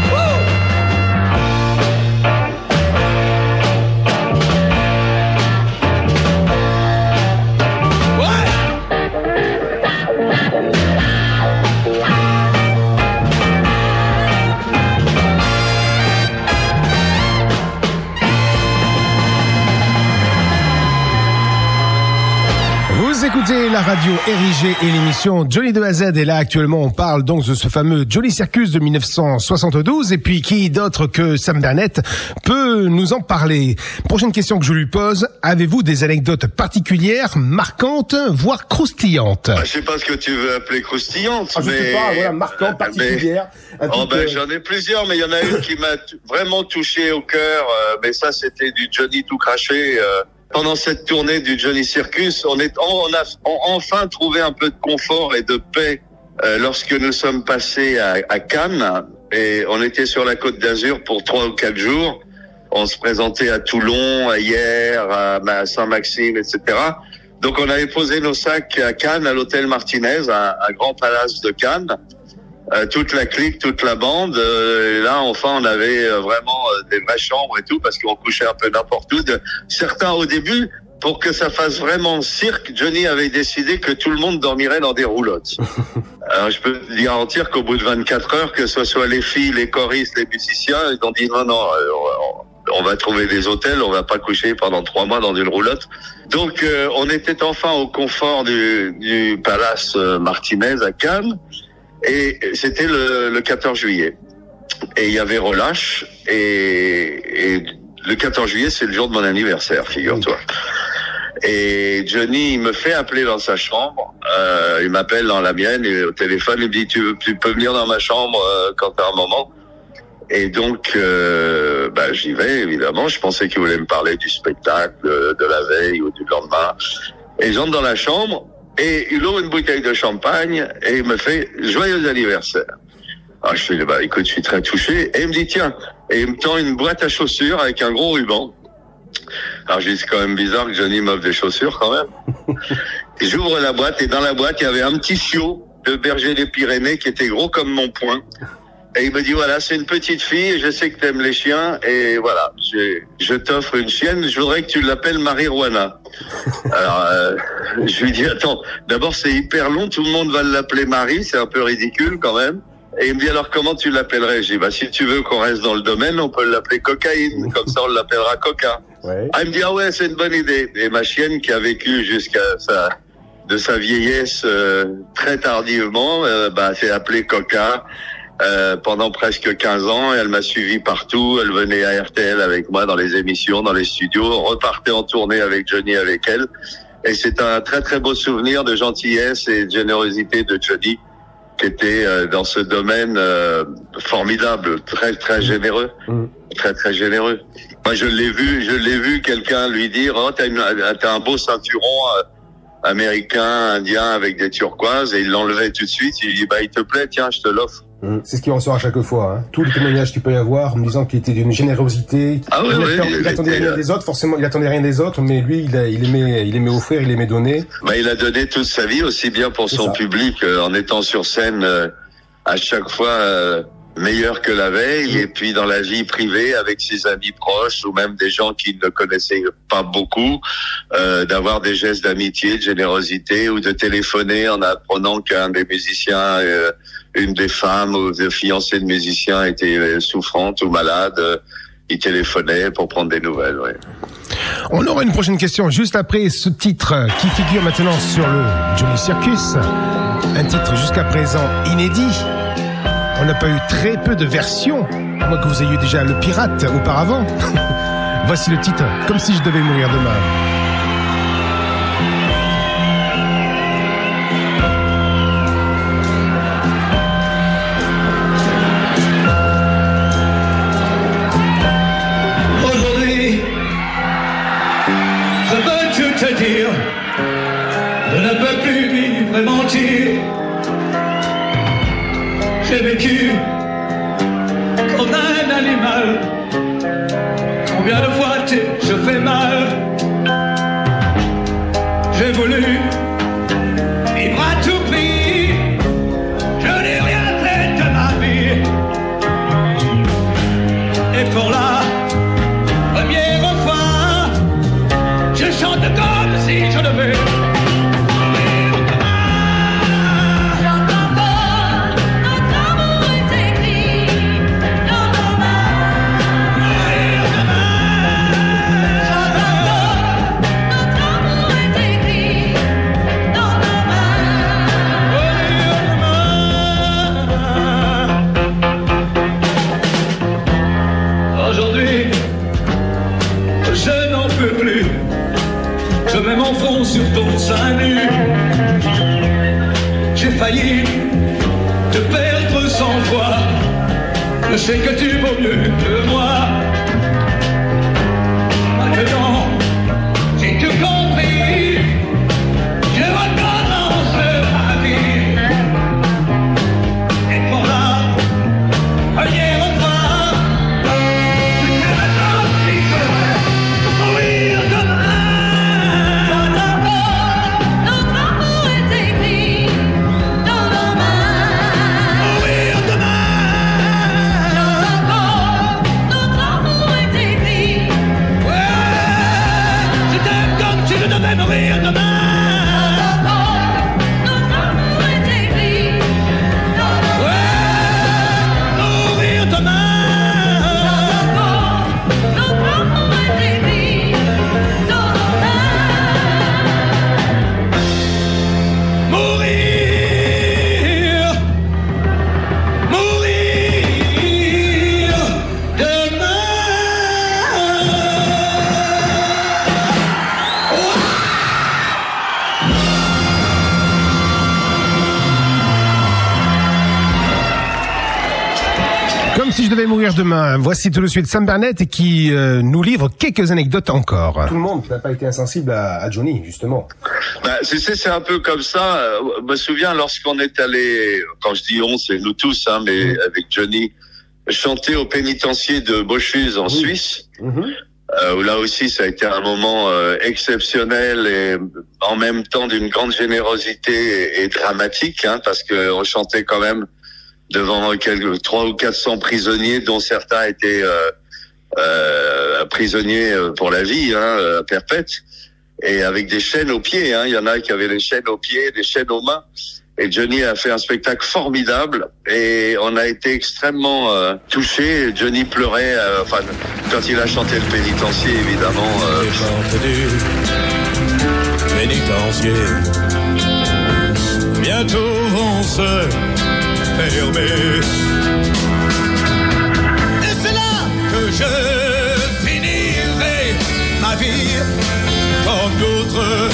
Vous écoutez la radio Érigée et l'émission Johnny de A à Z. Et là, actuellement, on parle donc de ce fameux Johnny Circus de mille neuf cent soixante-douze. Et puis, qui d'autre que Sam Burnett peut nous en parler? Prochaine question que je lui pose. Avez-vous des anecdotes particulières, marquantes, voire croustillantes? Je sais pas ce que tu veux appeler croustillante, Ah, je mais... sais pas, voilà, marquante, particulière. un Oh truc, ben euh, j'en ai plusieurs, mais il y en a une qui m'a t- vraiment touché au cœur. euh, mais ça, c'était du Johnny tout craché. euh. Pendant cette tournée du Johnny Circus, on est, on a on- enfin trouvé un peu de confort et de paix euh, lorsque nous sommes passés à, à Cannes et on était sur la Côte d'Azur pour trois ou quatre jours. On se présentait à Toulon, à Hyères, à, à Saint-Maxime, et cetera. Donc on avait posé nos sacs à Cannes, à l'hôtel Martinez, un, un grand palace de Cannes. Euh, toute la clique, toute la bande. Euh, et là, enfin, on avait euh, vraiment euh, des vraies chambres et tout, parce qu'on couchait un peu n'importe où. De... Certains, au début, pour que ça fasse vraiment cirque, Johnny avait décidé que tout le monde dormirait dans des roulottes. Alors, je peux te garantir qu'au bout de vingt-quatre heures, que ce soit les filles, les choristes, les musiciens, ils ont dit non, non, euh, on va trouver des hôtels, on va pas coucher pendant trois mois dans une roulotte. Donc, euh, on était enfin au confort du, du Palace Martinez à Cannes. Et c'était le, le quatorze juillet. Et il y avait relâche. Et, et le quatorze juillet, c'est le jour de mon anniversaire, figure-toi. Et Johnny, il me fait appeler dans sa chambre. Euh, il m'appelle dans la mienne et au téléphone, il me dit, tu, veux, tu peux venir dans ma chambre euh, quand t'as un moment. Et donc, euh, bah, j'y vais, évidemment. Je pensais qu'il voulait me parler du spectacle, de la veille ou du lendemain. Et j'entre dans la chambre. Et il ouvre une bouteille de champagne et il me fait « Joyeux anniversaire ». Alors je fais « Bah écoute, je suis très touché ». Et il me dit « Tiens ». Et il me tend une boîte à chaussures avec un gros ruban. Alors j'ai dit, c'est quand même bizarre que Johnny m'offre des chaussures quand même. Et j'ouvre la boîte et dans la boîte, il y avait un petit chiot de berger des Pyrénées qui était gros comme mon poing. Et il me dit, voilà, c'est une petite fille, je sais que t'aimes les chiens, et voilà, je, je t'offre une chienne, je voudrais que tu l'appelles Marijuana. Alors, euh, je lui dis, attends, d'abord c'est hyper long, tout le monde va l'appeler Marie, c'est un peu ridicule quand même. Et il me dit, alors comment tu l'appellerais? Je dis, bah si tu veux qu'on reste dans le domaine, on peut l'appeler Cocaïne, comme ça on l'appellera Coca. Ouais. Ah, il me dit, ah ouais, c'est une bonne idée. Et ma chienne qui a vécu jusqu'à sa, de sa vieillesse euh, très tardivement, euh, bah s'est appelée Coca. Euh, pendant presque quinze ans, elle m'a suivi partout, elle venait à R T L avec moi dans les émissions, dans les studios, repartait en tournée avec Johnny avec elle, et c'est un très très beau souvenir de gentillesse et de générosité de Johnny, qui était euh, dans ce domaine euh, formidable, très très généreux, mmh. très très généreux. Moi je l'ai vu, je l'ai vu quelqu'un lui dire, oh t'as, une, t'as un beau ceinturon euh, américain, indien avec des turquoises, et il l'enlevait tout de suite, il dit, bah il te plaît, tiens je te l'offre. C'est ce qui ressort à chaque fois. Hein. Tous les témoignages qu'il peut y avoir, en me disant qu'il était d'une générosité. Ah oui, il, oui, il, il attendait rien des autres, forcément, il attendait rien des autres, mais lui, il, a, il aimait, il aimait offrir, il aimait donner. Bah, il a donné toute sa vie, aussi bien pour C'est son ça. public, euh, en étant sur scène euh, à chaque fois euh, meilleur que la veille, mmh. et puis dans la vie privée avec ses amis proches ou même des gens qui ne connaissaient pas beaucoup, euh, d'avoir des gestes d'amitié, de générosité, ou de téléphoner en apprenant qu'un des musiciens euh, une des femmes ou des fiancées de musiciens était souffrante ou malade, il téléphonait pour prendre des nouvelles. Ouais. On aura une prochaine question juste après ce titre qui figure maintenant sur le Johnny Circus. Un titre jusqu'à présent inédit. On n'a pas eu très peu de versions, à moins que vous ayez déjà le pirate auparavant. Voici le titre, Comme si je devais mourir demain. Je ne peux plus vivre et mentir. J'ai vécu comme un animal. Combien de fois t'es, je fais mal. J'ai voulu vivre à tout prix. Je n'ai rien fait de ma vie. Et pour la première fois, je chante comme si je devais. Sur ton sein nu, j'ai failli te perdre cent fois. Je sais que tu vaux mieux que moi. Maintenant, j'ai tout compris. Je recommence ma vie. Et pour la première fois, je ne sais pas si je vais mourir demain. Mourir demain. Si je devais mourir demain, voici tout de suite Sam Bernett qui euh, nous livre quelques anecdotes encore. Tout le monde n'a pas été insensible à, à Johnny, justement. Bah, c'est, c'est un peu comme ça. Je me souviens lorsqu'on est allé, quand je dis on, c'est nous tous, hein, mais mmh. avec Johnny, chanter au pénitencier de Boschuz en mmh. Suisse. Mmh. Euh, où là aussi, ça a été un moment euh, exceptionnel et en même temps d'une grande générosité et, et dramatique, hein, parce que on chantait quand même devant quelques trois ou quatre cents prisonniers, dont certains étaient euh, euh, prisonniers pour la vie, hein, perpète, et avec des chaînes aux pieds. Hein. Il y en a qui avaient les chaînes aux pieds, des chaînes aux mains. Et Johnny a fait un spectacle formidable et on a été extrêmement euh, touchés. Johnny pleurait, euh, enfin, quand il a chanté le pénitencier, évidemment. Euh... Pénitencier, bientôt vont se fermer. Et c'est là que je finirai ma vie comme d'autres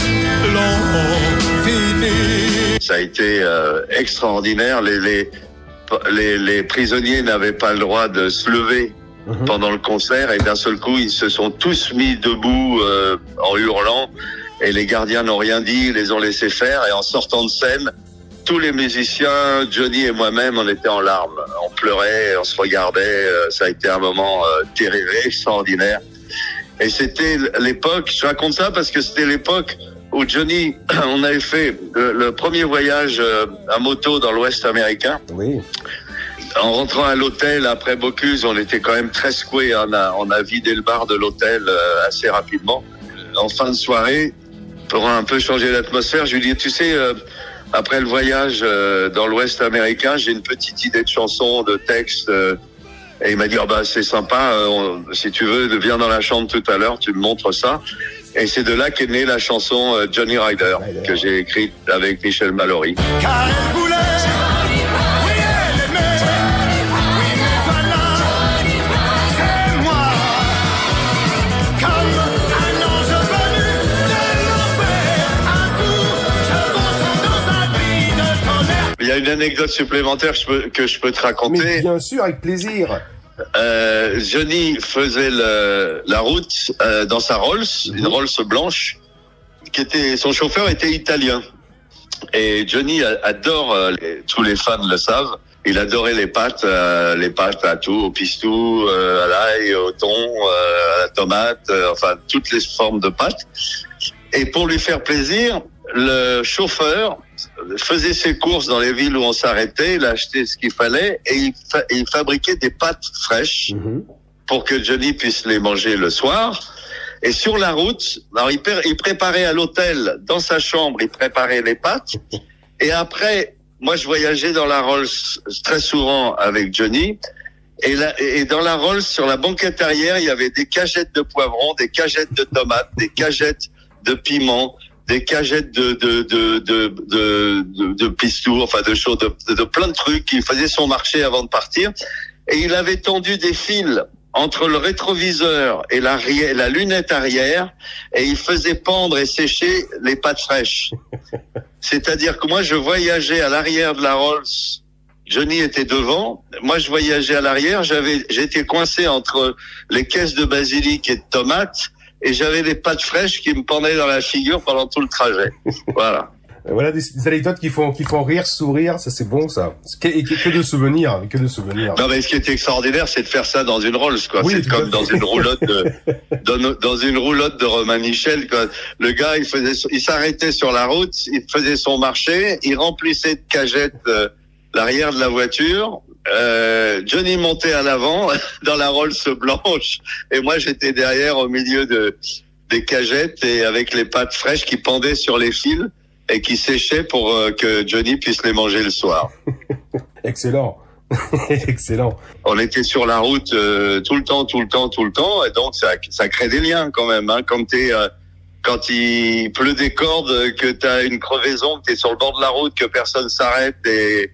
l'ont fini. Ça a été euh, extraordinaire. Les, les, les, les prisonniers n'avaient pas le droit de se lever mmh. pendant le concert et d'un seul coup, ils se sont tous mis debout euh, en hurlant et les gardiens n'ont rien dit, ils les ont laissés faire et en sortant de scène, tous les musiciens, Johnny et moi-même, on était en larmes. On pleurait, on se regardait. Ça a été un moment euh, terrible, extraordinaire. Et c'était l'époque, je raconte ça parce que c'était l'époque où Johnny, on avait fait le, le premier voyage euh, à moto dans l'Ouest américain. Oui. En rentrant à l'hôtel après Bocuse, on était quand même très secoués. On a, on a vidé le bar de l'hôtel euh, assez rapidement. En fin de soirée, pour un peu changer l'atmosphère, je lui dis, tu sais, euh, après le voyage euh, dans l'Ouest américain, j'ai une petite idée de chanson, de texte. Euh, et il m'a dit, oh bah c'est sympa, euh, on, si tu veux, viens dans la chambre tout à l'heure, tu me montres ça. Et c'est de là qu'est née la chanson euh, Johnny Rider, Rider, que j'ai écrite avec Michel Mallory. Car elle voulait, oui elle aimait, oui mais voilà, c'est moi, comme un ange venu de l'enfer, un coup, je rentre dans un puits de tonnerre. Il y a une anecdote supplémentaire que je peux, que je peux te raconter. Mais bien sûr, avec plaisir. Euh, Johnny faisait le, la route euh, dans sa Rolls, mmh. une Rolls blanche, qui était, son chauffeur était italien. Et Johnny a, adore, euh, les, tous les fans le savent, il adorait les pâtes, euh, les pâtes à tout, au pistou, euh, à l'ail, au thon, euh, à la tomate, euh, enfin toutes les formes de pâtes. Et pour lui faire plaisir, le chauffeur faisait ses courses dans les villes où on s'arrêtait, il achetait ce qu'il fallait et il, fa- il fabriquait des pâtes fraîches mmh. pour que Johnny puisse les manger le soir. Et sur la route, alors il, pr- il préparait à l'hôtel, dans sa chambre, il préparait les pâtes. Et après, moi je voyageais dans la Rolls très souvent avec Johnny. Et, la, et dans la Rolls, sur la banquette arrière, il y avait des cagettes de poivrons, des cagettes de tomates, des cagettes de piments, des cagettes de de de de de, de, de pistou, enfin de choses, de, de, de plein de trucs. Il faisait son marché avant de partir, et il avait tendu des fils entre le rétroviseur et la, la lunette arrière, et il faisait pendre et sécher les pâtes fraîches. C'est-à-dire que moi, je voyageais à l'arrière de la Rolls. Johnny était devant. Moi, je voyageais à l'arrière. J'avais, j'étais coincé entre les caisses de basilic et de tomates. Et j'avais des pâtes fraîches qui me pendaient dans la figure pendant tout le trajet. Voilà. Voilà des, des anecdotes qui font qui font rire, sourire, ça c'est bon ça. Que, et que, que de souvenirs, que de souvenirs. Non mais ce qui est extraordinaire, c'est de faire ça dans une Rolls, quoi. Oui, c'est comme dans une roulotte de dans, dans une roulotte de Romain Michel, quoi. Le gars, il faisait, il s'arrêtait sur la route, il faisait son marché, il remplissait de cagettes euh, l'arrière de la voiture. Euh, Johnny montait à l'avant dans la Rolls blanche et moi j'étais derrière au milieu de des cagettes et avec les pâtes fraîches qui pendaient sur les fils et qui séchaient pour euh, que Johnny puisse les manger le soir. Excellent. Excellent. On était sur la route euh, tout le temps, tout le temps, tout le temps, et donc ça, ça crée des liens quand même. Hein, quand t'es, euh, quand il pleut des cordes, que t'as une crevaison, que t'es sur le bord de la route, que personne s'arrête et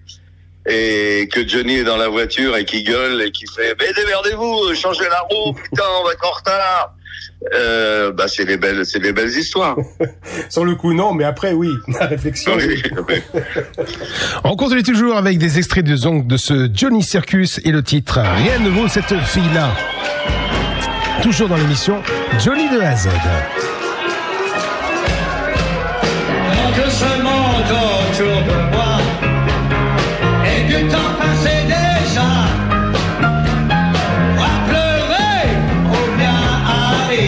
et que Johnny est dans la voiture et qui gueule et qui fait « Mais démerdez-vous, changez la roue, putain, on va être en retard !» Euh, bah c'est des belles, c'est des belles histoires. Sur le coup non, mais après oui, la réflexion. Oui, oui. On continue toujours avec des extraits de, donc, de ce Johnny Circus et le titre Rien ne vaut cette fille-là. Toujours dans l'émission Johnny de A à Z. Que seulement autour de moi et du temps passé déjà. À pleurer ou bien à rire.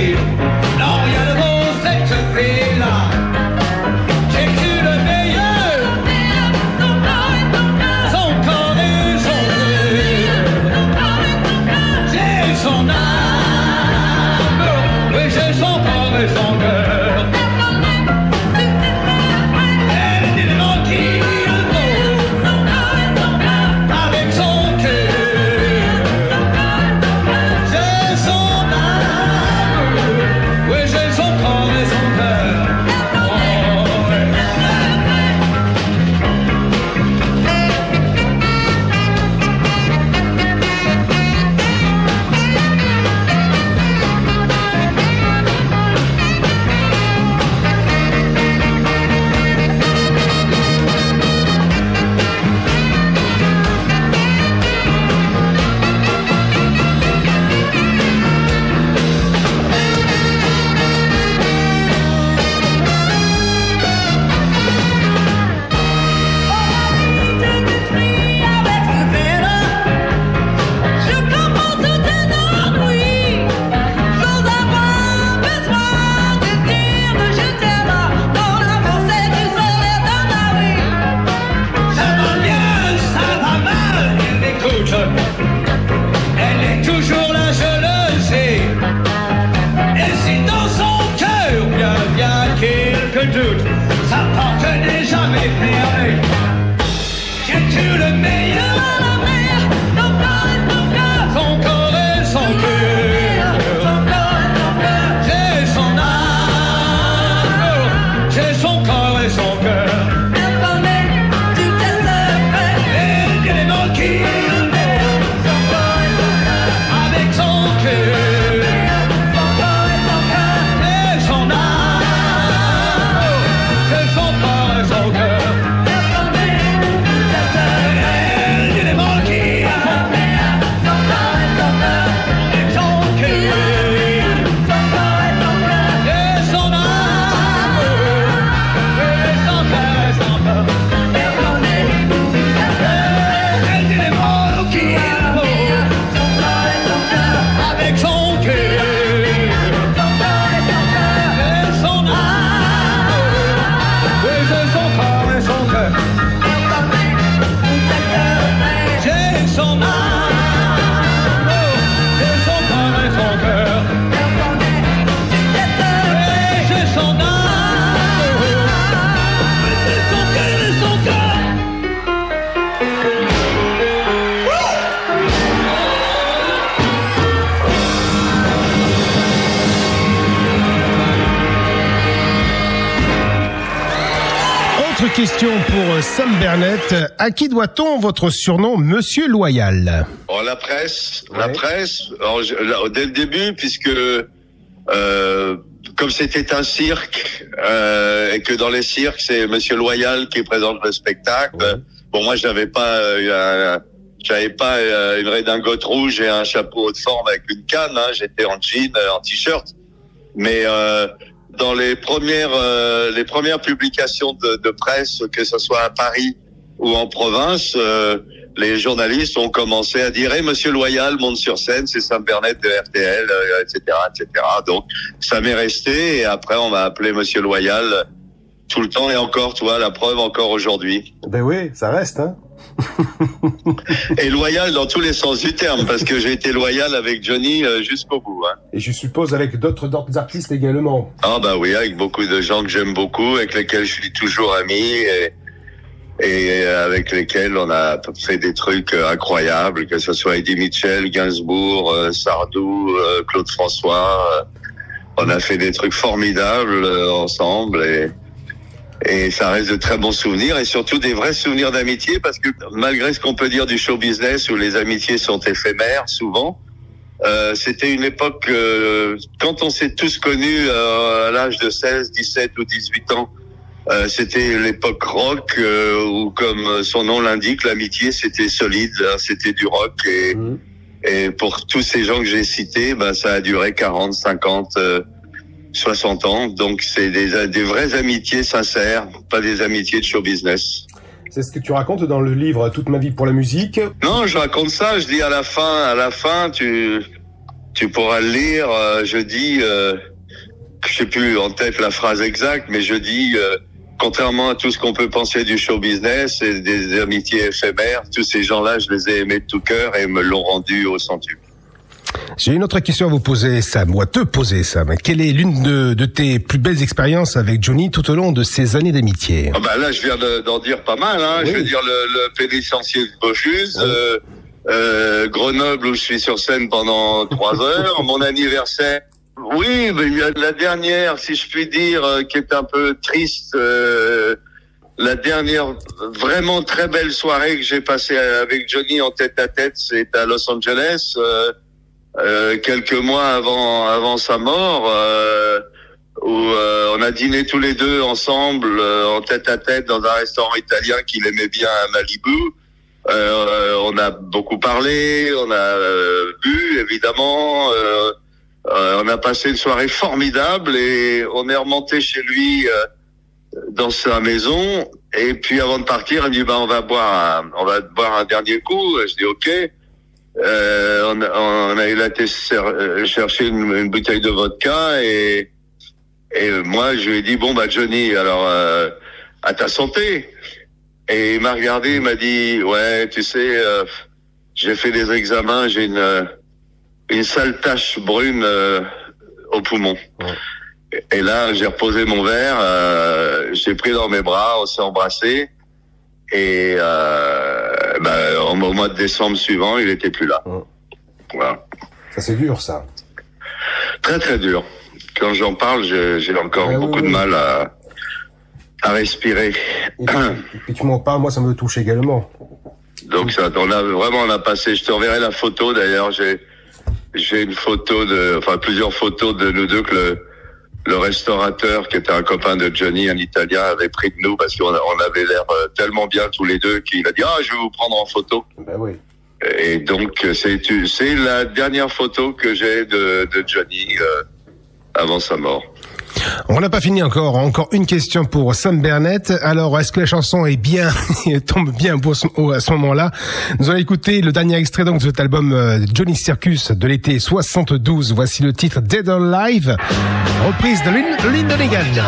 question pour Sam Bernett. À qui doit-on votre surnom Monsieur Loyal? Oh, la presse, ouais. la presse. Alors, je, là, dès le début, puisque euh, comme c'était un cirque euh, et que dans les cirques c'est Monsieur Loyal qui présente le spectacle. Ouais. Bon, moi, j'avais pas, euh, un, j'avais pas euh, une redingote rouge et un chapeau de forme avec une canne. Hein. J'étais en jean, en t-shirt. Mais euh, dans les premières, euh, les premières publications de, de presse, que ce soit à Paris ou en province, euh, les journalistes ont commencé à dire hey, Monsieur Loyal monte sur scène, c'est Sam Bernett de R T L, euh, et cetera, et cetera. Donc ça m'est resté et après on m'a appelé Monsieur Loyal tout le temps et encore, tu vois, la preuve encore aujourd'hui. Ben oui, ça reste, hein. Et loyal dans tous les sens du terme, parce que j'ai été loyal avec Johnny euh, jusqu'au bout. Hein. Et je suppose avec d'autres, d'autres artistes également. Ah bah oui, avec beaucoup de gens que j'aime beaucoup, avec lesquels je suis toujours ami et, et avec lesquels on a fait des trucs incroyables, que ce soit Eddie Mitchell, Gainsbourg, euh, Sardou, euh, Claude François. Euh, on a fait des trucs formidables euh, ensemble et Et ça reste de très bons souvenirs et surtout des vrais souvenirs d'amitié parce que malgré ce qu'on peut dire du show business où les amitiés sont éphémères souvent, euh, c'était une époque, euh, quand on s'est tous connus euh, à l'âge de seize, dix-sept ou dix-huit ans, euh, c'était l'époque rock euh, où comme son nom l'indique, l'amitié c'était solide, hein, c'était du rock et, mmh. et pour tous ces gens que j'ai cités, ben, ça a duré quarante, cinquante... Euh, soixante ans, donc c'est des, des vraies amitiés sincères, pas des amitiés de show business. C'est ce que tu racontes dans le livre Toute ma vie pour la musique. Non, je raconte ça, je dis à la fin, à la fin, tu, tu pourras le lire, euh, je dis, euh, je sais plus en tête la phrase exacte, mais je dis, euh, contrairement à tout ce qu'on peut penser du show business et des amitiés éphémères, tous ces gens-là, je les ai aimés de tout cœur et me l'ont rendu au centuple. J'ai une autre question à vous poser, Sam, ou à te poser, Sam. Quelle est l'une de, de tes plus belles expériences avec Johnny tout au long de ces années d'amitié? Ah bah là, je viens de, d'en dire pas mal. Hein. Oui. Je veux dire le, le pénitencier de Beauchuse, oui. euh, euh, Grenoble où je suis sur scène pendant trois heures, mon anniversaire. Oui, mais il y a la dernière, si je puis dire, euh, qui est un peu triste. Euh, la dernière vraiment très belle soirée que j'ai passée avec Johnny en tête à tête, c'est à Los Angeles. Euh, Euh, quelques mois avant avant sa mort, euh, où euh, on a dîné tous les deux ensemble euh, en tête à tête dans un restaurant italien qu'il aimait bien à Malibu. Euh, on a beaucoup parlé, on a euh, bu évidemment, euh, euh, on a passé une soirée formidable et on est remonté chez lui euh, dans sa maison. Et puis avant de partir, il me dit bah on va boire un, on va boire un dernier coup. Je dis ok. Euh, on, a, on a été chercher une, une bouteille de vodka et, et moi je lui ai dit bon bah Johnny alors euh, à ta santé. Et il m'a regardé, il m'a dit ouais tu sais euh, j'ai fait des examens, j'ai une une sale tache brune euh, au poumon. Ouais. Et là j'ai reposé mon verre, euh, j'ai pris dans mes bras, on s'est embrassés. Et euh, bah, au mois de décembre suivant, il était plus là. Mmh. Voilà. Ça c'est dur, ça. Très très dur. Quand j'en parle, j'ai, j'ai encore ouais, beaucoup oui, de oui. mal à, à respirer. Et puis, et puis tu m'en parles, moi ça me touche également. Donc ça, on a vraiment on a passé. Je te enverrai la photo d'ailleurs. J'ai j'ai une photo de, enfin plusieurs photos de nous deux que le Le restaurateur, qui était un copain de Johnny, un Italien, avait pris de nous parce qu'on on avait l'air tellement bien tous les deux qu'il a dit « Ah, je vais vous prendre en photo. » Ben oui. Et donc, c'est, c'est la dernière photo que j'ai de, de Johnny euh, avant sa mort. On n'a pas fini encore. Encore une question pour Sam Bernett. Alors, est-ce que la chanson est bien, tombe bien à ce moment-là? Nous allons écouter le dernier extrait donc de cet album Johnny Circus de l'été soixante-douze. Voici le titre Dead or Alive, reprise de Lyndon Egan.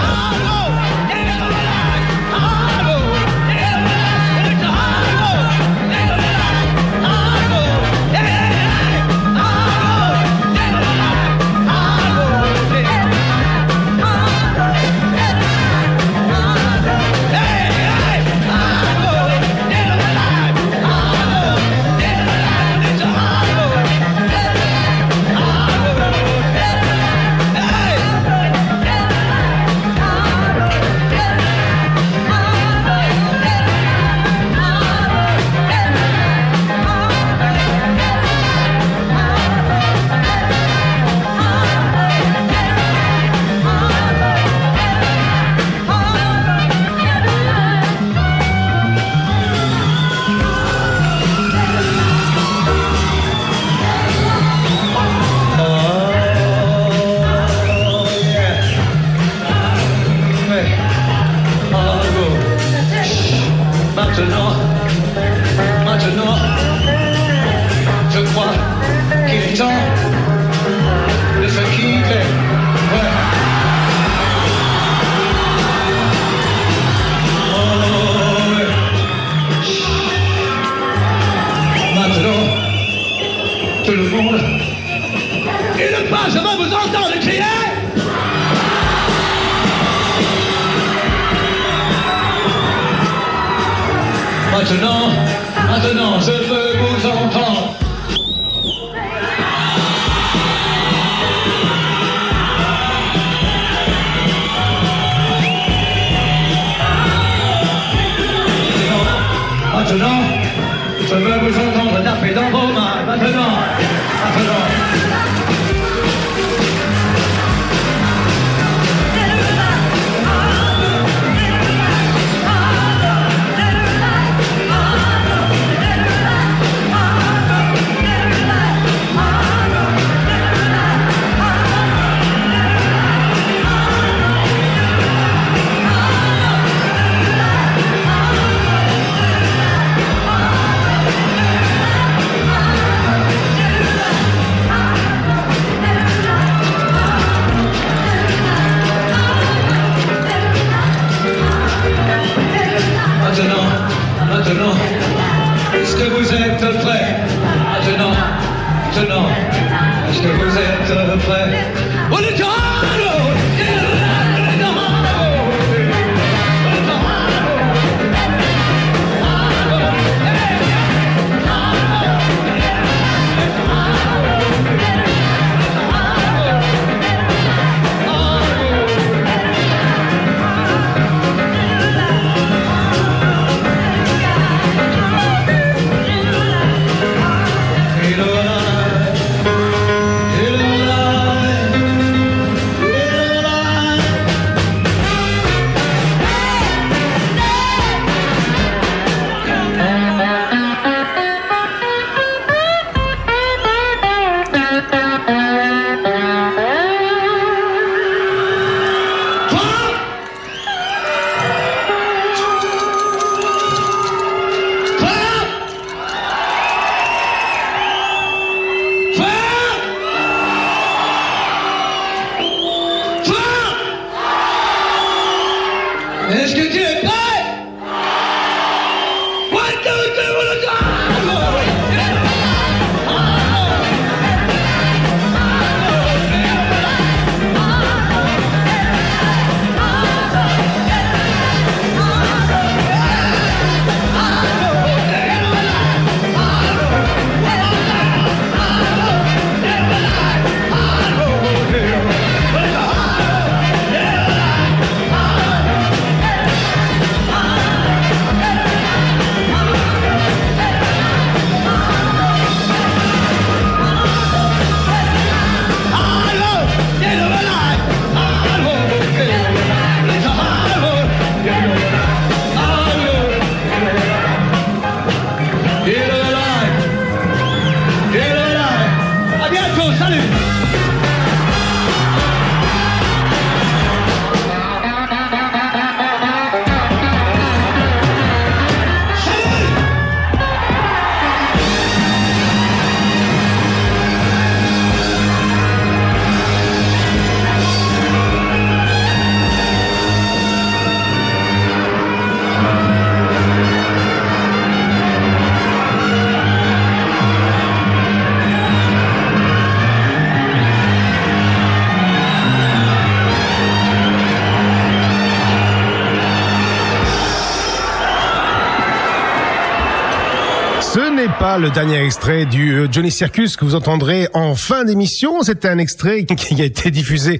tout le monde. Une fois, je veux vous entendre crier. Maintenant, maintenant, je veux vous entendre. Maintenant, je veux vous entendre taper dans vos mains. Maintenant, maintenant. Maintenant, est-ce que vous êtes prêts? Maintenant, maintenant, est-ce que vous êtes prêts? On est dans Est-ce que tu es prêt? One, two, three, one, two, Pas le dernier extrait du Johnny Circus que vous entendrez en fin d'émission. C'était un extrait qui a été diffusé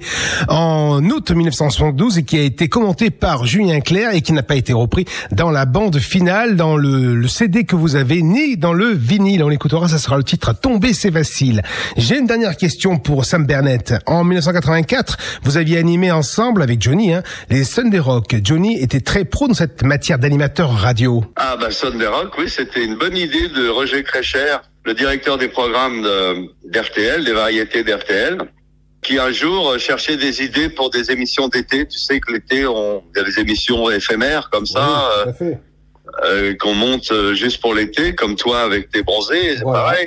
en août mille neuf cent soixante-douze et qui a été commenté par Julien Clerc et qui n'a pas été repris dans la bande finale, dans le, le C D que vous avez, ni dans le vinyle. On l'écoutera, ça sera le titre « Tomber c'est facile ». J'ai une dernière question pour Sam Bernett. En mille neuf cent quatre-vingt-quatre, vous aviez animé ensemble avec Johnny hein, les Sunday Rock. Johnny était très pro dans cette matière d'animateur radio. Ah bah Sunday Rock, oui, c'était une bonne idée de Roger Crécher, le directeur des programmes d'R T L, des variétés d'R T L, qui un jour cherchait des idées pour des émissions d'été. Tu sais que l'été, on il y a des émissions éphémères comme ça, oui, euh, euh, qu'on monte juste pour l'été, comme toi avec tes bronzés, c'est ouais. pareil.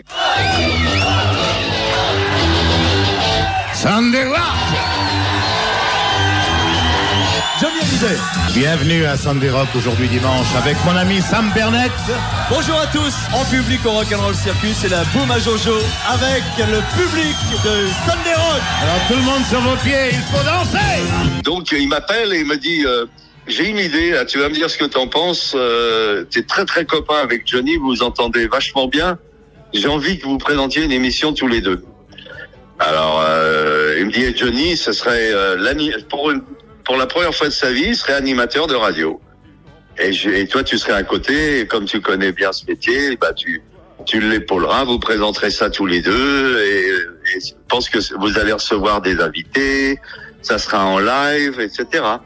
Sunday Rock. Johnny Hallyday. Bienvenue à Sunday Rock aujourd'hui dimanche avec mon ami Sam Bernett. Bonjour à tous, en public au Rock'n'Roll Circus, c'est la Boum à Jojo avec le public de Sunday Rock. Alors tout le monde sur vos pieds, il faut danser. Donc il m'appelle et il me dit euh, j'ai une idée, là, tu vas me dire ce que t'en penses. Euh, t'es très très copain avec Johnny, vous vous entendez vachement bien. J'ai envie que vous présentiez une émission tous les deux. Alors euh, il me dit hey, Johnny, ce serait euh, l'ani- pour une Pour la première fois de sa vie, il serait animateur de radio. Et, je, et toi, tu serais à côté, et comme tu connais bien ce métier, bah tu, tu l'épauleras, vous présenterez ça tous les deux, et, et je pense que vous allez recevoir des invités, ça sera en live, et cetera.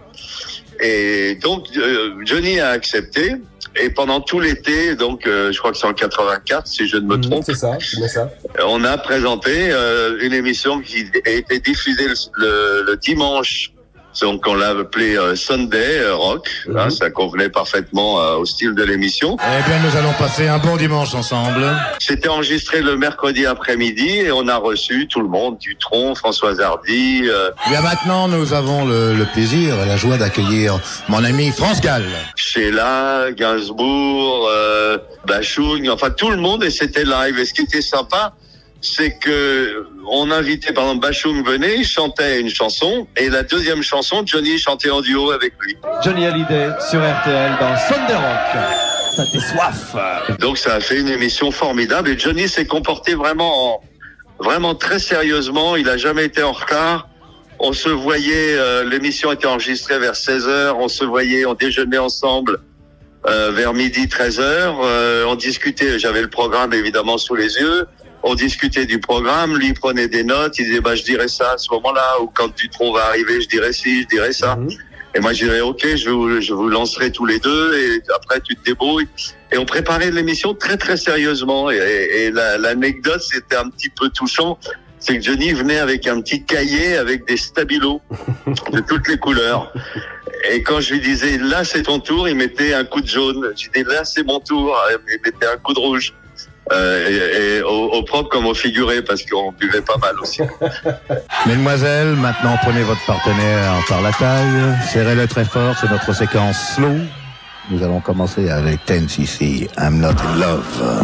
Et donc, euh, Johnny a accepté, et pendant tout l'été, donc euh, je crois que c'est en quatre-vingt-quatre, si je ne me trompe. C'est ça, c'est ça. On a présenté euh, une émission qui a été diffusée le, le, le dimanche. Donc on l'a appelé euh, Sunday euh, Rock, mm-hmm. hein, ça convenait parfaitement euh, au style de l'émission. Eh bien nous allons passer un bon dimanche ensemble. C'était enregistré le mercredi après-midi et on a reçu tout le monde, Dutronc, Françoise Hardy. Euh... Bien maintenant nous avons le, le plaisir et la joie d'accueillir mon ami France Gall. Sheila, Gainsbourg, euh, Bachung, enfin tout le monde, et c'était live. Et ce qui était sympa, c'est que on invitait, par exemple, Bachung venait, il chantait une chanson, et la deuxième chanson, Johnny chantait en duo avec lui. Johnny Hallyday sur R T L dans Sunday Rock. Ça fait soif. Donc ça a fait une émission formidable, et Johnny s'est comporté vraiment, en, vraiment très sérieusement. Il a jamais été en retard. On se voyait, euh, l'émission était enregistrée vers seize heures, on se voyait, on déjeunait ensemble euh, vers midi, treize heures. Euh, on discutait, j'avais le programme évidemment sous les yeux. On discutait du programme, lui prenait des notes, il disait bah je dirais ça à ce moment-là, ou quand Dutronc va arriver, je dirais ci, je dirais ça. Mmh. Et moi je dirais ok, je vous, je vous lancerai tous les deux, et après tu te débrouilles. Et on préparait l'émission très très sérieusement. Et, et, et la, l'anecdote, c'était un petit peu touchant, c'est que Johnny venait avec un petit cahier avec des stabilos de toutes les couleurs. Et quand je lui disais là c'est ton tour, il mettait un coup de jaune. Je disais là c'est mon tour, il mettait un coup de rouge. Euh, et, et au, au propre comme au figuré, parce qu'on buvait pas mal aussi. Mesdemoiselles, maintenant prenez votre partenaire par la taille, serrez-le très fort, c'est notre séquence slow. Nous allons commencer avec ten C C, I'm Not in Love.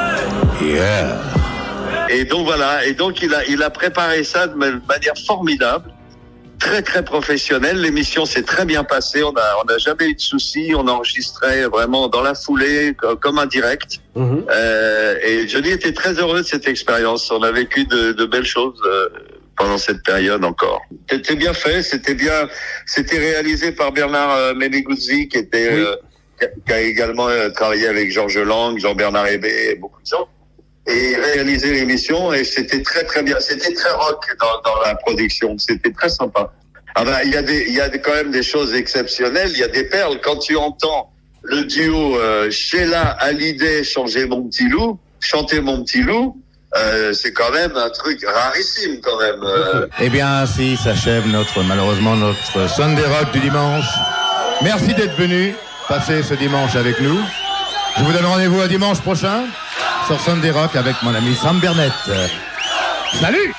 Yeah. Et donc voilà, et donc il a, il a préparé ça de manière formidable, très très professionnelle. L'émission s'est très bien passée, on a, on a jamais eu de soucis, on enregistrait vraiment dans la foulée, comme un direct. Mmh. Euh, et Johnny était très heureux de cette expérience. On a vécu de, de belles choses euh, pendant cette période encore. C'était bien fait, c'était bien, c'était réalisé par Bernard euh, Meneguzzi, qui était, oui. euh, qui a également euh, travaillé avec Georges Lang, Jean-Bernard Hébé, et beaucoup de gens. Et réalisé l'émission, et c'était très très bien. C'était très rock dans, dans la production. C'était très sympa. Ah ben, il y a des, il y a des, quand même des choses exceptionnelles. Il y a des perles. Quand tu entends le duo euh, Sheila Hallyday chanter Mon Petit Loup, chanter Mon Petit Loup, euh, c'est quand même un truc rarissime quand même. Euh. Eh bien, ainsi s'achève notre, malheureusement, notre Sunday Rock du dimanche. Merci d'être venu passer ce dimanche avec nous. Je vous donne rendez-vous à dimanche prochain sur Sunday Rock avec mon ami Sam Bernett. Salut!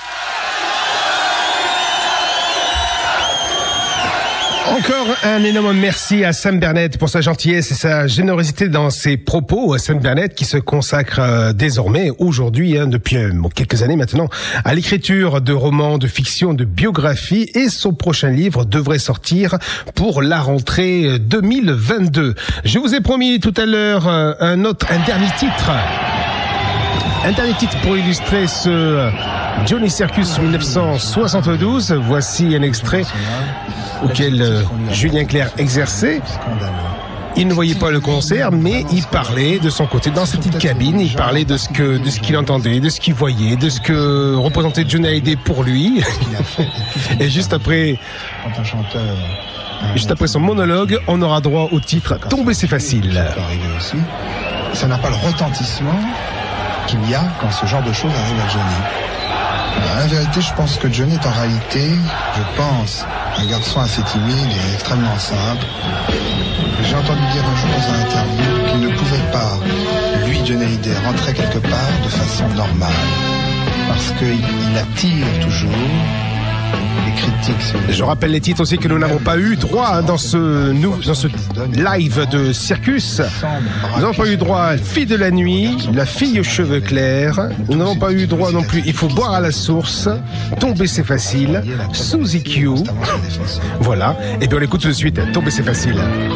Encore un énorme merci à Sam Bernett pour sa gentillesse et sa générosité dans ses propos. Sam Bernett qui se consacre euh, désormais, aujourd'hui, hein, depuis euh, quelques années maintenant, à l'écriture de romans, de fiction, de biographies, et son prochain livre devrait sortir pour la rentrée deux mille vingt-deux. Je vous ai promis tout à l'heure euh, un autre, un dernier titre. Un dernier titre pour illustrer ce Johnny Circus dix-neuf cent soixante-douze. Voici un extrait auquel euh, Julien Clerc exerçait. Il ne voyait pas le concert, mais il parlait de son côté dans cette petite cabine. Il parlait de ce que, de ce qu'il entendait, de ce qu'il voyait, de ce que représentait Johnny Hallyday pour lui. Et juste après, juste après son monologue, on aura droit au titre Tomber c'est facile. Ça n'a pas le retentissement qu'il y a quand ce genre de choses arrive à Johnny. En vérité, je pense que Johnny est en réalité, je pense, un garçon assez timide et extrêmement simple. J'ai entendu dire un jour dans un interview qu'il ne pouvait pas, lui, Johnny Hallyday, rentrer quelque part de façon normale. Parce qu'il attire toujours les critiques. Si Je rappelle les titres aussi que nous n'avons pas eu droit hein, dans ce nous, dans ce live de Circus. Nous n'avons pas eu droit à Fille de la nuit, La fille aux cheveux clairs. Nous n'avons pas eu droit non plus Il faut boire à la source, Tomber c'est facile, Suzy Q. Voilà. Et puis on l'écoute tout de suite. Tomber c'est facile.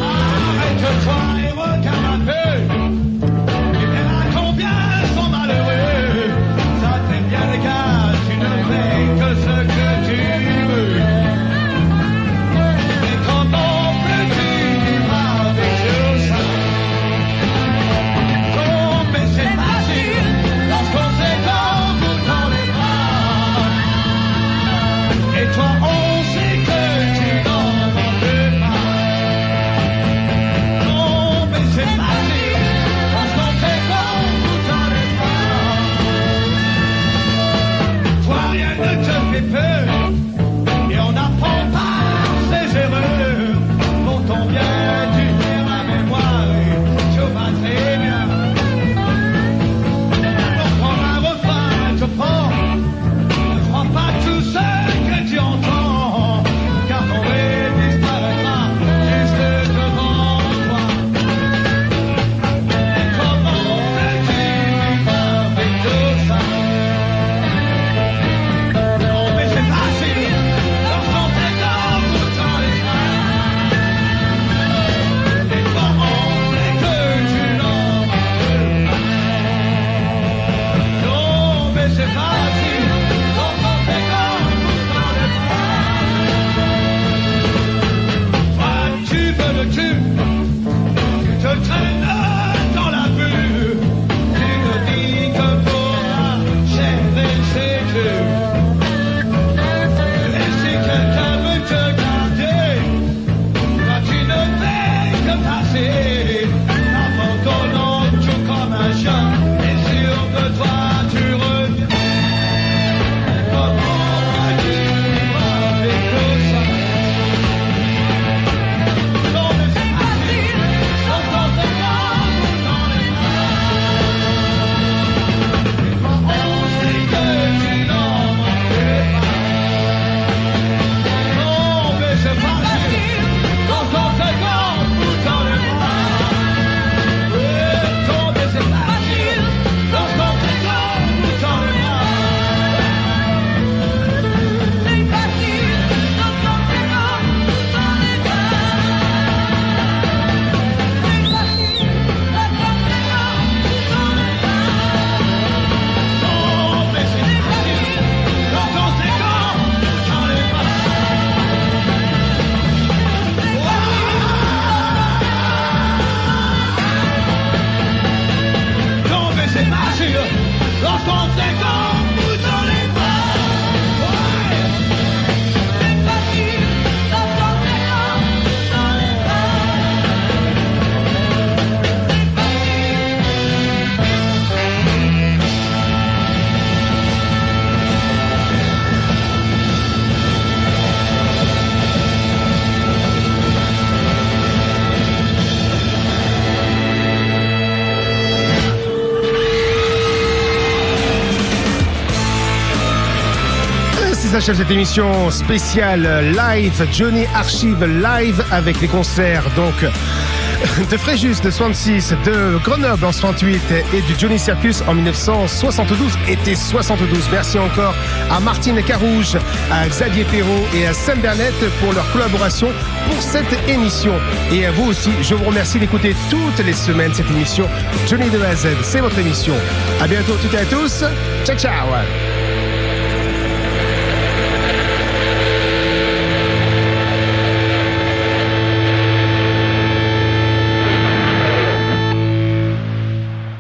S'achève cette émission spéciale live, Johnny Archive live avec les concerts donc de Fréjus de soixante-six, de Grenoble en soixante-huit et du Johnny Circus en dix-neuf cent soixante-douze, été soixante-douze. Merci encore à Martine Carouge, à Xavier Perrault et à Sam Bernet pour leur collaboration pour cette émission. Et à vous aussi, je vous remercie d'écouter toutes les semaines cette émission Johnny de A à Z. C'est votre émission. À bientôt toutes et à tous. Ciao ciao.